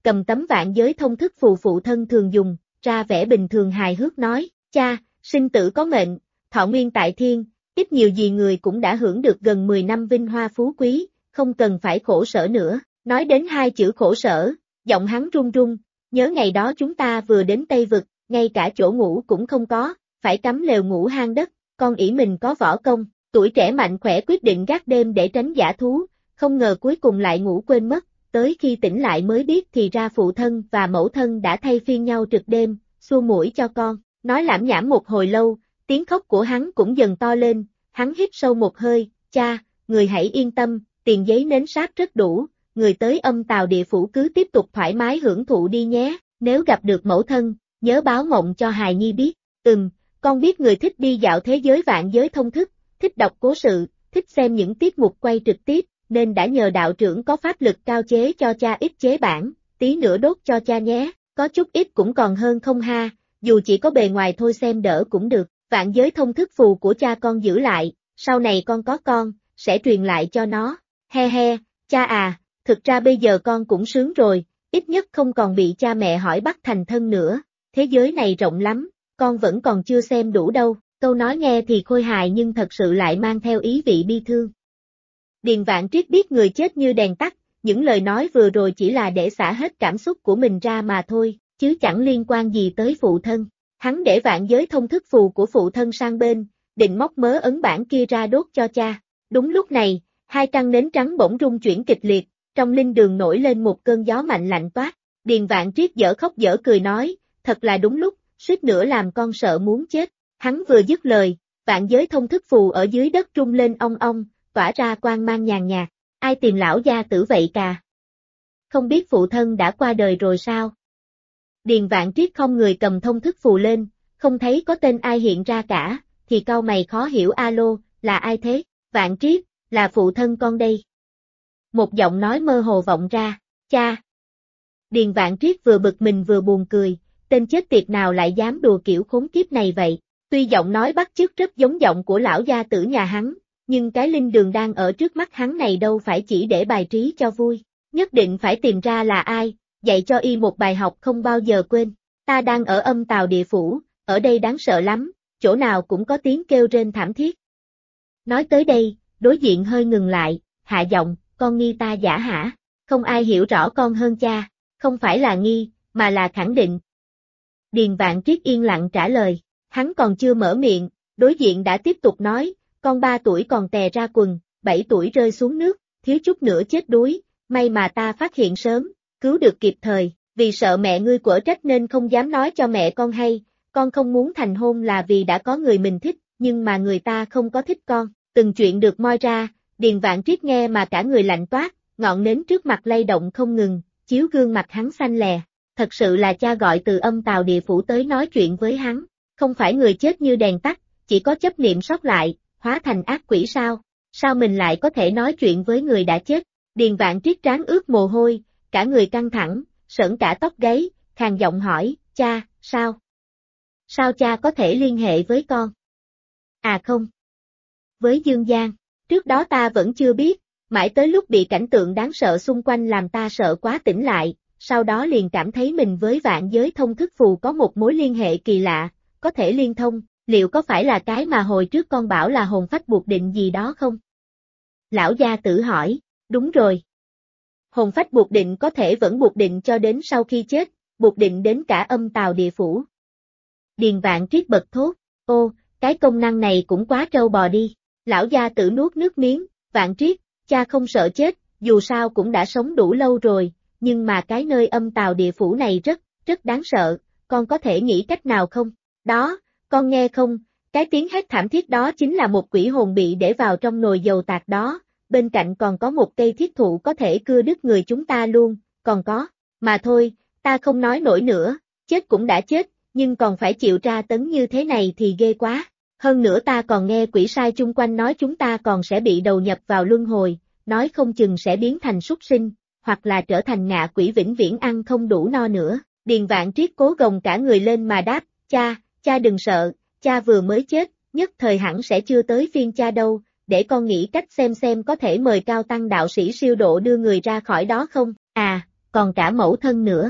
cầm tấm vạn giới thông thức phù phụ thân thường dùng, ra vẻ bình thường hài hước nói, cha, sinh tử có mệnh, thọ nguyên tại thiên, ít nhiều gì người cũng đã hưởng được gần 10 năm vinh hoa phú quý, không cần phải khổ sở nữa. Nói đến hai chữ khổ sở, giọng hắn run run, nhớ ngày đó chúng ta vừa đến Tây Vực, ngay cả chỗ ngủ cũng không có, phải cắm lều ngủ hang đất, con ỷ mình có võ công, tuổi trẻ mạnh khỏe quyết định gác đêm để tránh dã thú, không ngờ cuối cùng lại ngủ quên mất, tới khi tỉnh lại mới biết thì ra phụ thân và mẫu thân đã thay phiên nhau trực đêm, xua mũi cho con, nói lảm nhảm một hồi lâu, tiếng khóc của hắn cũng dần to lên, hắn hít sâu một hơi, cha, người hãy yên tâm, tiền giấy nến sáp rất đủ, người tới Âm Tào Địa Phủ cứ tiếp tục thoải mái hưởng thụ đi nhé, nếu gặp được mẫu thân, nhớ báo mộng cho hài nhi biết, con biết người thích đi dạo thế giới vạn giới thông thức, thích đọc cố sự, thích xem những tiết mục quay trực tiếp, nên đã nhờ đạo trưởng có pháp lực cao chế cho cha ít chế bản, tí nữa đốt cho cha nhé, có chút ít cũng còn hơn không ha, dù chỉ có bề ngoài thôi xem đỡ cũng được, vạn giới thông thức phù của cha con giữ lại, sau này con có con, sẽ truyền lại cho nó, he he, cha à, thực ra bây giờ con cũng sướng rồi, ít nhất không còn bị cha mẹ hỏi bắt thành thân nữa, thế giới này rộng lắm, con vẫn còn chưa xem đủ đâu, câu nói nghe thì khôi hài nhưng thật sự lại mang theo ý vị bi thương. Điền Vạn Triết biết người chết như đèn tắt, những lời nói vừa rồi chỉ là để xả hết cảm xúc của mình ra mà thôi, chứ chẳng liên quan gì tới phụ thân. Hắn để vạn giới thông thức phù của phụ thân sang bên, định móc mớ ấn bản kia ra đốt cho cha. Đúng lúc này, hai trăng nến trắng bỗng rung chuyển kịch liệt, trong linh đường nổi lên một cơn gió mạnh lạnh toát. Điền Vạn Triết dở khóc dở cười nói, thật là đúng lúc, suýt nữa làm con sợ muốn chết. Hắn vừa dứt lời, vạn giới thông thức phù ở dưới đất rung lên ong ong, tỏa ra quang mang nhàn nhạt. Ai tìm lão gia tử vậy cà? Không biết phụ thân đã qua đời rồi sao? Điền Vạn Triết không người cầm thông thức phù lên, không thấy có tên ai hiện ra cả, thì cau mày khó hiểu alo, là ai thế? Vạn Triết, là phụ thân con đây. Một giọng nói mơ hồ vọng ra, cha. Điền Vạn Triết vừa bực mình vừa buồn cười, tên chết tiệt nào lại dám đùa kiểu khốn kiếp này vậy? Tuy giọng nói bắt chước rất giống giọng của lão gia tử nhà hắn, nhưng cái linh đường đang ở trước mắt hắn này đâu phải chỉ để bài trí cho vui, nhất định phải tìm ra là ai, dạy cho y một bài học không bao giờ quên. Ta đang ở Âm Tào Địa Phủ, ở đây đáng sợ lắm, chỗ nào cũng có tiếng kêu rên thảm thiết. Nói tới đây, đối diện hơi ngừng lại, hạ giọng, con nghi ta giả hả? Không ai hiểu rõ con hơn cha, không phải là nghi, mà là khẳng định. Điền Vạn Triết yên lặng trả lời, hắn còn chưa mở miệng, đối diện đã tiếp tục nói, con 3 tuổi còn tè ra quần, 7 tuổi rơi xuống nước, thiếu chút nữa chết đuối, may mà ta phát hiện sớm, cứu được kịp thời, vì sợ mẹ ngươi quở trách nên không dám nói cho mẹ con hay, con không muốn thành hôn là vì đã có người mình thích, nhưng mà người ta không có thích con, từng chuyện được moi ra, Điền Vạn Triết nghe mà cả người lạnh toát, ngọn nến trước mặt lay động không ngừng, chiếu gương mặt hắn xanh lè, thật sự là cha gọi từ Âm Tào Địa Phủ tới nói chuyện với hắn, không phải người chết như đèn tắt, chỉ có chấp niệm sót lại, hóa thành ác quỷ sao, sao mình lại có thể nói chuyện với người đã chết, Điền Vạn Triết trán ướt mồ hôi, cả người căng thẳng, sởn cả tóc gáy, khàn giọng hỏi, cha, sao? Sao cha có thể liên hệ với con? À không. Với Dương Giang, trước đó ta vẫn chưa biết, mãi tới lúc bị cảnh tượng đáng sợ xung quanh làm ta sợ quá tỉnh lại, sau đó liền cảm thấy mình với vạn giới thông thức phù có một mối liên hệ kỳ lạ, có thể liên thông, liệu có phải là cái mà hồi trước con bảo là hồn phách buộc định gì đó không? Lão gia tử hỏi, đúng rồi. Hồn phách buộc định có thể vẫn buộc định cho đến sau khi chết, buộc định đến cả Âm Tào Địa Phủ. Điền Vạn Triết bật thốt, ô, cái công năng này cũng quá trâu bò đi. Lão gia tử nuốt nước miếng, Vạn Triết, cha không sợ chết, dù sao cũng đã sống đủ lâu rồi, nhưng mà cái nơi Âm Tào Địa Phủ này rất đáng sợ, con có thể nghĩ cách nào không? Đó, con nghe không, cái tiếng hét thảm thiết đó chính là một quỷ hồn bị để vào trong nồi dầu tạt đó, bên cạnh còn có một cây thiết thụ có thể cưa đứt người chúng ta luôn, còn có, mà thôi, ta không nói nổi nữa, chết cũng đã chết, nhưng còn phải chịu tra tấn như thế này thì ghê quá. Hơn nữa ta còn nghe quỷ sai chung quanh nói chúng ta còn sẽ bị đầu nhập vào luân hồi, nói không chừng sẽ biến thành súc sinh, hoặc là trở thành ngạ quỷ vĩnh viễn ăn không đủ no nữa. Điền Vạn Triết cố gồng cả người lên mà đáp, cha đừng sợ, cha vừa mới chết, nhất thời hẳn sẽ chưa tới phiên cha đâu, để con nghĩ cách xem có thể mời cao tăng đạo sĩ siêu độ đưa người ra khỏi đó không, à, còn cả mẫu thân nữa.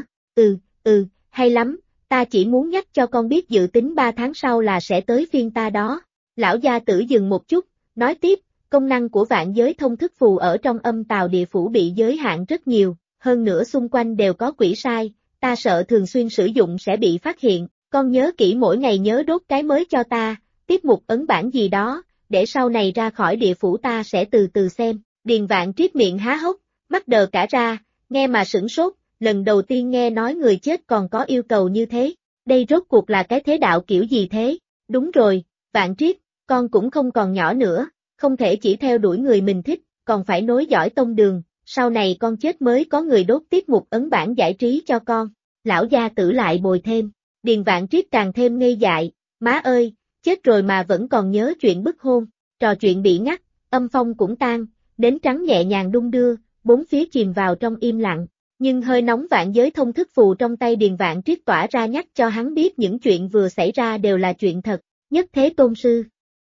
Hay lắm, ta chỉ muốn nhắc cho con biết dự tính 3 tháng sau là sẽ tới phiên ta đó. Lão gia tử dừng một chút, nói tiếp, công năng của vạn giới thông thức phù ở trong âm tào địa phủ bị giới hạn rất nhiều, hơn nữa xung quanh đều có quỷ sai, ta sợ thường xuyên sử dụng sẽ bị phát hiện, con nhớ kỹ mỗi ngày nhớ đốt cái mới cho ta, tiếp mục ấn bản gì đó, để sau này ra khỏi địa phủ ta sẽ từ từ xem. Điền Vạn Triết miệng há hốc, mắt đờ cả ra, nghe mà sửng sốt, lần đầu tiên nghe nói người chết còn có yêu cầu như thế, đây rốt cuộc là cái thế đạo kiểu gì thế? Đúng rồi, Vạn Triết, con cũng không còn nhỏ nữa, không thể chỉ theo đuổi người mình thích, còn phải nối dõi tông đường, sau này con chết mới có người đốt tiết mục ấn bản giải trí cho con. Lão gia tử lại bồi thêm, Điền Vạn Triết càng thêm ngây dại, má ơi, chết rồi mà vẫn còn nhớ chuyện bức hôn, trò chuyện bị ngắt, âm phong cũng tan, nến trắng nhẹ nhàng đung đưa, bốn phía chìm vào trong im lặng, nhưng hơi nóng vạn giới thông thức phù trong tay Điền Vạn Triết tỏa ra nhắc cho hắn biết những chuyện vừa xảy ra đều là chuyện thật. Nhất Thế Tôn Sư.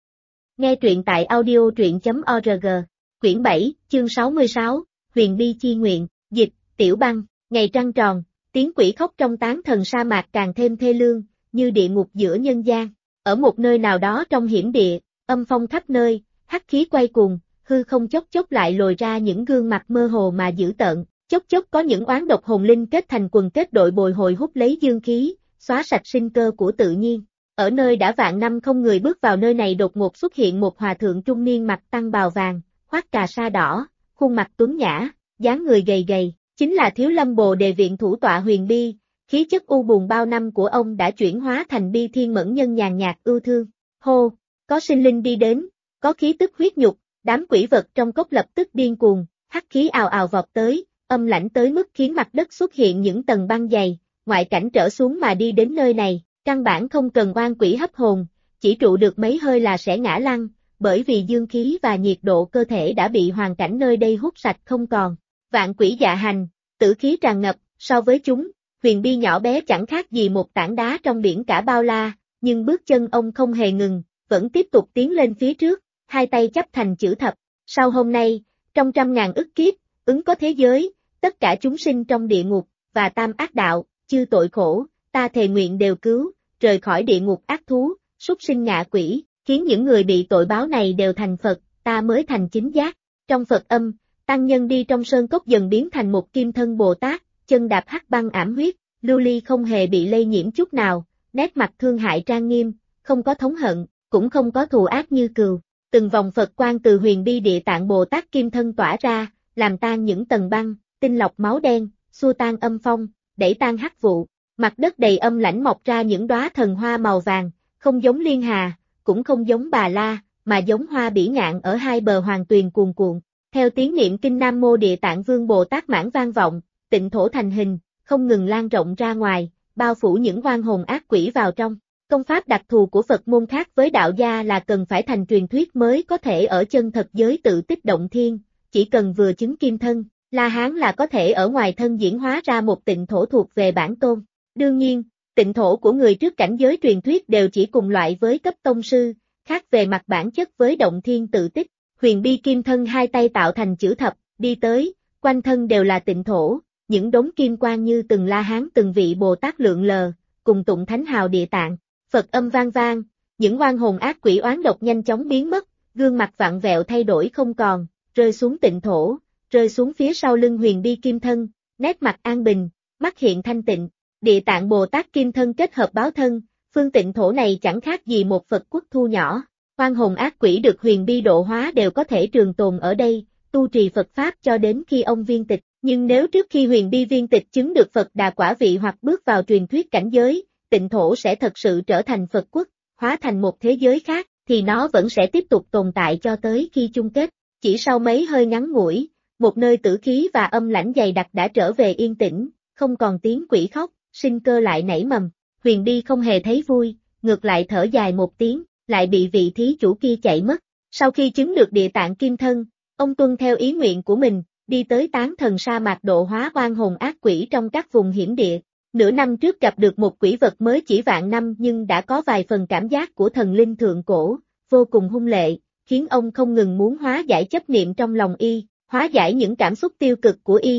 Nghe truyện tại audio.truyện.org, quyển 7, chương 66, Huyền Bi Chi Nguyện, dịch, Tiểu Băng, ngày trăng tròn, tiếng quỷ khóc trong tán thần sa mạc càng thêm thê lương, như địa ngục giữa nhân gian. Ở một nơi nào đó trong hiểm địa, âm phong khắp nơi, hắc khí quay cuồng, hư không chốc chốc lại lồi ra những gương mặt mơ hồ mà dữ tợn, chốc chốc có những oán độc hồn linh kết thành quần kết đội bồi hồi hút lấy dương khí, xóa sạch sinh cơ của tự nhiên. Ở nơi đã vạn năm không người bước vào nơi này đột ngột xuất hiện một hòa thượng trung niên mặc tăng bào vàng, khoác cà sa đỏ, khuôn mặt tuấn nhã, dáng người gầy gầy, chính là Thiếu Lâm Bồ Đề viện thủ tọa Huyền Bi. Khí chất u buồn bao năm của ông đã chuyển hóa thành bi thiên mẫn nhân nhàn nhạt ưu thương. Hô, có sinh linh đi đến, có khí tức huyết nhục, đám quỷ vật trong cốc lập tức điên cuồng, hắc khí ào ào vọt tới, âm lãnh tới mức khiến mặt đất xuất hiện những tầng băng dày, ngoại cảnh trở xuống mà đi đến nơi này, căn bản không cần oan quỷ hấp hồn, chỉ trụ được mấy hơi là sẽ ngã lăn, bởi vì dương khí và nhiệt độ cơ thể đã bị hoàn cảnh nơi đây hút sạch không còn. Vạn quỷ dạ hành, tử khí tràn ngập, so với chúng, Huyền Bi nhỏ bé chẳng khác gì một tảng đá trong biển cả bao la, nhưng bước chân ông không hề ngừng, vẫn tiếp tục tiến lên phía trước, hai tay chắp thành chữ thập. Sau hôm nay, trong trăm ngàn ức kiếp, ứng có thế giới, tất cả chúng sinh trong địa ngục, và tam ác đạo, chư tội khổ, ta thề nguyện đều cứu, rời khỏi địa ngục ác thú, súc sinh ngạ quỷ, khiến những người bị tội báo này đều thành Phật, ta mới thành chính giác. Trong Phật âm, tăng nhân đi trong sơn cốc dần biến thành một kim thân Bồ Tát, chân đạp hắc băng ảm huyết, lưu ly không hề bị lây nhiễm chút nào, nét mặt thương hại trang nghiêm, không có thống hận, cũng không có thù ác như cừu. Từng vòng Phật quang từ Huyền Bi Địa Tạng Bồ Tát kim thân tỏa ra, làm tan những tầng băng, tinh lọc máu đen, xua tan âm phong, đẩy tan hắc vụ. Mặt đất đầy âm lãnh mọc ra những đóa thần hoa màu vàng, không giống liên hà, cũng không giống bà la, mà giống hoa bỉ ngạn ở hai bờ hoàng tuyền cuồn cuộn. Theo tiếng niệm kinh Nam Mô Địa Tạng Vương Bồ Tát mãn vang vọng, tịnh thổ thành hình, không ngừng lan rộng ra ngoài, bao phủ những oan hồn ác quỷ vào trong. Công pháp đặc thù của Phật môn khác với đạo gia là cần phải thành truyền thuyết mới có thể ở chân thật giới tự tích động thiên, chỉ cần vừa chứng kim thân, La Hán là có thể ở ngoài thân diễn hóa ra một tịnh thổ thuộc về bản tôn. Đương nhiên, tịnh thổ của người trước cảnh giới truyền thuyết đều chỉ cùng loại với cấp tông sư, khác về mặt bản chất với động thiên tự tích. Huyền Bi kim thân hai tay tạo thành chữ thập, đi tới, quanh thân đều là tịnh thổ, những đống kim quang như từng La Hán từng vị Bồ Tát lượn lờ, cùng tụng thánh hào địa tạng. Phật âm vang vang, những oan hồn ác quỷ oán độc nhanh chóng biến mất, gương mặt vặn vẹo thay đổi không còn, rơi xuống tịnh thổ, rơi xuống phía sau lưng Huyền Bi kim thân, nét mặt an bình, mắt hiện thanh tịnh. Địa Tạng Bồ Tát kim thân kết hợp báo thân, phương tịnh thổ này chẳng khác gì một Phật quốc thu nhỏ. Oan hồn ác quỷ được Huyền Bi độ hóa đều có thể trường tồn ở đây, tu trì Phật Pháp cho đến khi ông viên tịch. Nhưng nếu trước khi Huyền Bi viên tịch chứng được Phật Đà quả vị hoặc bước vào truyền thuyết cảnh giới, tịnh thổ sẽ thật sự trở thành Phật quốc, hóa thành một thế giới khác, thì nó vẫn sẽ tiếp tục tồn tại cho tới khi chung kết. Chỉ sau mấy hơi ngắn ngủi, một nơi tử khí và âm lãnh dày đặc đã trở về yên tĩnh, không còn tiếng quỷ khóc, sinh cơ lại nảy mầm. Huyền Bi không hề thấy vui, ngược lại thở dài một tiếng, lại bị vị thí chủ kia chạy mất. Sau khi chứng được địa tạng kim thân, ông tuân theo ý nguyện của mình, đi tới tán thần sa mạc độ hóa oan hồn ác quỷ trong các vùng hiểm địa. Nửa năm trước gặp được một quỷ vật mới chỉ vạn năm nhưng đã có vài phần cảm giác của thần linh thượng cổ, vô cùng hung lệ, khiến ông không ngừng muốn hóa giải chấp niệm trong lòng y, hóa giải những cảm xúc tiêu cực của y,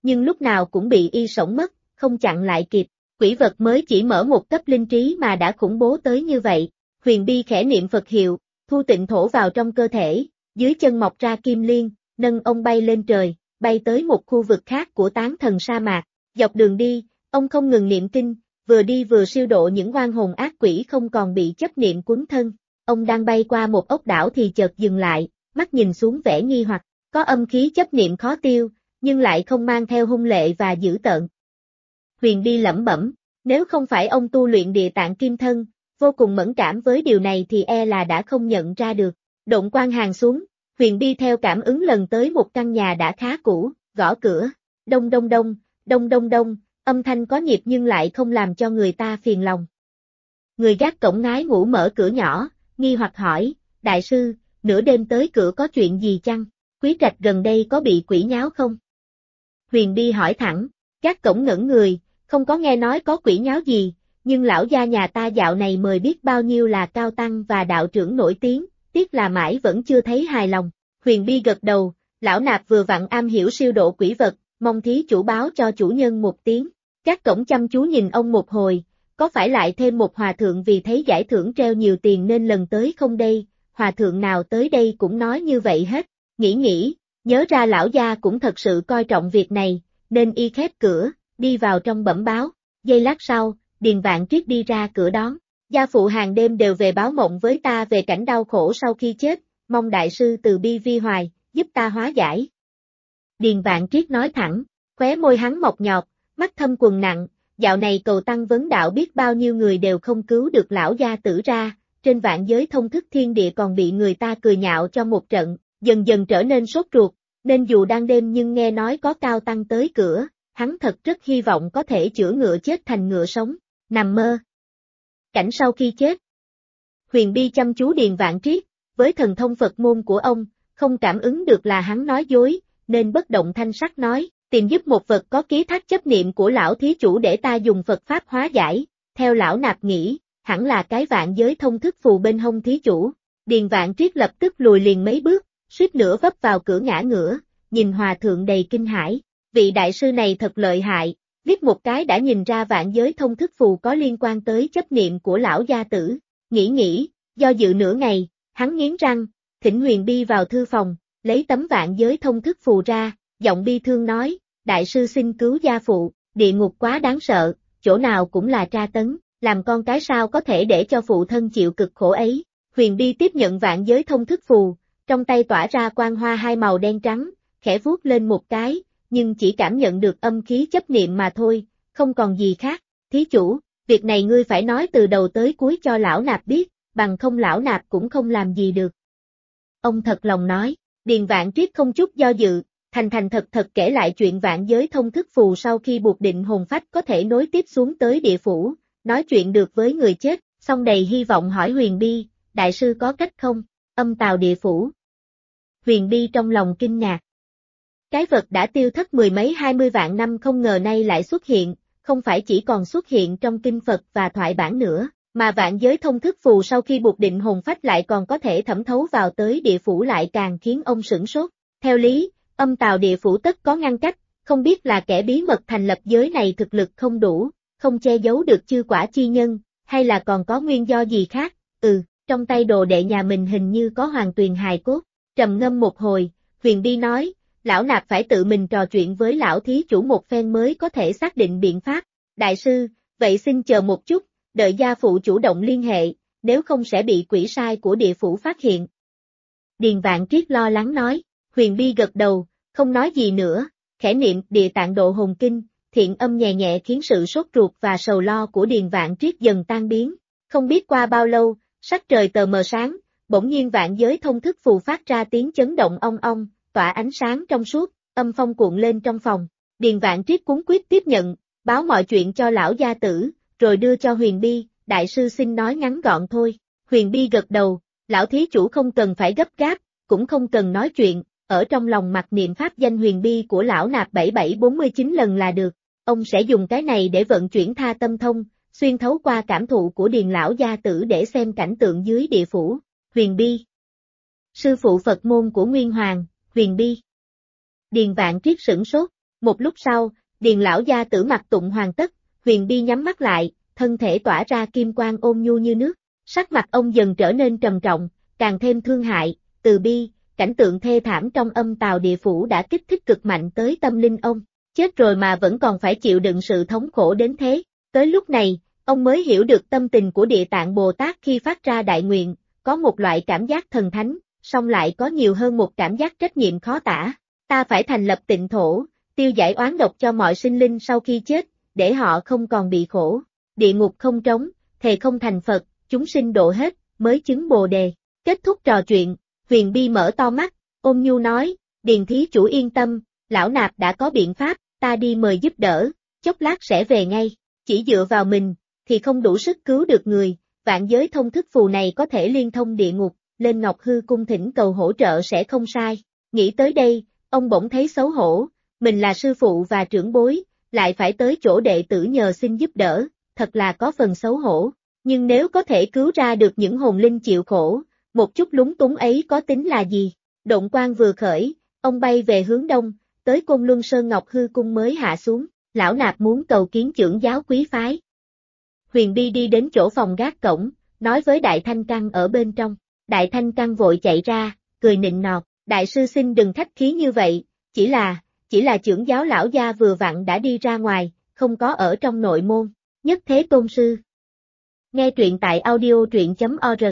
nhưng lúc nào cũng bị y sổng mất, không chặn lại kịp. Quỷ vật mới chỉ mở một cấp linh trí mà đã khủng bố tới như vậy. Huyền Bi khẽ niệm Phật hiệu, thu tịnh thổ vào trong cơ thể, dưới chân mọc ra kim liên, nâng ông bay lên trời, bay tới một khu vực khác của tán thần sa mạc. Dọc đường đi, ông không ngừng niệm kinh, vừa đi vừa siêu độ những oan hồn ác quỷ không còn bị chấp niệm quấn thân. Ông đang bay qua một ốc đảo thì chợt dừng lại, mắt nhìn xuống vẻ nghi hoặc, có âm khí chấp niệm khó tiêu, nhưng lại không mang theo hung lệ và dữ tợn. Huyền Bi lẩm bẩm, nếu không phải ông tu luyện địa tạng kim thân, vô cùng mẫn cảm với điều này thì e là đã không nhận ra được. Độn quang hàng xuống, Huyền Bi theo cảm ứng lần tới một căn nhà đã khá cũ, gõ cửa, đông đông đông, đông đông đông, âm thanh có nhịp nhưng lại không làm cho người ta phiền lòng. Người gác cổng ngái ngủ mở cửa nhỏ, nghi hoặc hỏi, đại sư, nửa đêm tới cửa có chuyện gì chăng? Quý trạch gần đây có bị quỷ nháo không? Huyền Bi hỏi thẳng, gác cổng ngẩn người, không có nghe nói có quỷ nháo gì, nhưng lão gia nhà ta dạo này mời biết bao nhiêu là cao tăng và đạo trưởng nổi tiếng, tiếc là mãi vẫn chưa thấy hài lòng. Huyền Bi gật đầu, lão nạp vừa vặn am hiểu siêu độ quỷ vật, mong thí chủ báo cho chủ nhân một tiếng. Gác cổng chăm chú nhìn ông một hồi, có phải lại thêm một hòa thượng vì thấy giải thưởng treo nhiều tiền nên lần tới không đây, hòa thượng nào tới đây cũng nói như vậy hết. Nghĩ, nhớ ra lão gia cũng thật sự coi trọng việc này, nên y khép cửa, đi vào trong bẩm báo. Giây lát sau, Điền Vạn Triết đi ra cửa đón. Gia phụ hàng đêm đều về báo mộng với ta về cảnh đau khổ sau khi chết, mong đại sư từ bi vi hoài, giúp ta hóa giải. Điền Vạn Triết nói thẳng, khóe môi hắn mọc nhọt, mắt thâm quầng nặng, dạo này cầu tăng vấn đạo biết bao nhiêu người đều không cứu được lão gia tử ra, trên vạn giới thông thức thiên địa còn bị người ta cười nhạo cho một trận, dần dần trở nên sốt ruột, nên dù đang đêm nhưng nghe nói có cao tăng tới cửa, hắn thật rất hy vọng có thể chữa ngựa chết thành ngựa sống, nằm mơ. Cảnh sau khi chết. Huyền Bi chăm chú Điền Vạn Triết, với thần thông Phật môn của ông, không cảm ứng được là hắn nói dối, nên bất động thanh sắc nói, tìm giúp một vật có ký thác chấp niệm của lão thí chủ để ta dùng Phật Pháp hóa giải, theo lão nạp nghĩ, hẳn là cái vạn giới thông thức phù bên hông thí chủ. Điền Vạn Triết lập tức lùi liền mấy bước, suýt nữa vấp vào cửa ngã ngửa, nhìn hòa thượng đầy kinh hãi, vị đại sư này thật lợi hại, viết một cái đã nhìn ra vạn giới thông thức phù có liên quan tới chấp niệm của lão gia tử. Nghĩ, do dự nửa ngày, hắn nghiến răng, thỉnh Huyền Bi vào thư phòng, lấy tấm vạn giới thông thức phù ra, giọng bi thương nói, đại sư xin cứu gia phụ, địa ngục quá đáng sợ, chỗ nào cũng là tra tấn, làm con cái sao có thể để cho phụ thân chịu cực khổ ấy. Huyền Bi tiếp nhận vạn giới thông thức phù, trong tay tỏa ra quang hoa hai màu đen trắng, khẽ vuốt lên một cái, nhưng chỉ cảm nhận được âm khí chấp niệm mà thôi, không còn gì khác. Thí chủ, việc này ngươi phải nói từ đầu tới cuối cho lão nạp biết, bằng không lão nạp cũng không làm gì được. Ông thật lòng nói, Điền Vạn Triết không chút do dự, thành thật kể lại chuyện vạn giới thông thức phù sau khi buộc định hồn phách có thể nối tiếp xuống tới địa phủ, nói chuyện được với người chết, xong đầy hy vọng hỏi Huyền Bi, đại sư có cách không, âm tào địa phủ. Huyền Bi trong lòng kinh ngạc. Cái vật đã tiêu thất mười mấy 20 vạn năm không ngờ nay lại xuất hiện, không phải chỉ còn xuất hiện trong kinh Phật và thoại bản nữa, mà vạn giới thông thức phù sau khi buộc định hồn phách lại còn có thể thẩm thấu vào tới địa phủ lại càng khiến ông sửng sốt. Theo lý, âm tào địa phủ tất có ngăn cách, không biết là kẻ bí mật thành lập giới này thực lực không đủ, không che giấu được chư quả chi nhân, hay là còn có nguyên do gì khác. Trong tay đồ đệ nhà mình hình như có hoàng tuyền hài cốt. Trầm ngâm một hồi, Huyền Bi nói, lão nạp phải tự mình trò chuyện với lão thí chủ một phen mới có thể xác định biện pháp. Đại sư, vậy xin chờ một chút, đợi gia phụ chủ động liên hệ, nếu không sẽ bị quỷ sai của địa phủ phát hiện. Điền Vạn Triết lo lắng nói, Huyền Bi gật đầu, không nói gì nữa, khẽ niệm Địa Tạng Độ Hồn Kinh, thiện âm nhẹ nhẹ khiến sự sốt ruột và sầu lo của Điền Vạn Triết dần tan biến. Không biết qua bao lâu, sắc trời tờ mờ sáng, bỗng nhiên vạn giới thông thức phù phát ra tiếng chấn động ong ong, tỏa ánh sáng trong suốt, âm phong cuộn lên trong phòng. Điền Vạn Triết cuống quýt tiếp nhận, báo mọi chuyện cho lão gia tử, rồi đưa cho Huyền Bi, đại sư xin nói ngắn gọn thôi. Huyền Bi gật đầu, lão thí chủ không cần phải gấp gáp, cũng không cần nói chuyện, ở trong lòng mặc niệm pháp danh Huyền Bi của lão nạp 7749 lần là được. Ông sẽ dùng cái này để vận chuyển tha tâm thông, xuyên thấu qua cảm thụ của Điền lão gia tử để xem cảnh tượng dưới địa phủ. Huyền Bi. Sư phụ Phật môn của Nguyên Hoàng, Huyền Bi. Điền Vạn Triết sửng sốt, Một lúc sau, Điền lão gia tử mặc tụng hoàn tất, Huyền Bi nhắm mắt lại, thân thể tỏa ra kim quang ôn nhu như nước. Sắc mặt ông dần trở nên trầm trọng, càng thêm thương hại, từ bi, cảnh tượng thê thảm trong âm tào địa phủ đã kích thích cực mạnh tới tâm linh ông. Chết rồi mà vẫn còn phải chịu đựng sự thống khổ đến thế. Tới lúc này, ông mới hiểu được tâm tình của Địa Tạng Bồ Tát khi phát ra đại nguyện, có một loại cảm giác thần thánh, song lại có nhiều hơn một cảm giác trách nhiệm khó tả. Ta phải thành lập tịnh thổ, tiêu giải oán độc cho mọi sinh linh sau khi chết, để họ không còn bị khổ. Địa ngục không trống, thề không thành Phật, chúng sinh độ hết, mới chứng Bồ đề. Kết thúc trò chuyện, Huyền Bi mở to mắt, ôn nhu nói, Điền thí chủ yên tâm, lão nạp đã có biện pháp, ta đi mời giúp đỡ, chốc lát sẽ về ngay. Chỉ dựa vào mình, thì không đủ sức cứu được người, vạn giới thông thức phù này có thể liên thông địa ngục, lên Ngọc Hư cung thỉnh cầu hỗ trợ sẽ không sai. Nghĩ tới đây, ông bỗng thấy xấu hổ, mình là sư phụ và trưởng bối, lại phải tới chỗ đệ tử nhờ xin giúp đỡ, thật là có phần xấu hổ. Nhưng nếu có thể cứu ra được những hồn linh chịu khổ, một chút lúng túng ấy có tính là gì? Động quang vừa khởi, ông bay về hướng đông, tới Côn Luân Sơn Ngọc Hư cung mới hạ xuống, lão nạp muốn cầu kiến trưởng giáo quý phái. Huyền Bi đi đến chỗ phòng gác cổng, nói với Đại Thanh Căn ở bên trong. Đại Thanh Căn vội chạy ra, cười nịnh nọt, đại sư xin đừng khách khí như vậy, chỉ là trưởng giáo lão gia vừa vặn đã đi ra ngoài, không có ở trong nội môn. Nhất thế tôn sư. Nghe truyện tại audio truyện.org